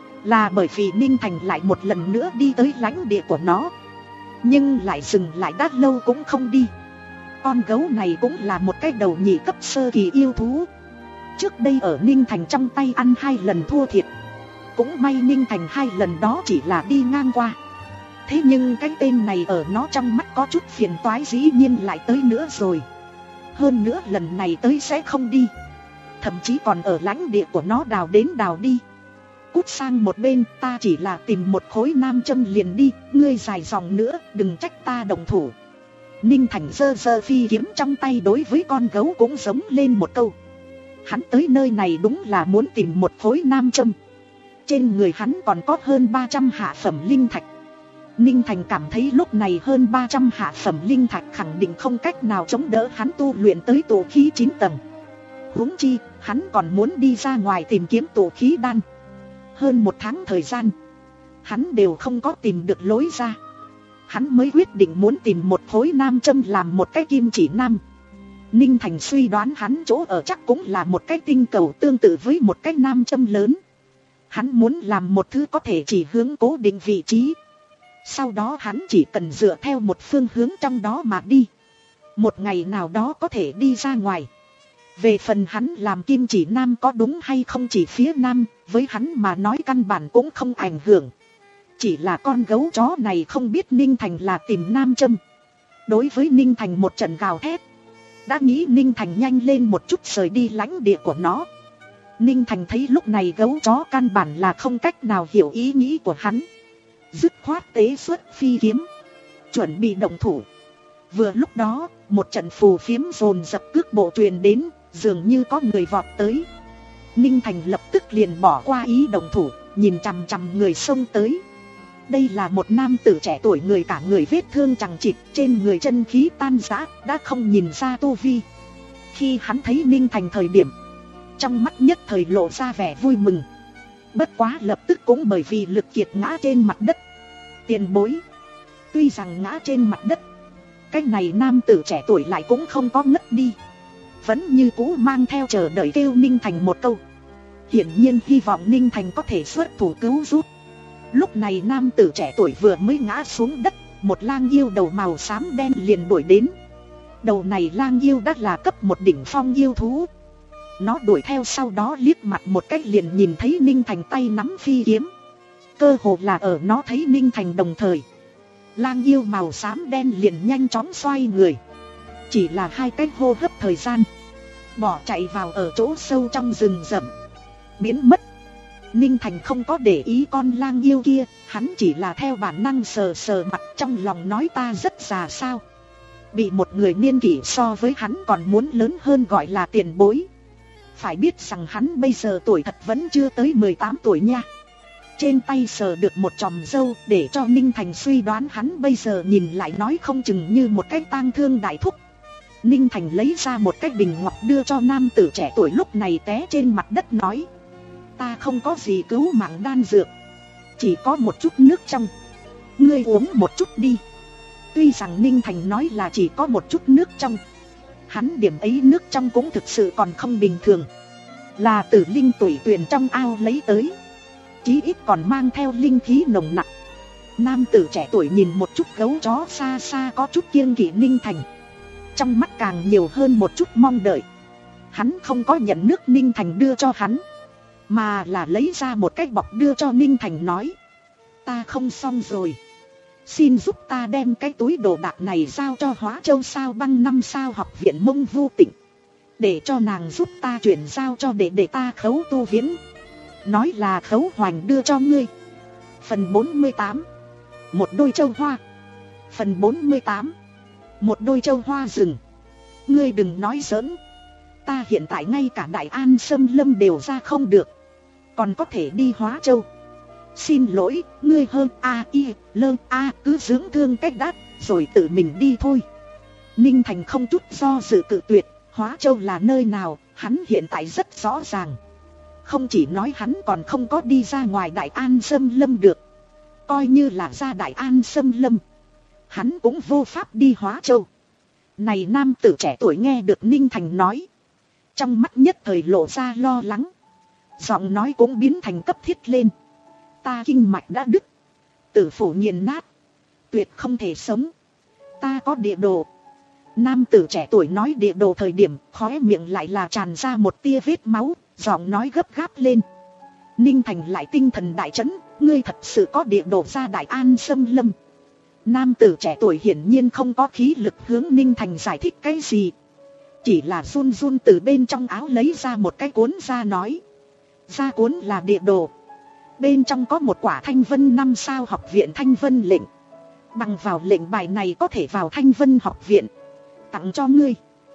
là bởi vì Ninh Thành lại một lần nữa đi tới lãnh địa của nó, nhưng lại dừng lại đã lâu cũng không đi. Con gấu này cũng là một cái đầu nhị cấp sơ kỳ yêu thú. Trước đây ở Ninh Thành trong tay ăn hai lần thua thiệt. Cũng may Ninh Thành hai lần đó chỉ là đi ngang qua. Thế nhưng cái tên này ở nó trong mắt có chút phiền toái, dĩ nhiên lại tới nữa rồi. Hơn nữa lần này tới sẽ không đi, thậm chí còn ở lãnh địa của nó đào đến đào đi. Cút sang một bên, ta chỉ là tìm một khối nam châm liền đi, ngươi dài dòng nữa, đừng trách ta động thủ. Ninh Thành giơ giơ phi kiếm trong tay đối với con gấu cũng giống lên một câu. Hắn tới nơi này đúng là muốn tìm một khối nam châm. Trên người hắn còn có hơn ba trăm hạ phẩm linh thạch. Ninh Thành cảm thấy lúc này hơn ba trăm hạ phẩm linh thạch khẳng định không cách nào chống đỡ hắn tu luyện tới tổ khí chín tầng. Huống chi, hắn còn muốn đi ra ngoài tìm kiếm tổ khí đan. Hơn một tháng thời gian, hắn đều không có tìm được lối ra. Hắn mới quyết định muốn tìm một khối nam châm làm một cái kim chỉ nam. Ninh Thành suy đoán hắn chỗ ở chắc cũng là một cái tinh cầu tương tự với một cái nam châm lớn. Hắn muốn làm một thứ có thể chỉ hướng cố định vị trí. Sau đó hắn chỉ cần dựa theo một phương hướng trong đó mà đi. Một ngày nào đó có thể đi ra ngoài. Về phần hắn làm kim chỉ nam có đúng hay không chỉ phía nam, với hắn mà nói căn bản cũng không ảnh hưởng. Chỉ là con gấu chó này không biết Ninh Thành là tìm nam châm. Đối với Ninh Thành một trận gào thét, đã nghĩ Ninh Thành nhanh lên một chút rời đi lãnh địa của nó. Ninh Thành thấy lúc này gấu chó căn bản là không cách nào hiểu ý nghĩ của hắn. Dứt khoát tế xuất phi kiếm, chuẩn bị động thủ. Vừa lúc đó, một trận phù phiếm dồn dập cước bộ truyền đến, dường như có người vọt tới. Ninh Thành lập tức liền bỏ qua ý động thủ, nhìn chằm chằm người xông tới. Đây là một nam tử trẻ tuổi, người cả người vết thương chằng chịt, trên người chân khí tan rã, đã không nhìn ra tu vi. Khi hắn thấy Ninh Thành thời điểm, trong mắt nhất thời lộ ra vẻ vui mừng. Bất quá lập tức cũng bởi vì lực kiệt ngã trên mặt đất. Tiền bối. Tuy rằng ngã trên mặt đất, cái này nam tử trẻ tuổi lại cũng không có ngất đi, vẫn như cũ mang theo chờ đợi kêu Ninh Thành một câu. Hiển nhiên hy vọng Ninh Thành có thể xuất thủ cứu giúp. Lúc này nam tử trẻ tuổi vừa mới ngã xuống đất, một lang yêu đầu màu xám đen liền đuổi đến. Đầu này lang yêu đã là cấp một đỉnh phong yêu thú. Nó đuổi theo sau đó liếc mặt một cách liền nhìn thấy Ninh Thành tay nắm phi kiếm. Cơ hồ là ở nó thấy Ninh Thành đồng thời, lang yêu màu xám đen liền nhanh chóng xoay người. Chỉ là hai cái hô hấp thời gian, bỏ chạy vào ở chỗ sâu trong rừng rậm, biến mất. Ninh Thành không có để ý con lang yêu kia, hắn chỉ là theo bản năng sờ sờ mặt, trong lòng nói ta rất già sao. Bị một người niên kỷ so với hắn còn muốn lớn hơn gọi là tiền bối. Phải biết rằng hắn bây giờ tuổi thật vẫn chưa tới mười tám tuổi nha. Trên tay sờ được một chòm râu, để cho Ninh Thành suy đoán hắn bây giờ nhìn lại nói không chừng như một cái tang thương đại thúc. Ninh Thành lấy ra một cái bình ngọc đưa cho nam tử trẻ tuổi lúc này té trên mặt đất nói: ta không có gì cứu mạng đan dược, chỉ có một chút nước trong, ngươi uống một chút đi. Tuy rằng Ninh Thành nói là chỉ có một chút nước trong, hắn điểm ấy nước trong cũng thực sự còn không bình thường, là từ linh tủy tuyền trong ao lấy tới, chí ít còn mang theo linh khí nồng nặc. Nam tử trẻ tuổi nhìn một chút gấu chó xa xa có chút kiêng kỵ Ninh Thành, trong mắt càng nhiều hơn một chút mong đợi. Hắn không có nhận nước Ninh Thành đưa cho hắn, mà là lấy ra một cái bọc đưa cho Ninh Thành nói: ta không xong rồi, xin giúp ta đem cái túi đồ đạc này giao cho Hóa Châu sao băng năm sao học viện Mông Vu Tịnh, để cho nàng giúp ta chuyển giao cho để để ta Khấu Tu Viễn. Nói là Khấu Hoành đưa cho ngươi. Phần bốn mươi tám. Một đôi châu hoa. Phần bốn mươi tám. Một đôi châu hoa rừng. Ngươi đừng nói giỡn, ta hiện tại ngay cả Đại An Sâm Lâm đều ra không được, còn có thể đi Hóa Châu. Xin lỗi, ngươi hơn a y lơ a cứ dưỡng thương cách đắt rồi tự mình đi thôi. Ninh Thành không chút do dự cự tuyệt. Hóa Châu là nơi nào, hắn hiện tại rất rõ ràng. Không chỉ nói hắn còn không có đi ra ngoài Đại An Xâm Lâm được, coi như là ra Đại An Xâm Lâm, hắn cũng vô pháp đi Hóa Châu. Này nam tử trẻ tuổi nghe được Ninh Thành nói, trong mắt nhất thời lộ ra lo lắng, giọng nói cũng biến thành cấp thiết lên. Ta kinh mạch đã đứt, tử phủ nghiền nát, tuyệt không thể sống. Ta có địa đồ. Nam tử trẻ tuổi nói địa đồ thời điểm, khóe miệng lại là tràn ra một tia vết máu, giọng nói gấp gáp lên. Ninh Thành lại tinh thần đại chấn, ngươi thật sự có địa đồ ra Đại An Xâm Lâm. Nam tử trẻ tuổi hiển nhiên không có khí lực hướng Ninh Thành giải thích cái gì, chỉ là run run từ bên trong áo lấy ra một cái cuốn ra nói. Ra cuốn là địa đồ, bên trong có một quả Thanh Vân năm sao học viện Thanh Vân lệnh. Bằng vào lệnh bài này có thể vào Thanh Vân học viện. Tặng cho ngươi.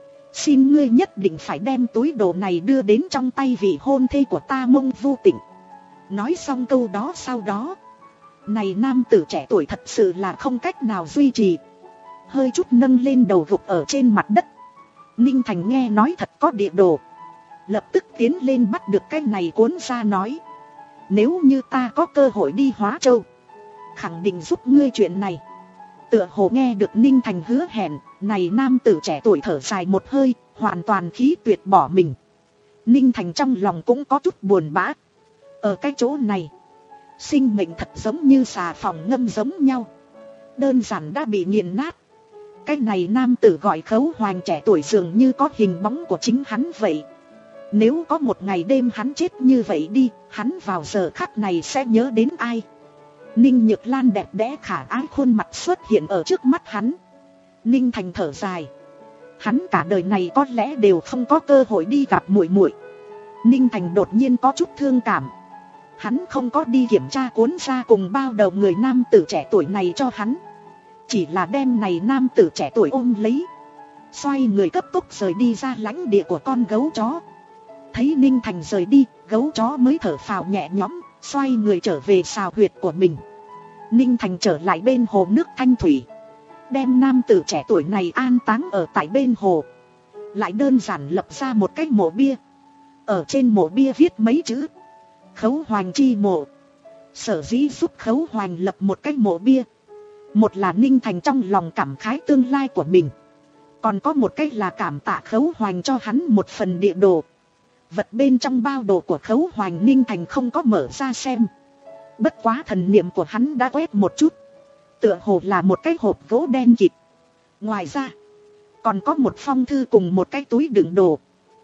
Xin ngươi nhất định phải đem túi đồ này đưa đến trong tay vị hôn thê của ta Mông Vu Tịnh. Nói xong câu đó sau đó, này nam tử trẻ tuổi thật sự là không cách nào duy trì, hơi chút nâng lên đầu gục ở trên mặt đất. Ninh Thành nghe nói thật có địa đồ, lập tức tiến lên bắt được cái này cuốn ra nói. Nếu như ta có cơ hội đi Hóa Châu, khẳng định giúp ngươi chuyện này. Tựa hồ nghe được Ninh Thành hứa hẹn, này nam tử trẻ tuổi thở dài một hơi, hoàn toàn khí tuyệt bỏ mình. Ninh Thành trong lòng cũng có chút buồn bã. Ở cái chỗ này, sinh mệnh thật giống như xà phòng ngâm giống nhau, đơn giản đã bị nghiền nát. Cái này nam tử gọi Khấu Hoành trẻ tuổi dường như có hình bóng của chính hắn vậy. Nếu có một ngày đêm hắn chết như vậy đi, hắn vào giờ khắc này sẽ nhớ đến ai? Ninh Nhược Lan đẹp đẽ khả ái khuôn mặt xuất hiện ở trước mắt hắn. Ninh Thành thở dài, hắn cả đời này có lẽ đều không có cơ hội đi gặp muội muội. Ninh Thành đột nhiên có chút thương cảm. Hắn không có đi kiểm tra cuốn ra cùng bao đầu người nam tử trẻ tuổi này cho hắn, chỉ là đem này nam tử trẻ tuổi ôm lấy, xoay người cấp tốc rời đi ra lãnh địa của con gấu chó. Thấy Ninh Thành rời đi, gấu chó mới thở phào nhẹ nhõm, xoay người trở về sào huyệt của mình. Ninh Thành trở lại bên hồ nước thanh thủy, đem nam tử trẻ tuổi này an táng ở tại bên hồ. Lại đơn giản lập ra một cái mộ bia. Ở trên mộ bia viết mấy chữ: Khấu Hoành chi mộ. Sở dĩ giúp Khấu Hoành lập một cái mộ bia, một là Ninh Thành trong lòng cảm khái tương lai của mình, còn có một cách là cảm tạ Khấu Hoành cho hắn một phần địa đồ. Vật bên trong bao đồ của Khấu Hoành Ninh Thành không có mở ra xem, bất quá thần niệm của hắn đã quét một chút, tựa hồ là một cái hộp gỗ đen kịt. Ngoài ra còn có một phong thư cùng một cái túi đựng đồ.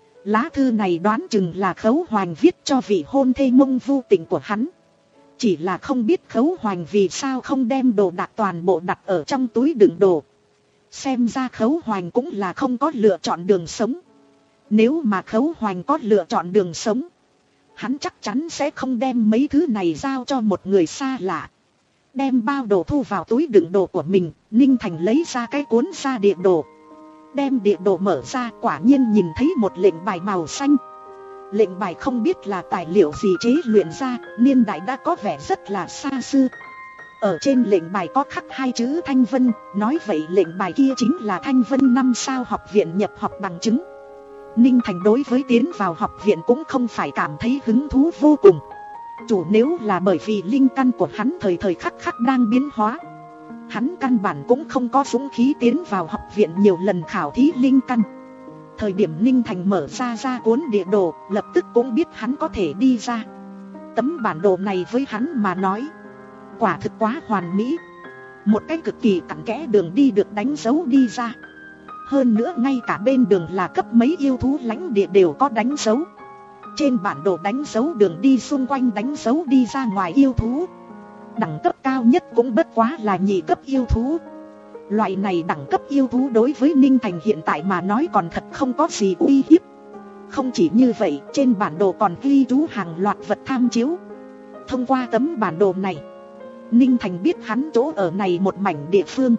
Lá thư này đoán chừng là Khấu Hoành viết cho vị hôn thê Mông Vu Tịnh của hắn. Chỉ là không biết Khấu Hoành vì sao không đem đồ đạc toàn bộ đặt ở trong túi đựng đồ. Xem ra Khấu Hoành cũng là không có lựa chọn đường sống. Nếu mà Khấu Hoành có lựa chọn đường sống, hắn chắc chắn sẽ không đem mấy thứ này giao cho một người xa lạ. Đem bao đồ thu vào túi đựng đồ của mình, Ninh Thành lấy ra cái cuốn ra địa đồ. Đem địa đồ mở ra, quả nhiên nhìn thấy một lệnh bài màu xanh. Lệnh bài không biết là tài liệu gì chế luyện ra, niên đại đã có vẻ rất là xa xưa. Ở trên lệnh bài có khắc hai chữ Thanh Vân, nói vậy lệnh bài kia chính là Thanh Vân năm sao học viện nhập học bằng chứng. Ninh Thành đối với tiến vào học viện cũng không phải cảm thấy hứng thú vô cùng. Chủ nếu là bởi vì linh căn của hắn thời thời khắc khắc đang biến hóa, hắn căn bản cũng không có dũng khí tiến vào học viện nhiều lần khảo thí linh căn. Thời điểm Ninh Thành mở ra ra cuốn địa đồ, lập tức cũng biết hắn có thể đi ra. Tấm bản đồ này với hắn mà nói, quả thực quá hoàn mỹ. Một cái cực kỳ cặn kẽ đường đi được đánh dấu đi ra. Hơn nữa ngay cả bên đường là cấp mấy yêu thú lãnh địa đều có đánh dấu. Trên bản đồ đánh dấu đường đi xung quanh đánh dấu đi ra ngoài yêu thú. Đẳng cấp cao nhất cũng bất quá là nhị cấp yêu thú. Loại này đẳng cấp yêu thú đối với Ninh Thành hiện tại mà nói còn thật không có gì uy hiếp. Không chỉ như vậy, trên bản đồ còn ghi chú hàng loạt vật tham chiếu. Thông qua tấm bản đồ này, Ninh Thành biết hắn chỗ ở này một mảnh địa phương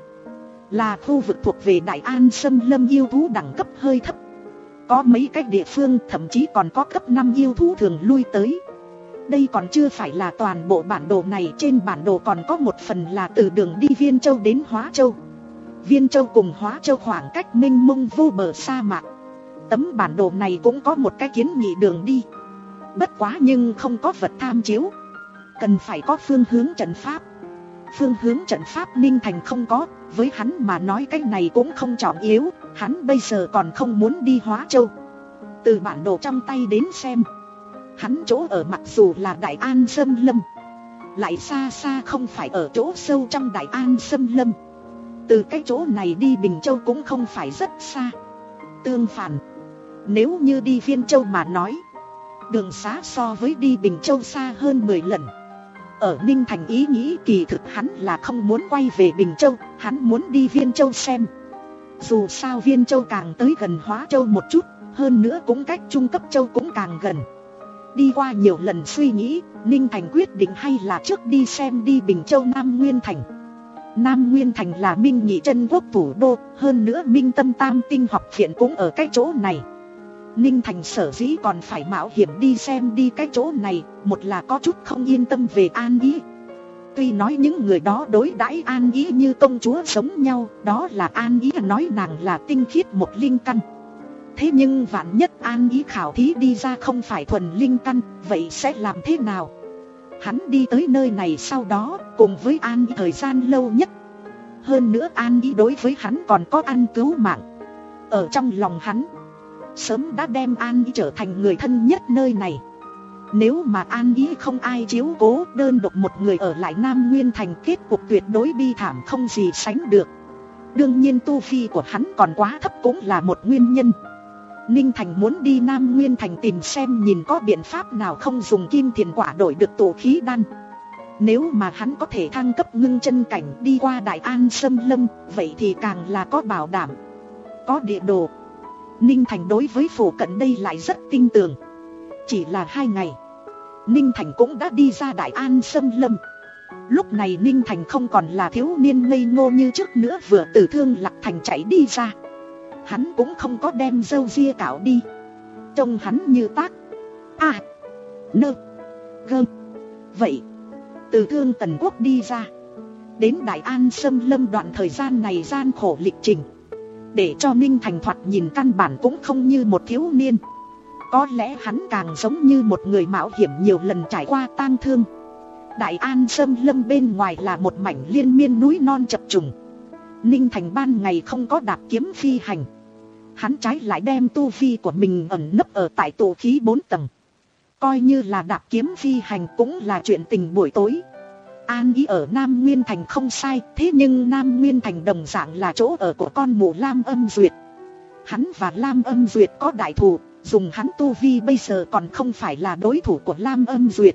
là khu vực thuộc về Đại An Xâm Lâm yêu thú đẳng cấp hơi thấp. Có mấy cái địa phương thậm chí còn có cấp năm yêu thú thường lui tới. Đây còn chưa phải là toàn bộ bản đồ này. Trên bản đồ còn có một phần là từ đường đi Viên Châu đến Hóa Châu. Viên Châu cùng Hóa Châu khoảng cách mênh mông vô bờ sa mạc. Tấm bản đồ này cũng có một cái kiến nghị đường đi. Bất quá nhưng không có vật tham chiếu. Cần phải có phương hướng trận pháp. Phương hướng trận pháp Ninh Thành không có. Với hắn mà nói cái này cũng không trọng yếu. Hắn bây giờ còn không muốn đi Hóa Châu. Từ bản đồ trong tay đến xem, hắn chỗ ở mặc dù là Đại An Xâm Lâm, lại xa xa không phải ở chỗ sâu trong Đại An Xâm Lâm. Từ cái chỗ này đi Bình Châu cũng không phải rất xa. Tương phản, nếu như đi Viên Châu mà nói, đường xá so với đi Bình Châu xa hơn mười lần. Ở Ninh Thành ý nghĩ kỳ thực hắn là không muốn quay về Bình Châu, hắn muốn đi Viên Châu xem. Dù sao Viên Châu càng tới gần Hóa Châu một chút, hơn nữa cũng cách Trung Cấp Châu cũng càng gần. Đi qua nhiều lần suy nghĩ, Ninh Thành quyết định hay là trước đi xem đi Bình Châu Nam Nguyên Thành. Nam Nguyên Thành là Minh Nhị Chân Quốc thủ đô, hơn nữa Minh Tâm Tam Tinh học viện cũng ở cái chỗ này. Ninh Thành sở dĩ còn phải mạo hiểm đi xem đi cái chỗ này, một là có chút không yên tâm về An Ý. Tuy nói những người đó đối đãi An Ý như công chúa giống nhau, đó là An Ý nói nàng là tinh khiết một linh căn. Thế nhưng vạn nhất An Ý khảo thí đi ra không phải thuần linh căn, vậy sẽ làm thế nào? Hắn đi tới nơi này sau đó, cùng với An Ý thời gian lâu nhất. Hơn nữa An Ý đối với hắn còn có ăn cứu mạng. Ở trong lòng hắn, sớm đã đem An Ý trở thành người thân nhất nơi này. Nếu mà An Ý không ai chiếu cố, đơn độc một người ở lại Nam Nguyên Thành, kết cục tuyệt đối bi thảm không gì sánh được. Đương nhiên tu vi của hắn còn quá thấp cũng là một nguyên nhân. Ninh Thành muốn đi Nam Nguyên Thành tìm xem nhìn có biện pháp nào không dùng kim thiền quả đổi được tổ khí đan. Nếu mà hắn có thể thăng cấp ngưng chân cảnh đi qua Đại An Xâm Lâm, vậy thì càng là có bảo đảm. Có địa đồ, Ninh Thành đối với phủ cận đây lại rất tin tưởng. Chỉ là hai ngày, Ninh Thành cũng đã đi ra Đại An Xâm Lâm. Lúc này Ninh Thành không còn là thiếu niên ngây ngô như trước nữa, vừa từ Thương Lạc Thành chạy đi ra. Hắn cũng không có đem râu ria cạo đi, trông hắn như tác A Nơ Gơ. Vậy từ Thương Tần Quốc đi ra đến Đại An Xâm Lâm đoạn thời gian này gian khổ lịch trình, để cho Ninh Thành thoạt nhìn căn bản cũng không như một thiếu niên. Có lẽ hắn càng giống như một người mạo hiểm nhiều lần trải qua tang thương. Đại An Xâm Lâm bên ngoài là một mảnh liên miên núi non chập trùng. Ninh Thành ban ngày không có đạp kiếm phi hành, hắn trái lại đem tu vi của mình ẩn nấp ở tại tổ khí bốn tầng. Coi như là đạp kiếm phi hành cũng là chuyện tình buổi tối. An Ý ở Nam Nguyên Thành không sai, thế nhưng Nam Nguyên Thành đồng dạng là chỗ ở của con mụ Lam Âm Duyệt. Hắn và Lam Âm Duyệt có đại thù, dùng hắn tu vi bây giờ còn không phải là đối thủ của Lam Âm Duyệt.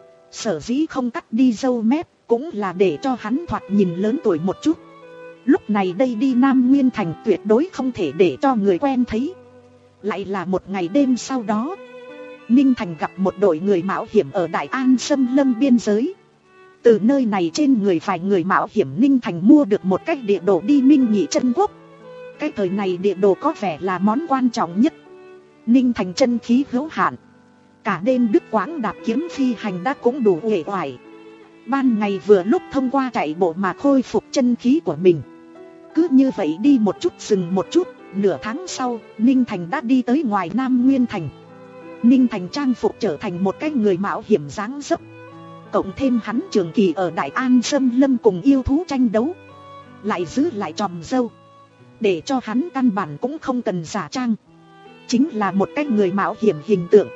Sở dĩ không cắt đi râu mép cũng là để cho hắn thoạt nhìn lớn tuổi một chút. Lúc này đây đi Nam Nguyên Thành tuyệt đối không thể để cho người quen thấy. Lại là một ngày đêm sau đó, Ninh Thành gặp một đội người mạo hiểm ở Đại An Xâm Lâm biên giới. Từ nơi này trên người vài người mạo hiểm Ninh Thành mua được một cái địa đồ đi Minh Nhị Chân Quốc. Cái thời này địa đồ có vẻ là món quan trọng nhất. Ninh Thành chân khí hữu hạn, cả đêm đứt quãng đạp kiếm phi hành đã cũng đủ uể oải. Ban ngày vừa lúc thông qua chạy bộ mà khôi phục chân khí của mình. Cứ như vậy đi một chút dừng một chút, nửa tháng sau, Ninh Thành đã đi tới ngoài Nam Nguyên Thành. Ninh Thành trang phục trở thành một cái người mạo hiểm dáng dấp. Cộng thêm hắn trường kỳ ở Đại An Xâm Lâm cùng yêu thú tranh đấu, lại giữ lại chòm râu, để cho hắn căn bản cũng không cần giả trang, chính là một cái người mạo hiểm hình tượng.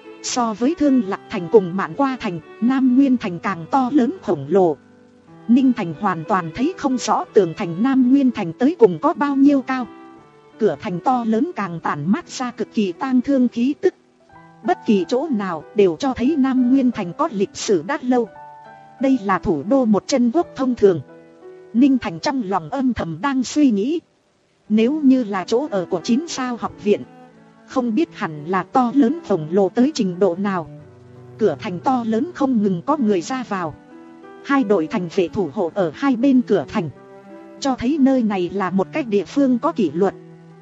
So với Thương Lạc Thành cùng Mạn Qua Thành, Nam Nguyên Thành càng to lớn khổng lồ. Ninh Thành hoàn toàn thấy không rõ tường thành Nam Nguyên Thành tới cùng có bao nhiêu cao. Cửa thành to lớn càng tản mát ra cực kỳ tang thương khí tức. Bất kỳ chỗ nào đều cho thấy Nam Nguyên Thành có lịch sử đã lâu. Đây là thủ đô một chân quốc thông thường. Ninh Thành trong lòng âm thầm đang suy nghĩ, nếu như là chỗ ở của chín sao học viện, không biết hẳn là to lớn khổng lồ tới trình độ nào. Cửa thành to lớn không ngừng có người ra vào. Hai đội thành vệ thủ hộ ở hai bên cửa thành, cho thấy nơi này là một cái địa phương có kỷ luật.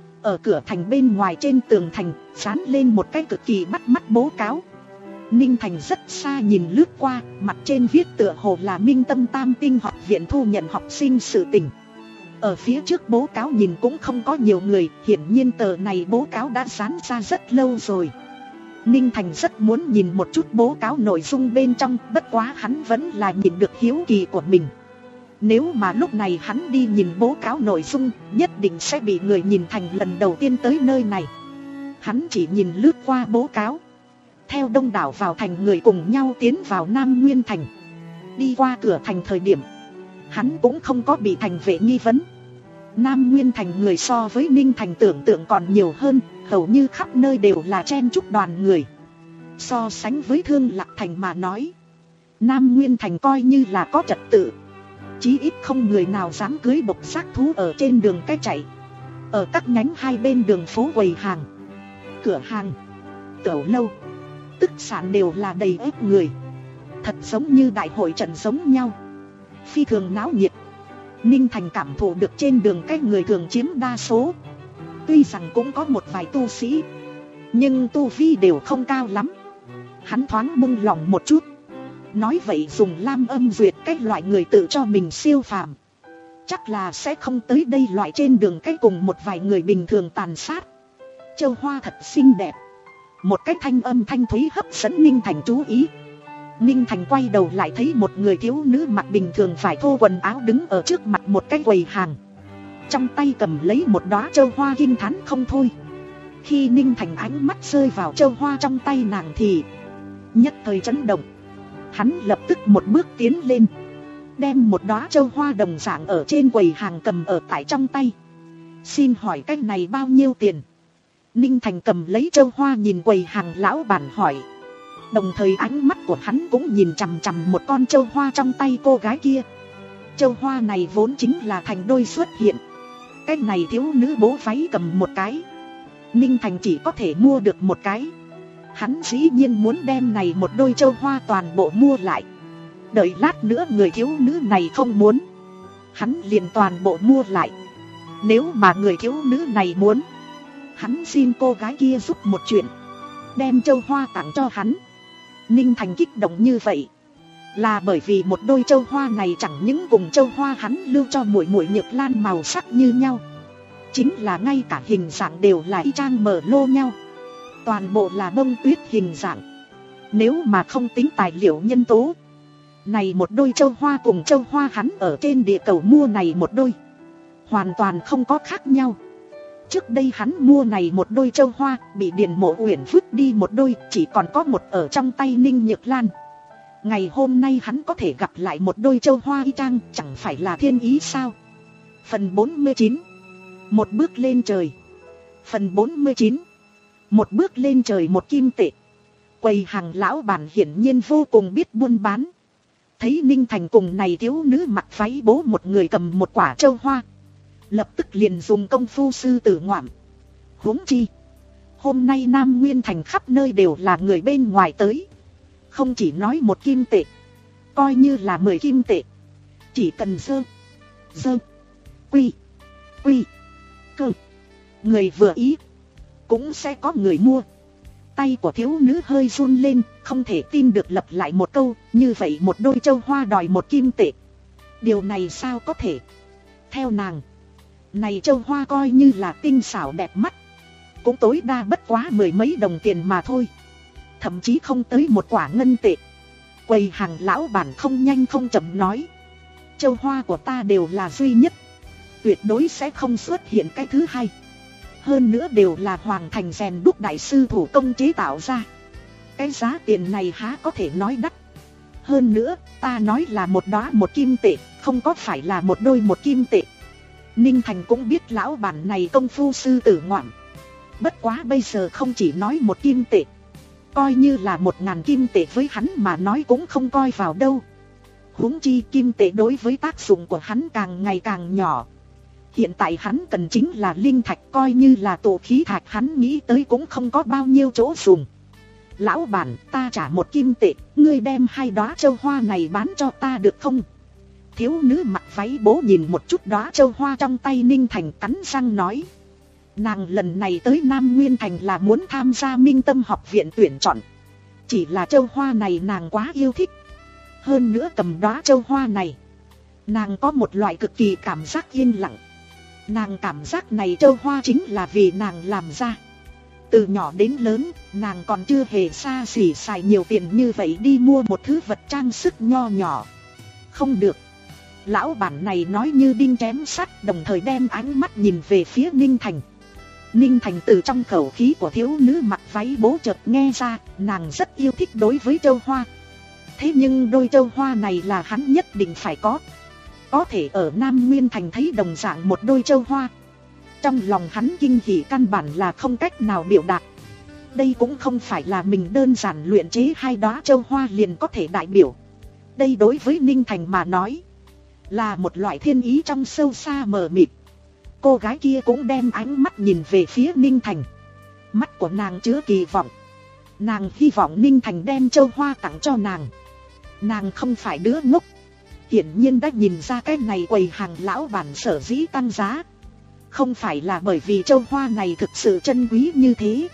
Ở cửa thành bên ngoài trên tường thành dán lên một cái cực kỳ bắt mắt bố cáo. Ninh Thành rất xa nhìn lướt qua, mặt trên viết tựa hồ là Minh Tâm Tam Tinh học viện thu nhận học sinh sự tình. Ở phía trước bố cáo nhìn cũng không có nhiều người, hiển nhiên tờ này bố cáo đã dán ra rất lâu rồi. Ninh Thành rất muốn nhìn một chút bố cáo nội dung bên trong, bất quá hắn vẫn là nhìn được hiếu kỳ của mình. Nếu mà lúc này hắn đi nhìn bố cáo nội dung, nhất định sẽ bị người nhìn thành lần đầu tiên tới nơi này. Hắn chỉ nhìn lướt qua bố cáo. Theo đông đảo vào thành người cùng nhau tiến vào Nam Nguyên Thành. Đi qua cửa thành thời điểm, hắn cũng không có bị thành vệ nghi vấn. Nam Nguyên Thành người so với Ninh Thành tưởng tượng còn nhiều hơn, hầu như khắp nơi đều là chen chúc đoàn người. So sánh với Thương Lạc Thành mà nói, Nam Nguyên Thành coi như là có trật tự. Chí ít không người nào dám cưới bộc xác thú ở trên đường cái chạy. Ở các nhánh hai bên đường phố quầy hàng, cửa hàng, tiểu lâu, tức sản đều là đầy ếp người. Thật giống như đại hội trận giống nhau, phi thường náo nhiệt. Ninh Thành cảm thụ được trên đường cái người thường chiếm đa số. Tuy rằng cũng có một vài tu sĩ, nhưng tu vi đều không cao lắm. Hắn thoáng buông lòng một chút. Nói vậy dùng Lam Âm Duyệt cái loại người tự cho mình siêu phàm, chắc là sẽ không tới đây loại trên đường cái cùng một vài người bình thường tàn sát. Châu Hoa thật xinh đẹp. Một cái thanh âm thanh thúy hấp dẫn Ninh Thành chú ý. Ninh Thành quay đầu lại thấy một người thiếu nữ mặc bình thường vải thô quần áo đứng ở trước mặt một cái quầy hàng, trong tay cầm lấy một đóa châu hoa, kinh thán không thôi. Khi Ninh Thành ánh mắt rơi vào châu hoa trong tay nàng thì nhất thời chấn động. Hắn lập tức một bước tiến lên, đem một đóa châu hoa đồng dạng ở trên quầy hàng cầm ở tại trong tay. Xin hỏi cái này bao nhiêu tiền? Ninh Thành cầm lấy châu hoa nhìn quầy hàng lão bản hỏi. Đồng thời ánh mắt của hắn cũng nhìn chằm chằm một con châu hoa trong tay cô gái kia. Châu hoa này vốn chính là thành đôi xuất hiện. Cái này thiếu nữ bố váy cầm một cái, Ninh Thành chỉ có thể mua được một cái. Hắn dĩ nhiên muốn đem này một đôi châu hoa toàn bộ mua lại. Đợi lát nữa người thiếu nữ này không muốn, hắn liền toàn bộ mua lại. Nếu mà người thiếu nữ này muốn, hắn xin cô gái kia giúp một chuyện, đem châu hoa tặng cho hắn. Ninh Thành kích động như vậy là bởi vì một đôi châu hoa này chẳng những cùng châu hoa hắn lưu cho muội muội Nhược Lan màu sắc như nhau, chính là ngay cả hình dạng đều là y chang mở lô nhau. Toàn bộ là bông tuyết hình dạng. Nếu mà không tính tài liệu nhân tố, này một đôi châu hoa cùng châu hoa hắn ở trên địa cầu mua này một đôi hoàn toàn không có khác nhau. Trước đây hắn mua này một đôi châu hoa, bị Điền Mộ Uyển vứt đi một đôi, chỉ còn có một ở trong tay Ninh Nhược Lan. Ngày hôm nay hắn có thể gặp lại một đôi châu hoa y chang, chẳng phải là thiên ý sao? Phần bốn mươi chín. Một bước lên trời. Phần bốn mươi chín. Một bước lên trời một kim tệ. Quầy hàng lão bản hiển nhiên vô cùng biết buôn bán. Thấy Ninh Thành cùng này thiếu nữ mặc váy bố một người cầm một quả châu hoa, lập tức liền dùng công phu sư tử ngoạm. Huống chi hôm nay Nam Nguyên Thành khắp nơi đều là người bên ngoài tới. Không chỉ nói một kim tệ, coi như là mười kim tệ, chỉ cần dơ dơ quy quy cơ, người vừa ý cũng sẽ có người mua. Tay của thiếu nữ hơi run lên, không thể tin được lặp lại một câu, như vậy một đôi châu hoa đòi một kim tệ. Điều này sao có thể? Theo nàng, này châu hoa coi như là tinh xảo đẹp mắt, cũng tối đa bất quá mười mấy đồng tiền mà thôi, thậm chí không tới một quả ngân tệ. Quầy hàng lão bản không nhanh không chậm nói, châu hoa của ta đều là duy nhất, tuyệt đối sẽ không xuất hiện cái thứ hai. Hơn nữa đều là Hoàng Thành rèn đúc đại sư thủ công chế tạo ra. Cái giá tiền này há có thể nói đắt. Hơn nữa, ta nói là một đóa một kim tệ, không có phải là một đôi một kim tệ. Ninh Thành cũng biết lão bản này công phu sư tử ngoạm. Bất quá bây giờ không chỉ nói một kim tệ, coi như là một ngàn kim tệ với hắn mà nói cũng không coi vào đâu. Huống chi kim tệ đối với tác dụng của hắn càng ngày càng nhỏ. Hiện tại hắn cần chính là linh thạch, coi như là tổ khí thạch hắn nghĩ tới cũng không có bao nhiêu chỗ dùng. Lão bản, ta trả một kim tệ, ngươi đem hai đóa châu hoa này bán cho ta được không? Thiếu nữ mặc váy bố nhìn một chút đóa châu hoa trong tay Ninh Thành, cắn răng nói. Nàng lần này tới Nam Nguyên Thành là muốn tham gia Minh Tâm học viện tuyển chọn. Chỉ là châu hoa này nàng quá yêu thích. Hơn nữa cầm đóa châu hoa này, nàng có một loại cực kỳ cảm giác yên lặng. Nàng cảm giác này châu hoa chính là vì nàng làm ra. Từ nhỏ đến lớn, nàng còn chưa hề xa xỉ xài nhiều tiền như vậy đi mua một thứ vật trang sức nho nhỏ. Không được. Lão bản này nói như đinh chém sắt, đồng thời đem ánh mắt nhìn về phía Ninh Thành. Ninh Thành từ trong khẩu khí của thiếu nữ mặc váy bố chợt nghe ra, nàng rất yêu thích đối với châu hoa. Thế nhưng đôi châu hoa này là hắn nhất định phải có. Có thể ở Nam Nguyên Thành thấy đồng dạng một đôi châu hoa. Trong lòng hắn kinh hỉ căn bản là không cách nào biểu đạt. Đây cũng không phải là mình đơn giản luyện chế hai đóa châu hoa liền có thể đại biểu. Đây đối với Ninh Thành mà nói là một loại thiên ý trong sâu xa mờ mịt. Cô gái kia cũng đem ánh mắt nhìn về phía Ninh Thành. Mắt của nàng chứa kỳ vọng. Nàng hy vọng Ninh Thành đem châu hoa tặng cho nàng. Nàng không phải đứa ngốc. Hiển nhiên đã nhìn ra cái này quầy hàng lão bản sở dĩ tăng giá. Không phải là bởi vì châu hoa này thực sự chân quý như thế,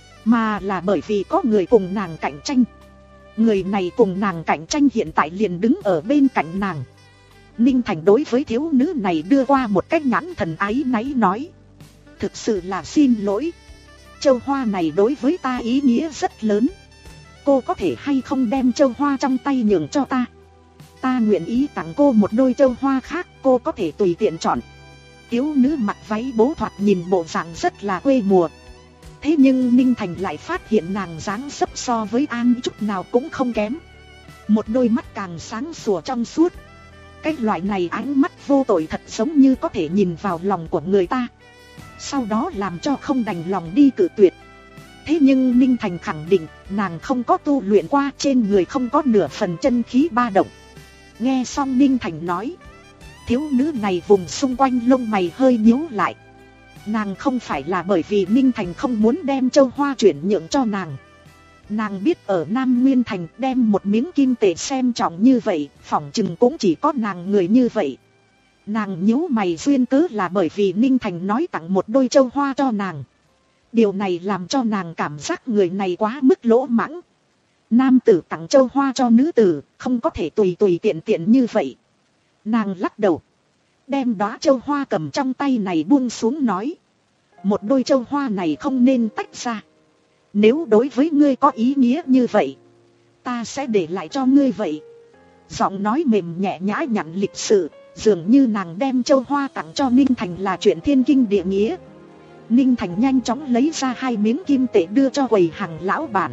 mà là bởi vì có người cùng nàng cạnh tranh. Người này cùng nàng cạnh tranh hiện tại liền đứng ở bên cạnh nàng. Ninh Thành đối với thiếu nữ này đưa qua một cái nhãn thần áy náy nói: thực sự là xin lỗi. Châu hoa này đối với ta ý nghĩa rất lớn. Cô có thể hay không đem châu hoa trong tay nhường cho ta? Ta nguyện ý tặng cô một đôi châu hoa khác, cô có thể tùy tiện chọn. Thiếu nữ mặc váy bố thoạt nhìn bộ dạng rất là quê mùa. Thế nhưng Ninh Thành lại phát hiện nàng dáng dấp so với An chút nào cũng không kém. Một đôi mắt càng sáng sủa trong suốt. Cái loại này ánh mắt vô tội thật giống như có thể nhìn vào lòng của người ta. Sau đó làm cho không đành lòng đi cự tuyệt. Thế nhưng Ninh Thành khẳng định nàng không có tu luyện qua, trên người không có nửa phần chân khí ba động. Nghe xong Ninh Thành nói, thiếu nữ này vùng xung quanh lông mày hơi nhíu lại. Nàng không phải là bởi vì Ninh Thành không muốn đem châu hoa chuyển nhượng cho nàng. Nàng biết ở Nam Nguyên Thành đem một miếng kim tệ xem trọng như vậy, phỏng chừng cũng chỉ có nàng người như vậy. Nàng nhíu mày duyên cớ là bởi vì Ninh Thành nói tặng một đôi châu hoa cho nàng. Điều này làm cho nàng cảm giác người này quá mức lỗ mãng. Nam tử tặng châu hoa cho nữ tử, không có thể tùy tùy tiện tiện như vậy. Nàng lắc đầu, đem đóa châu hoa cầm trong tay này buông xuống nói: một đôi châu hoa này không nên tách ra. Nếu đối với ngươi có ý nghĩa như vậy, ta sẽ để lại cho ngươi vậy. Giọng nói mềm nhẹ nhã nhặn lịch sự, dường như nàng đem châu hoa tặng cho Ninh Thành là chuyện thiên kinh địa nghĩa. Ninh Thành nhanh chóng lấy ra hai miếng kim tệ đưa cho quầy hàng lão bản,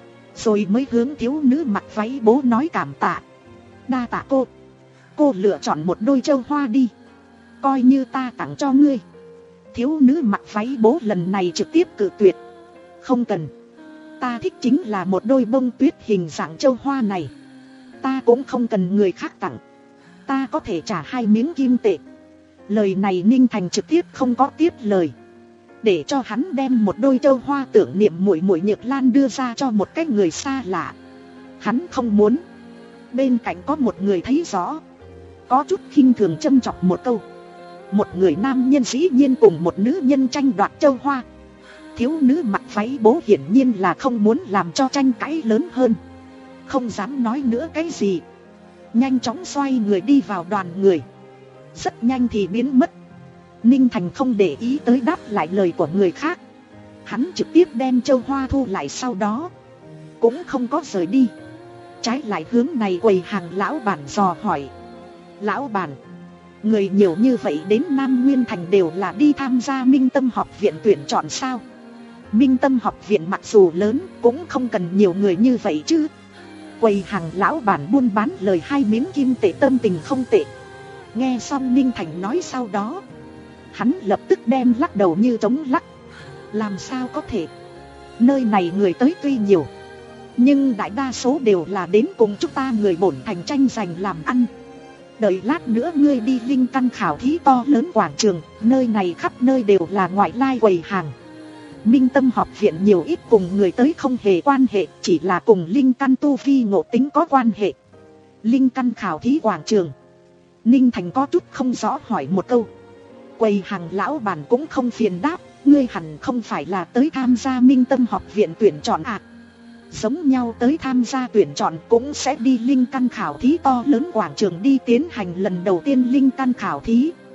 rồi mới hướng thiếu nữ mặc váy bố nói cảm tạ. Đa tạ cô. Cô lựa chọn một đôi châu hoa đi, coi như ta tặng cho ngươi. Thiếu nữ mặc váy bố lần này trực tiếp cự tuyệt. Không cần. Ta thích chính là một đôi bông tuyết hình dạng châu hoa này. Ta cũng không cần người khác tặng. Ta có thể trả hai miếng kim tệ. Lời này Ninh Thành trực tiếp không có tiếp lời, để cho hắn đem một đôi châu hoa tưởng niệm muội muội Nhược Lan đưa ra cho một cái người xa lạ. Hắn không muốn. Bên cạnh có một người thấy rõ, có chút khinh thường châm chọc một câu: một người nam nhân dĩ nhiên cùng một nữ nhân tranh đoạt châu hoa. Thiếu nữ mặc váy bố hiển nhiên là không muốn làm cho tranh cãi lớn hơn, không dám nói nữa cái gì, nhanh chóng xoay người đi vào đoàn người. Rất nhanh thì biến mất. Ninh Thành không để ý tới đáp lại lời của người khác. Hắn trực tiếp đem châu hoa thu lại, sau đó cũng không có rời đi, trái lại hướng này quầy hàng lão bản dò hỏi: lão bản, người nhiều như vậy đến Nam Nguyên Thành đều là đi tham gia Minh Tâm học viện tuyển chọn sao? Minh Tâm học viện mặc dù lớn cũng không cần nhiều người như vậy chứ. Quầy hàng lão bản buôn bán lời hai miếng kim tệ tâm tình không tệ. Nghe xong Ninh Thành nói sau đó, hắn lập tức đem lắc đầu như trống lắc. Làm sao có thể? Nơi này người tới tuy nhiều, nhưng đại đa số đều là đến cùng chúng ta người bổn thành tranh giành làm ăn. Đợi lát nữa ngươi đi linh căn khảo thí to lớn quảng trường, nơi này khắp nơi đều là ngoại lai quầy hàng. Minh Tâm học viện nhiều ít cùng người tới không hề quan hệ, chỉ là cùng linh căn tu vi ngộ tính có quan hệ. Linh căn khảo thí quảng trường. Ninh Thành có chút không rõ hỏi một câu. Quầy hàng lão bản cũng không phiền đáp: ngươi hẳn không phải là tới tham gia Minh Tâm học viện tuyển chọn à? Giống nhau tới tham gia tuyển chọn cũng sẽ đi linh căn khảo thí to lớn quảng trường đi tiến hành lần đầu tiên linh căn khảo thí.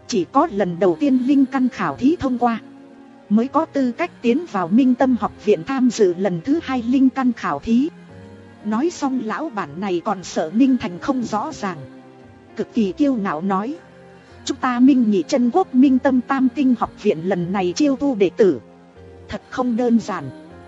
Chỉ có lần đầu tiên linh căn khảo thí thông qua mới có tư cách tiến vào Minh Tâm học viện tham dự lần thứ hai linh căn khảo thí. Nói xong lão bản này còn sợ Ninh Thành không rõ ràng, cực kỳ kiêu ngạo nói: chúng ta Minh Nhị Chân Quốc Minh Tâm Tam Tinh học viện lần này chiêu thu đệ tử thật không đơn giản.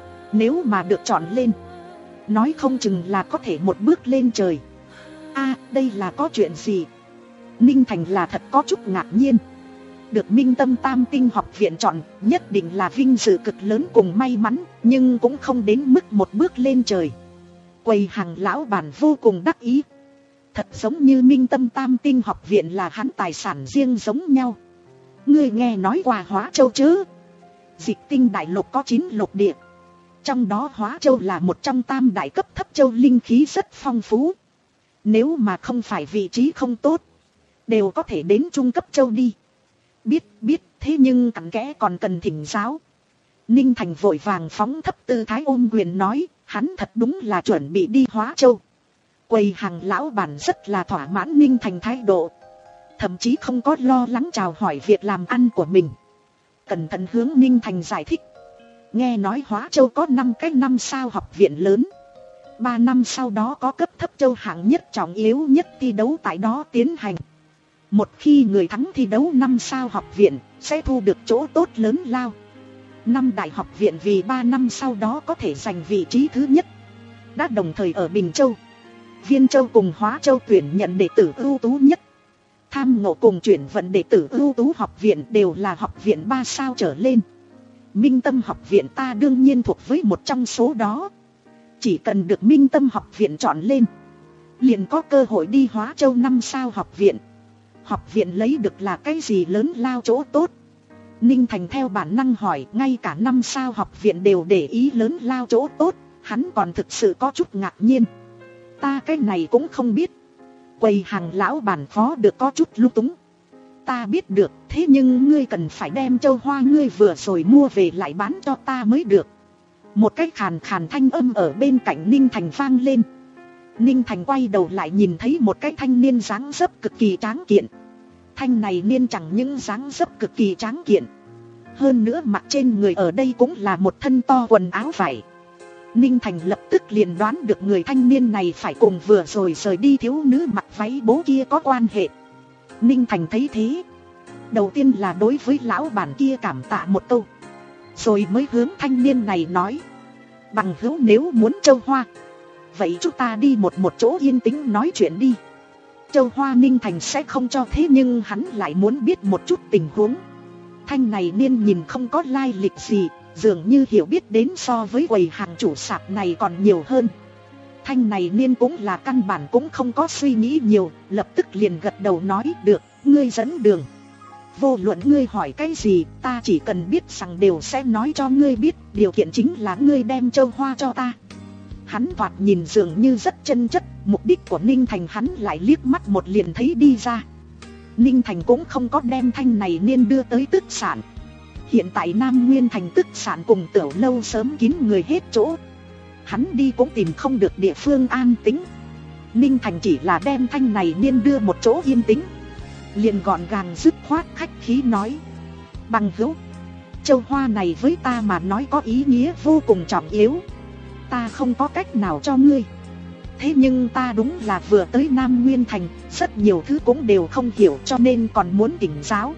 Nếu mà được chọn lên, nói không chừng là có thể một bước lên trời. A, à, đây là có chuyện gì? Ninh Thành là thật có chút ngạc nhiên. Được Minh Tâm Tam Tinh học viện chọn nhất định là vinh dự cực lớn cùng may mắn, nhưng cũng không đến mức một bước lên trời. Quầy hàng lão bản vô cùng đắc ý. Thật giống như Minh Tâm Tam Tinh học viện là hắn tài sản riêng giống nhau. Ngươi nghe nói qua Hóa Châu chứ? Dịch Tinh đại lục có chín lục địa, trong đó Hóa Châu là một trong tam đại cấp thấp châu, linh khí rất phong phú. Nếu mà không phải vị trí không tốt, đều có thể đến trung cấp châu đi. Biết biết, thế nhưng cặn kẽ còn cần thỉnh giáo. Ninh Thành vội vàng phóng thấp tư thái ôm quyền nói, hắn thật đúng là chuẩn bị đi Hóa Châu. Quầy hàng lão bản rất là thỏa mãn Ninh Thành thái độ, thậm chí không có lo lắng chào hỏi việc làm ăn của mình, cẩn thận hướng Ninh Thành giải thích. Nghe nói Hóa Châu có năm cái năm sao học viện lớn, ba năm sau đó có cấp thấp châu hạng nhất trọng yếu nhất thi đấu tại đó tiến hành. Một khi người thắng thi đấu năm sao học viện sẽ thu được chỗ tốt lớn lao. Năm đại học viện vì ba năm sau đó có thể giành vị trí thứ nhất, đã đồng thời ở Bình Châu, Viên Châu cùng Hóa Châu tuyển nhận đệ tử ưu tú nhất. Tham ngộ cùng chuyển vận đệ tử ưu tú học viện đều là học viện ba sao trở lên. Minh Tâm học viện ta đương nhiên thuộc với một trong số đó. Chỉ cần được Minh Tâm học viện chọn lên, liền có cơ hội đi Hóa Châu năm sao học viện. Học viện lấy được là cái gì lớn lao chỗ tốt? Ninh Thành theo bản năng hỏi, ngay cả năm sao học viện đều để ý lớn lao chỗ tốt, hắn còn thực sự có chút ngạc nhiên. Ta cái này cũng không biết. Quầy hàng lão bản phó được có chút lung túng. Ta biết được, thế nhưng ngươi cần phải đem châu hoa ngươi vừa rồi mua về lại bán cho ta mới được. Một cái khàn khàn thanh âm ở bên cạnh Ninh Thành vang lên. Ninh Thành quay đầu lại nhìn thấy một cái thanh niên dáng dấp cực kỳ tráng kiện. Thanh này niên chẳng những dáng dấp cực kỳ tráng kiện, hơn nữa mặt trên người ở đây cũng là một thân to quần áo vải. Ninh Thành lập tức liền đoán được người thanh niên này phải cùng vừa rồi rời đi thiếu nữ mặc váy bố kia có quan hệ. Ninh Thành thấy thế, đầu tiên là đối với lão bản kia cảm tạ một câu, rồi mới hướng thanh niên này nói: bằng hữu, nếu muốn châu hoa, vậy chúng ta đi một một chỗ yên tĩnh nói chuyện đi. Châu hoa Ninh Thành sẽ không cho, thế nhưng hắn lại muốn biết một chút tình huống. Thanh này niên nhìn không có lai lịch gì, dường như hiểu biết đến so với quầy hàng chủ sạp này còn nhiều hơn. Thanh này niên cũng là căn bản cũng không có suy nghĩ nhiều, lập tức liền gật đầu nói: được, ngươi dẫn đường. Vô luận ngươi hỏi cái gì, ta chỉ cần biết rằng đều sẽ nói cho ngươi biết, điều kiện chính là ngươi đem châu hoa cho ta. Hắn thoạt nhìn dường như rất chân chất, mục đích của Ninh Thành hắn lại liếc mắt một liền thấy đi ra. Ninh Thành cũng không có đem thanh này niên đưa tới tức sản. Hiện tại Nam Nguyên thành tức sản cùng Tiểu Lâu sớm kín người hết chỗ, hắn đi cũng tìm không được địa phương an tĩnh. Ninh Thành chỉ là đem thanh này niên đưa một chỗ yên tĩnh, liền gọn gàng dứt khoát khách khí nói: bằng hữu, châu hoa này với ta mà nói có ý nghĩa vô cùng trọng yếu. Ta không có cách nào cho ngươi, thế nhưng ta đúng là vừa tới Nam Nguyên thành, rất nhiều thứ cũng đều không hiểu, cho nên còn muốn thỉnh giáo.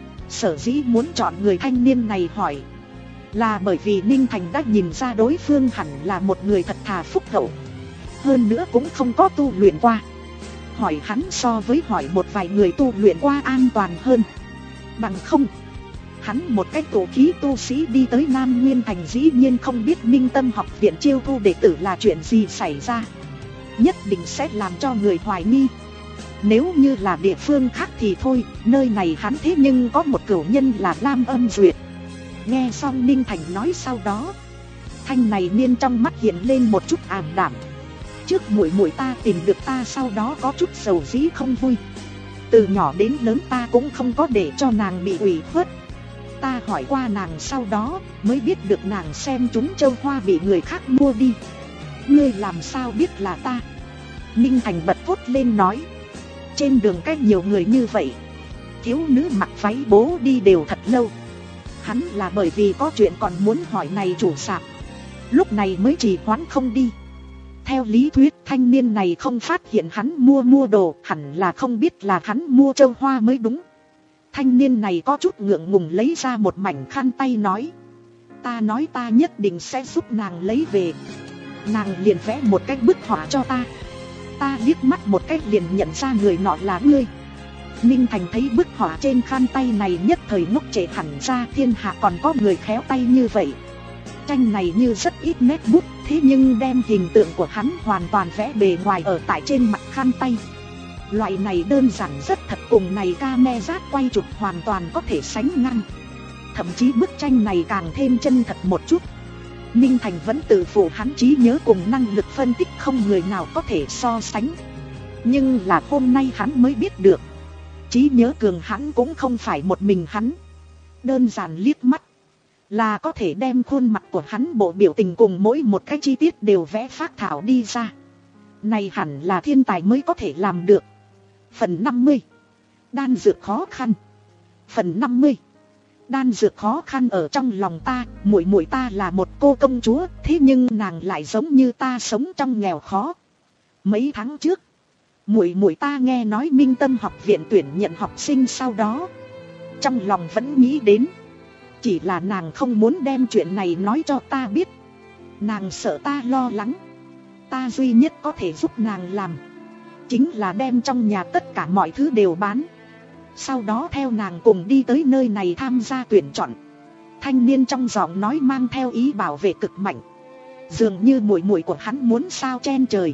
Sở dĩ muốn chọn người thanh niên này hỏi, là bởi vì Ninh Thành đã nhìn ra đối phương hẳn là một người thật thà phúc hậu, hơn nữa cũng không có tu luyện qua. Hỏi hắn so với hỏi một vài người tu luyện qua an toàn hơn. Bằng không, hắn một cách tổ khí tu sĩ đi tới Nam Nguyên thành dĩ nhiên không biết Minh Tâm học viện chiêu thu đệ tử là chuyện gì xảy ra, nhất định sẽ làm cho người hoài nghi. Nếu như là địa phương khác thì thôi, nơi này hắn thế nhưng có một cửu nhân là Lam Âm Duyệt. Nghe xong Ninh Thành nói sau đó, thanh này niên trong mắt hiện lên một chút ảm đạm. Trước muội muội ta tìm được ta sau đó có chút sầu dĩ không vui. Từ nhỏ đến lớn ta cũng không có để cho nàng bị ủy khuất. Ta hỏi qua nàng sau đó mới biết được nàng xem chúng châu hoa bị người khác mua đi. Ngươi làm sao biết là ta? Ninh Thành bật thốt lên nói: trên đường cách nhiều người như vậy, thiếu nữ mặc váy bố đi đều thật lâu. Hắn là bởi vì có chuyện còn muốn hỏi này chủ sạp, lúc này mới trì hoãn không đi. Theo lý thuyết thanh niên này không phát hiện hắn mua mua đồ, hẳn là không biết là hắn mua châu hoa mới đúng. Thanh niên này có chút ngượng ngùng lấy ra một mảnh khăn tay nói: ta nói ta nhất định sẽ giúp nàng lấy về. Nàng liền vẽ một cái bức họa cho ta. Ta liếc mắt một cách liền nhận ra người nọ là ngươi. Ninh Thành thấy bức họa trên khăn tay này nhất thời ngốc trệ hẳn ra, thiên hạ còn có người khéo tay như vậy. Tranh này như rất ít nét bút, thế nhưng đem hình tượng của hắn hoàn toàn vẽ bề ngoài ở tại trên mặt khăn tay. Loại này đơn giản rất thật, cùng này camera quay chụp hoàn toàn có thể sánh ngang. Thậm chí bức tranh này càng thêm chân thật một chút. Ninh Thành vẫn tự phụ hắn trí nhớ cùng năng lực phân tích không người nào có thể so sánh. Nhưng là hôm nay hắn mới biết được, trí nhớ cường hắn cũng không phải một mình hắn. Đơn giản liếc mắt là có thể đem khuôn mặt của hắn, bộ biểu tình cùng mỗi một cái chi tiết đều vẽ phác thảo đi ra. Này hẳn là thiên tài mới có thể làm được. Phần năm mươi. Đan dược khó khăn. Phần năm mươi. Đan dược khó khăn. Ở trong lòng ta, muội muội ta là một cô công chúa, thế nhưng nàng lại giống như ta sống trong nghèo khó. Mấy tháng trước, muội muội ta nghe nói Minh Tâm học viện tuyển nhận học sinh, sau đó trong lòng vẫn nghĩ đến, chỉ là nàng không muốn đem chuyện này nói cho ta biết. Nàng sợ ta lo lắng. Ta duy nhất có thể giúp nàng làm chính là đem trong nhà tất cả mọi thứ đều bán, sau đó theo nàng cùng đi tới nơi này tham gia tuyển chọn. Thanh niên trong giọng nói mang theo ý bảo vệ cực mạnh. Dường như muội muội của hắn muốn sao chen trời,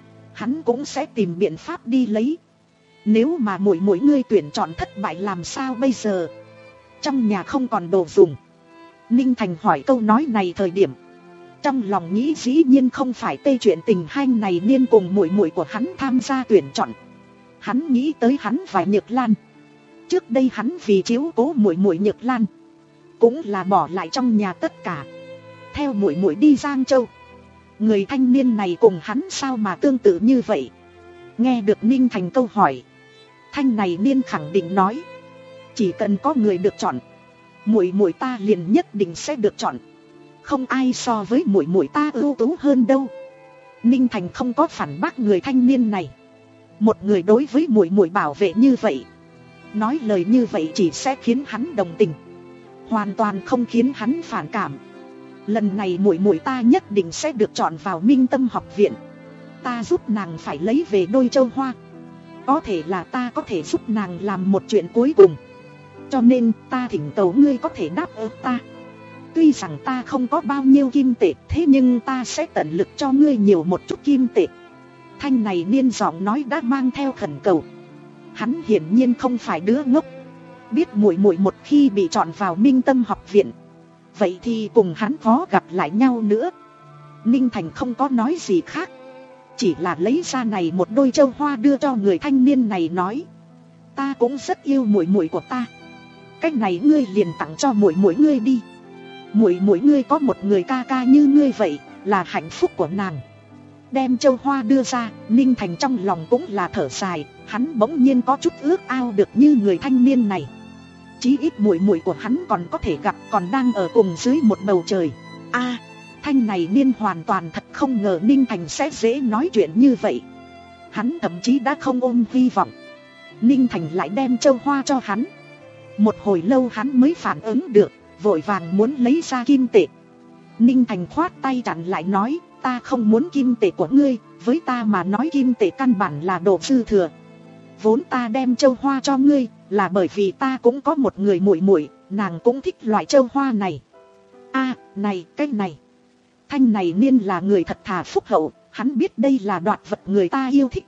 hắn cũng sẽ tìm biện pháp đi lấy. Nếu mà muội muội ngươi tuyển chọn thất bại làm sao bây giờ? Trong nhà không còn đồ dùng. Ninh Thành hỏi câu nói này thời điểm, trong lòng nghĩ dĩ nhiên không phải tê chuyện tình hanh này niên cùng muội muội của hắn tham gia tuyển chọn. Hắn nghĩ tới hắn và Nhược Lan. Trước đây hắn vì chiếu cố muội muội Nhược Lan, cũng là bỏ lại trong nhà tất cả, theo muội muội đi Giang Châu. Người thanh niên này cùng hắn sao mà tương tự như vậy? Nghe được Ninh Thành câu hỏi, thanh này niên khẳng định nói: chỉ cần có người được chọn, muội muội ta liền nhất định sẽ được chọn. Không ai so với muội muội ta ưu tú hơn đâu. Ninh Thành không có phản bác người thanh niên này. Một người đối với muội muội bảo vệ như vậy, nói lời như vậy chỉ sẽ khiến hắn đồng tình, hoàn toàn không khiến hắn phản cảm. Lần này muội muội ta nhất định sẽ được chọn vào Minh Tâm học viện. Ta giúp nàng phải lấy về đôi châu hoa. Có thể là ta có thể giúp nàng làm một chuyện cuối cùng. Cho nên ta thỉnh cầu ngươi có thể đáp ứng ta. Tuy rằng ta không có bao nhiêu kim tệ, thế nhưng ta sẽ tận lực cho ngươi nhiều một chút kim tệ. Thanh này niên giọng nói đã mang theo khẩn cầu. Hắn hiển nhiên không phải đứa ngốc, biết muội muội một khi bị chọn vào Minh Tâm học viện, vậy thì cùng hắn khó gặp lại nhau nữa. Ninh Thành không có nói gì khác, chỉ là lấy ra này một đôi châu hoa đưa cho người thanh niên này, nói: ta cũng rất yêu muội muội của ta, cách này ngươi liền tặng cho muội muội ngươi đi. Muội muội ngươi có một người ca ca như ngươi vậy, là hạnh phúc của nàng. Đem châu hoa đưa ra, Ninh Thành trong lòng cũng là thở dài. Hắn bỗng nhiên có chút ước ao được như người thanh niên này. Chí ít muội muội của hắn còn có thể gặp, còn đang ở cùng dưới một bầu trời. A, à, thanh này niên hoàn toàn thật không ngờ Ninh Thành sẽ dễ nói chuyện như vậy. Hắn thậm chí đã không ôm hy vọng. Ninh Thành lại đem châu hoa cho hắn. Một hồi lâu hắn mới phản ứng được, vội vàng muốn lấy ra kim tệ. Ninh Thành khoát tay chặn lại, nói: ta không muốn kim tệ của ngươi, với ta mà nói kim tệ căn bản là đồ dư thừa. Vốn ta đem châu hoa cho ngươi là bởi vì ta cũng có một người muội muội, nàng cũng thích loại châu hoa này. A, à, này, cái này. Thanh này niên là người thật thà phúc hậu, hắn biết đây là đoạt vật người ta yêu thích.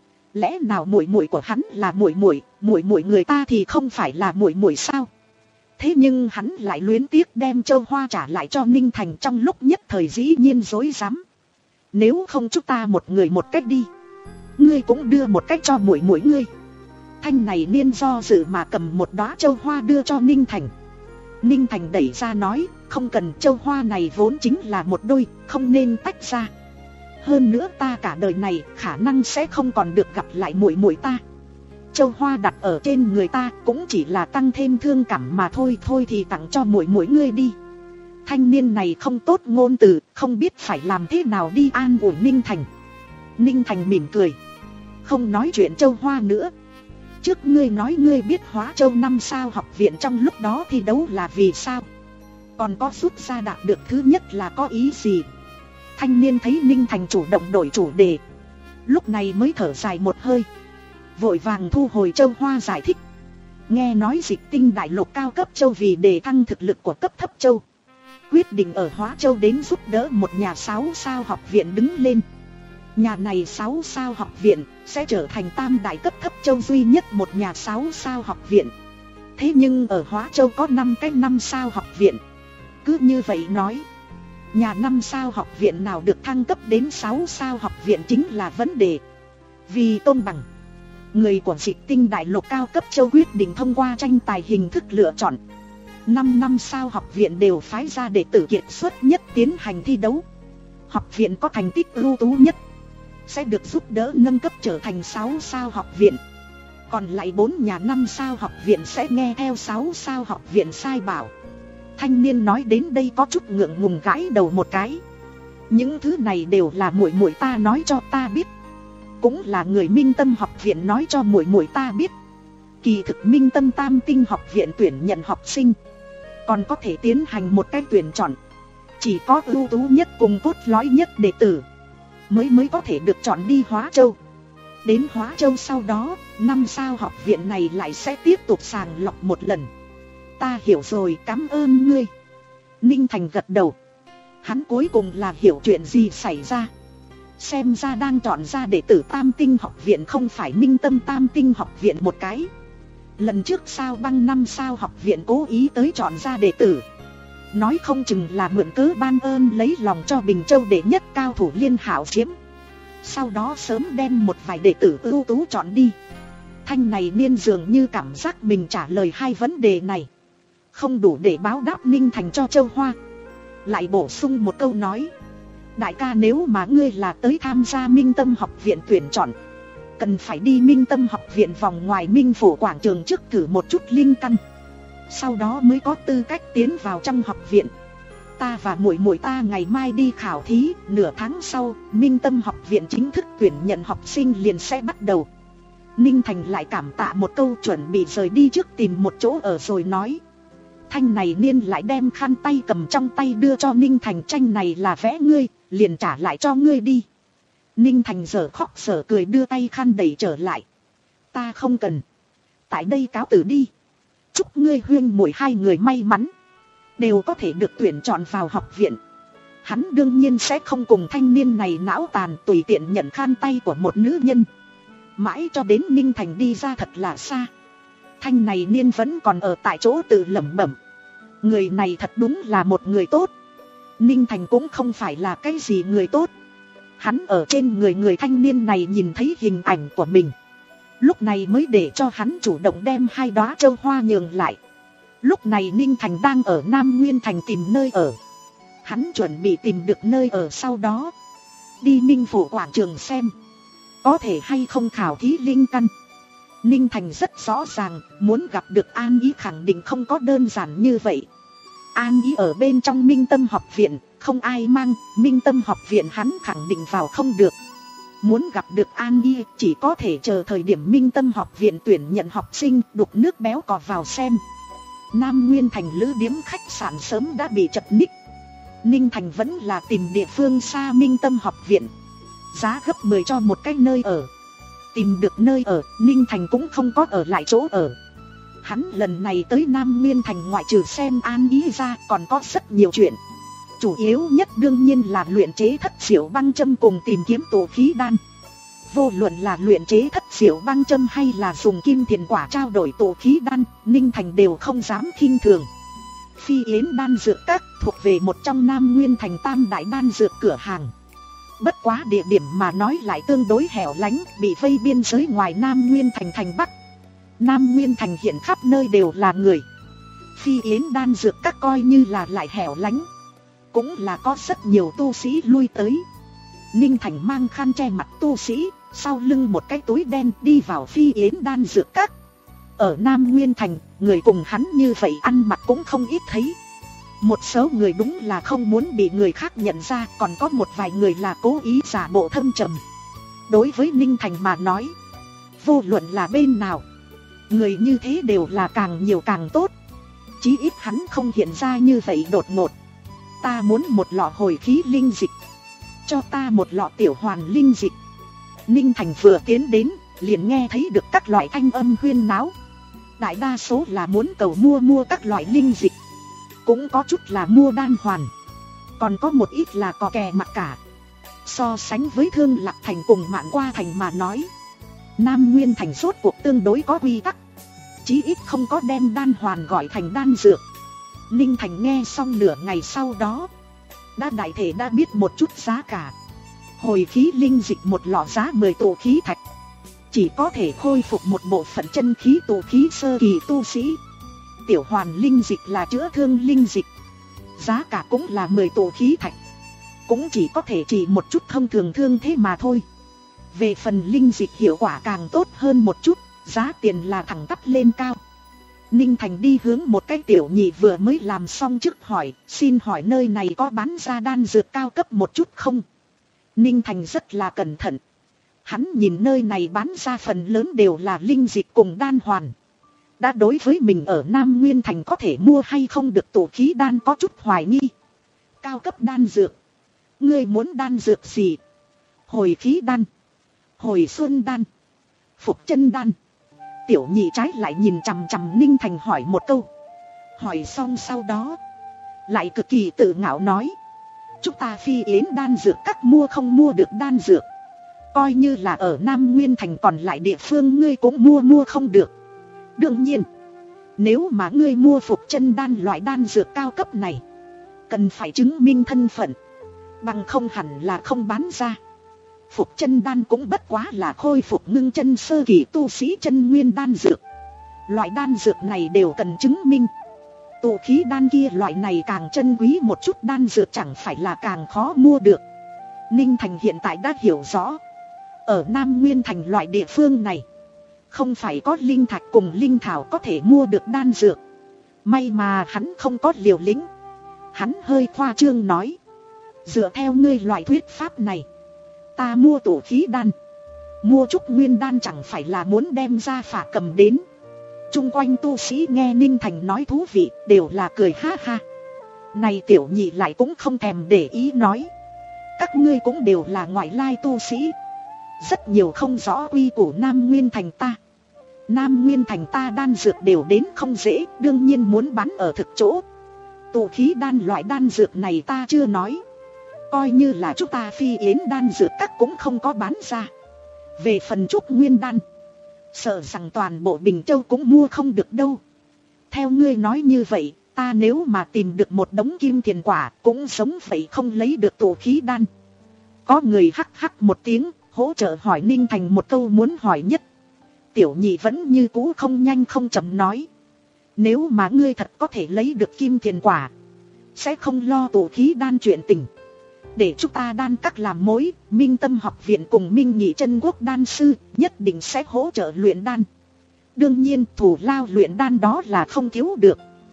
Lẽ nào muội muội của hắn là muội muội, muội muội người ta thì không phải là muội muội sao? Thế nhưng hắn lại luyến tiếc đem châu hoa trả lại cho Ninh Thành, trong lúc nhất thời dĩ nhiên rối rắm. Nếu không chúng ta một người một cách đi, ngươi cũng đưa một cách cho muội muội ngươi. Thanh này niên do dự mà cầm một đóa châu hoa đưa cho Ninh Thành. Ninh Thành đẩy ra nói: không cần, châu hoa này vốn chính là một đôi, không nên tách ra. Hơn nữa ta cả đời này khả năng sẽ không còn được gặp lại muội muội ta. châu hoa đặt ở trên người ta cũng chỉ là tăng thêm thương cảm mà thôi. Thôi thì tặng cho muội muội ngươi đi. Thanh niên này không tốt ngôn từ, không biết phải làm thế nào đi an ủi Ninh Thành. Ninh Thành mỉm cười, không nói chuyện châu hoa nữa. Trước ngươi nói ngươi biết Hóa Châu năm sao học viện trong lúc đó thi đấu là vì sao? Còn có rút ra đạt được thứ nhất là có ý gì? Thanh niên thấy Ninh Thành chủ động đổi chủ đề, lúc này mới thở dài một hơi, vội vàng thu hồi châu hoa giải thích. Nghe nói Dịch Tinh đại lục cao cấp châu vì đề thăng thực lực của cấp thấp châu, quyết định ở Hóa Châu đến giúp đỡ một nhà sáu sao học viện đứng lên. Nhà này sáu sao học viện sẽ trở thành tam đại cấp thấp châu duy nhất một nhà sáu sao học viện. Thế nhưng ở Hóa Châu có năm cái năm sao học viện. Cứ như vậy nói, nhà năm sao học viện nào được thăng cấp đến sáu sao học viện chính là vấn đề. Vì công bằng, người của Dịch Tinh đại lục cao cấp châu quyết định thông qua tranh tài hình thức lựa chọn. Năm năm sao học viện đều phái ra đệ tử kiệt xuất nhất tiến hành thi đấu. Học viện có thành tích ưu tú nhất sẽ được giúp đỡ nâng cấp trở thành sáu sao học viện. Còn lại bốn nhà năm sao học viện sẽ nghe theo sáu sao học viện sai bảo. Thanh niên nói đến đây có chút ngượng ngùng gãi đầu một cái. Những thứ này đều là muội muội ta nói cho ta biết, cũng là người Minh Tâm học viện nói cho muội muội ta biết. Kỳ thực Minh Tâm Tam Tinh học viện tuyển nhận học sinh, còn có thể tiến hành một cái tuyển chọn. Chỉ có ưu tú nhất cùng cốt lõi nhất đệ tử mới mới có thể được chọn đi Hóa Châu. Đến Hóa Châu sau đó, năm sao học viện này lại sẽ tiếp tục sàng lọc một lần. Ta hiểu rồi, cảm ơn ngươi. Ninh Thành gật đầu. Hắn cuối cùng là hiểu chuyện gì xảy ra. Xem ra đang chọn ra đệ tử Tam Tinh học viện không phải Minh Tâm Tam Tinh học viện một cái. Lần trước sao băng năm sao học viện cố ý tới chọn ra đệ tử, nói không chừng là mượn cớ ban ơn lấy lòng cho Bình Châu đệ nhất cao thủ Liên Hạo Chiếm, sau đó sớm đem một vài đệ tử ưu tú chọn đi. Thanh này niên dường như cảm giác mình trả lời hai vấn đề này không đủ để báo đáp Ninh Thành cho châu hoa, lại bổ sung một câu nói. Đại ca, nếu mà ngươi là tới tham gia Minh Tâm học viện tuyển chọn, cần phải đi Minh Tâm học viện vòng ngoài Minh Phủ quảng trường trước thử một chút linh căn, sau đó mới có tư cách tiến vào trong học viện. Ta và muội muội ta ngày mai đi khảo thí, nửa tháng sau Minh Tâm học viện chính thức tuyển nhận học sinh liền sẽ bắt đầu. Ninh Thành lại cảm tạ một câu, chuẩn bị rời đi trước tìm một chỗ ở rồi nói. Thanh này niên lại đem khăn tay cầm trong tay đưa cho Ninh Thành. Tranh này là vẽ ngươi, liền trả lại cho ngươi đi. Ninh Thành dở khóc dở cười đưa tay khăn đẩy trở lại. Ta không cần, tại đây cáo từ đi. Chúc ngươi huynh muội hai người may mắn, đều có thể được tuyển chọn vào học viện. Hắn đương nhiên sẽ không cùng thanh niên này não tàn tùy tiện nhận khăn tay của một nữ nhân. Mãi cho đến Ninh Thành đi ra thật là xa, thanh này niên vẫn còn ở tại chỗ tự lẩm bẩm. Người này thật đúng là một người tốt. Ninh Thành cũng không phải là cái gì người tốt. Hắn ở trên người người thanh niên này nhìn thấy hình ảnh của mình, lúc này mới để cho hắn chủ động đem hai đóa châu hoa nhường lại. Lúc này Ninh Thành đang ở Nam Nguyên Thành tìm nơi ở. Hắn chuẩn bị tìm được nơi ở, sau đó đi Minh Phủ quảng trường xem có thể hay không khảo thí linh căn. Ninh Thành rất rõ ràng, muốn gặp được An Ý khẳng định không có đơn giản như vậy. An Ý ở bên trong Minh Tâm học viện, không ai mang, Minh Tâm học viện hắn khẳng định vào không được. Muốn gặp được An Ý chỉ có thể chờ thời điểm Minh Tâm học viện tuyển nhận học sinh, đục nước béo cò vào xem. Nam Nguyên Thành lữ điếm khách sạn sớm đã bị chật ních. Ninh Thành vẫn là tìm địa phương xa Minh Tâm học viện, giá gấp mười cho một cái nơi ở. Tìm được nơi ở, Ninh Thành cũng không có ở lại chỗ ở. Hắn lần này tới Nam Nguyên Thành ngoại trừ xem An Ý ra còn có rất nhiều chuyện. Chủ yếu nhất đương nhiên là luyện chế thất diệu băng châm cùng tìm kiếm tụ khí đan. Vô luận là luyện chế thất diệu băng châm hay là dùng kim thiền quả trao đổi tụ khí đan, Ninh Thành đều không dám khinh thường. Phi Yến đan dược các thuộc về một trong Nam Nguyên Thành tam đại đan dược cửa hàng. Bất quá địa điểm mà nói lại tương đối hẻo lánh, bị vây biên giới ngoài Nam Nguyên Thành thành Bắc. Nam Nguyên Thành hiện khắp nơi đều là người. Phi Yến đan dược các coi như là lại hẻo lánh, cũng là có rất nhiều tu sĩ lui tới. Ninh Thành mang khăn che mặt tu sĩ, sau lưng một cái túi đen đi vào Phi Yến đan dược các. Ở Nam Nguyên Thành, người cùng hắn như vậy ăn mặc cũng không ít thấy. Một số người đúng là không muốn bị người khác nhận ra, còn có một vài người là cố ý giả bộ thâm trầm. Đối với Ninh Thành mà nói, vô luận là bên nào, người như thế đều là càng nhiều càng tốt. Chí ít hắn không hiện ra như vậy đột ngột. Ta muốn một lọ hồi khí linh dịch. Cho ta một lọ tiểu hoàn linh dịch. Ninh Thành vừa tiến đến, liền nghe thấy được các loại thanh âm huyên náo. Đại đa số là muốn cầu mua mua các loại linh dịch. Cũng có chút là mua đan hoàn. Còn có một ít là cò kè mặc cả. So sánh với Thương Lạc Thành cùng Mạn Qua Thành mà nói, Nam Nguyên Thành rốt cuộc tương đối có quy tắc. Chí ít không có đem đan hoàn gọi thành đan dược. Ninh Thành nghe xong nửa ngày sau đó, đã đại thể đã biết một chút giá cả. Hồi khí linh dịch một lọ giá mười tụ khí thạch, chỉ có thể khôi phục một bộ phận chân khí tụ khí sơ kỳ tu sĩ. Tiểu hoàn linh dịch là chữa thương linh dịch, giá cả cũng là mười tụ khí thạch, cũng chỉ có thể chỉ một chút thông thường thương thế mà thôi. Về phần linh dịch hiệu quả càng tốt hơn một chút, giá tiền là thẳng tắp lên cao. Ninh Thành đi hướng một cái tiểu nhị vừa mới làm xong trước hỏi, xin hỏi nơi này có bán ra đan dược cao cấp một chút không? Ninh Thành rất là cẩn thận. Hắn nhìn nơi này bán ra phần lớn đều là linh dịch cùng đan hoàn. Đã đối với mình ở Nam Nguyên Thành có thể mua hay không được tụ khí đan có chút hoài nghi. Cao cấp đan dược. Ngươi muốn đan dược gì? Hồi khí đan, hồi xuân đan, phục chân đan. Tiểu nhị trái lại nhìn chằm chằm Ninh Thành hỏi một câu. Hỏi xong sau đó lại cực kỳ tự ngạo nói, chúng ta Phi Yến đan dược các mua không mua được đan dược. Coi như là ở Nam Nguyên Thành còn lại địa phương ngươi cũng mua mua không được. Đương nhiên, nếu mà ngươi mua phục chân đan loại đan dược cao cấp này, cần phải chứng minh thân phận, bằng không hẳn là không bán ra. Phục chân đan cũng bất quá là khôi phục ngưng chân sơ kỳ tu sĩ chân nguyên đan dược. Loại đan dược này đều cần chứng minh. Tụ khí đan kia loại này càng chân quý một chút đan dược chẳng phải là càng khó mua được. Ninh Thành hiện tại đã hiểu rõ, ở Nam Nguyên Thành loại địa phương này, không phải có linh thạch cùng linh thảo có thể mua được đan dược. May mà hắn không có liều lĩnh. Hắn hơi khoa trương nói, dựa theo ngươi loại thuyết pháp này, ta mua tụ khí đan, mua trúc nguyên đan chẳng phải là muốn đem ra phả cầm đến. Trung quanh tu sĩ nghe Ninh Thành nói thú vị, đều là cười ha ha. Này tiểu nhị lại cũng không thèm để ý nói, các ngươi cũng đều là ngoại lai tu sĩ, rất nhiều không rõ quy củ Nam Nguyên Thành ta. Nam Nguyên Thành ta đan dược đều đến không dễ, đương nhiên muốn bán ở thực chỗ. Tụ khí đan loại đan dược này ta chưa nói, coi như là chúng ta Phi Yến đan dược các cũng không có bán ra. Về phần trúc nguyên đan, sợ rằng toàn bộ Bình Châu cũng mua không được đâu. Theo ngươi nói như vậy, ta nếu mà tìm được một đống kim thiền quả cũng giống vậy không lấy được tụ khí đan. Có người hắc hắc một tiếng, hỗ trợ hỏi Ninh Thành một câu muốn hỏi nhất. Tiểu nhị vẫn như cũ không nhanh không chậm nói, nếu mà ngươi thật có thể lấy được kim thiền quả, sẽ không lo tụ khí đan chuyện tình. Để chúng ta đan các làm mối, Minh Tâm học viện cùng Minh Nhị Chân Quốc đan sư nhất định sẽ hỗ trợ luyện đan. Đương nhiên thủ lao luyện đan đó là không thiếu được.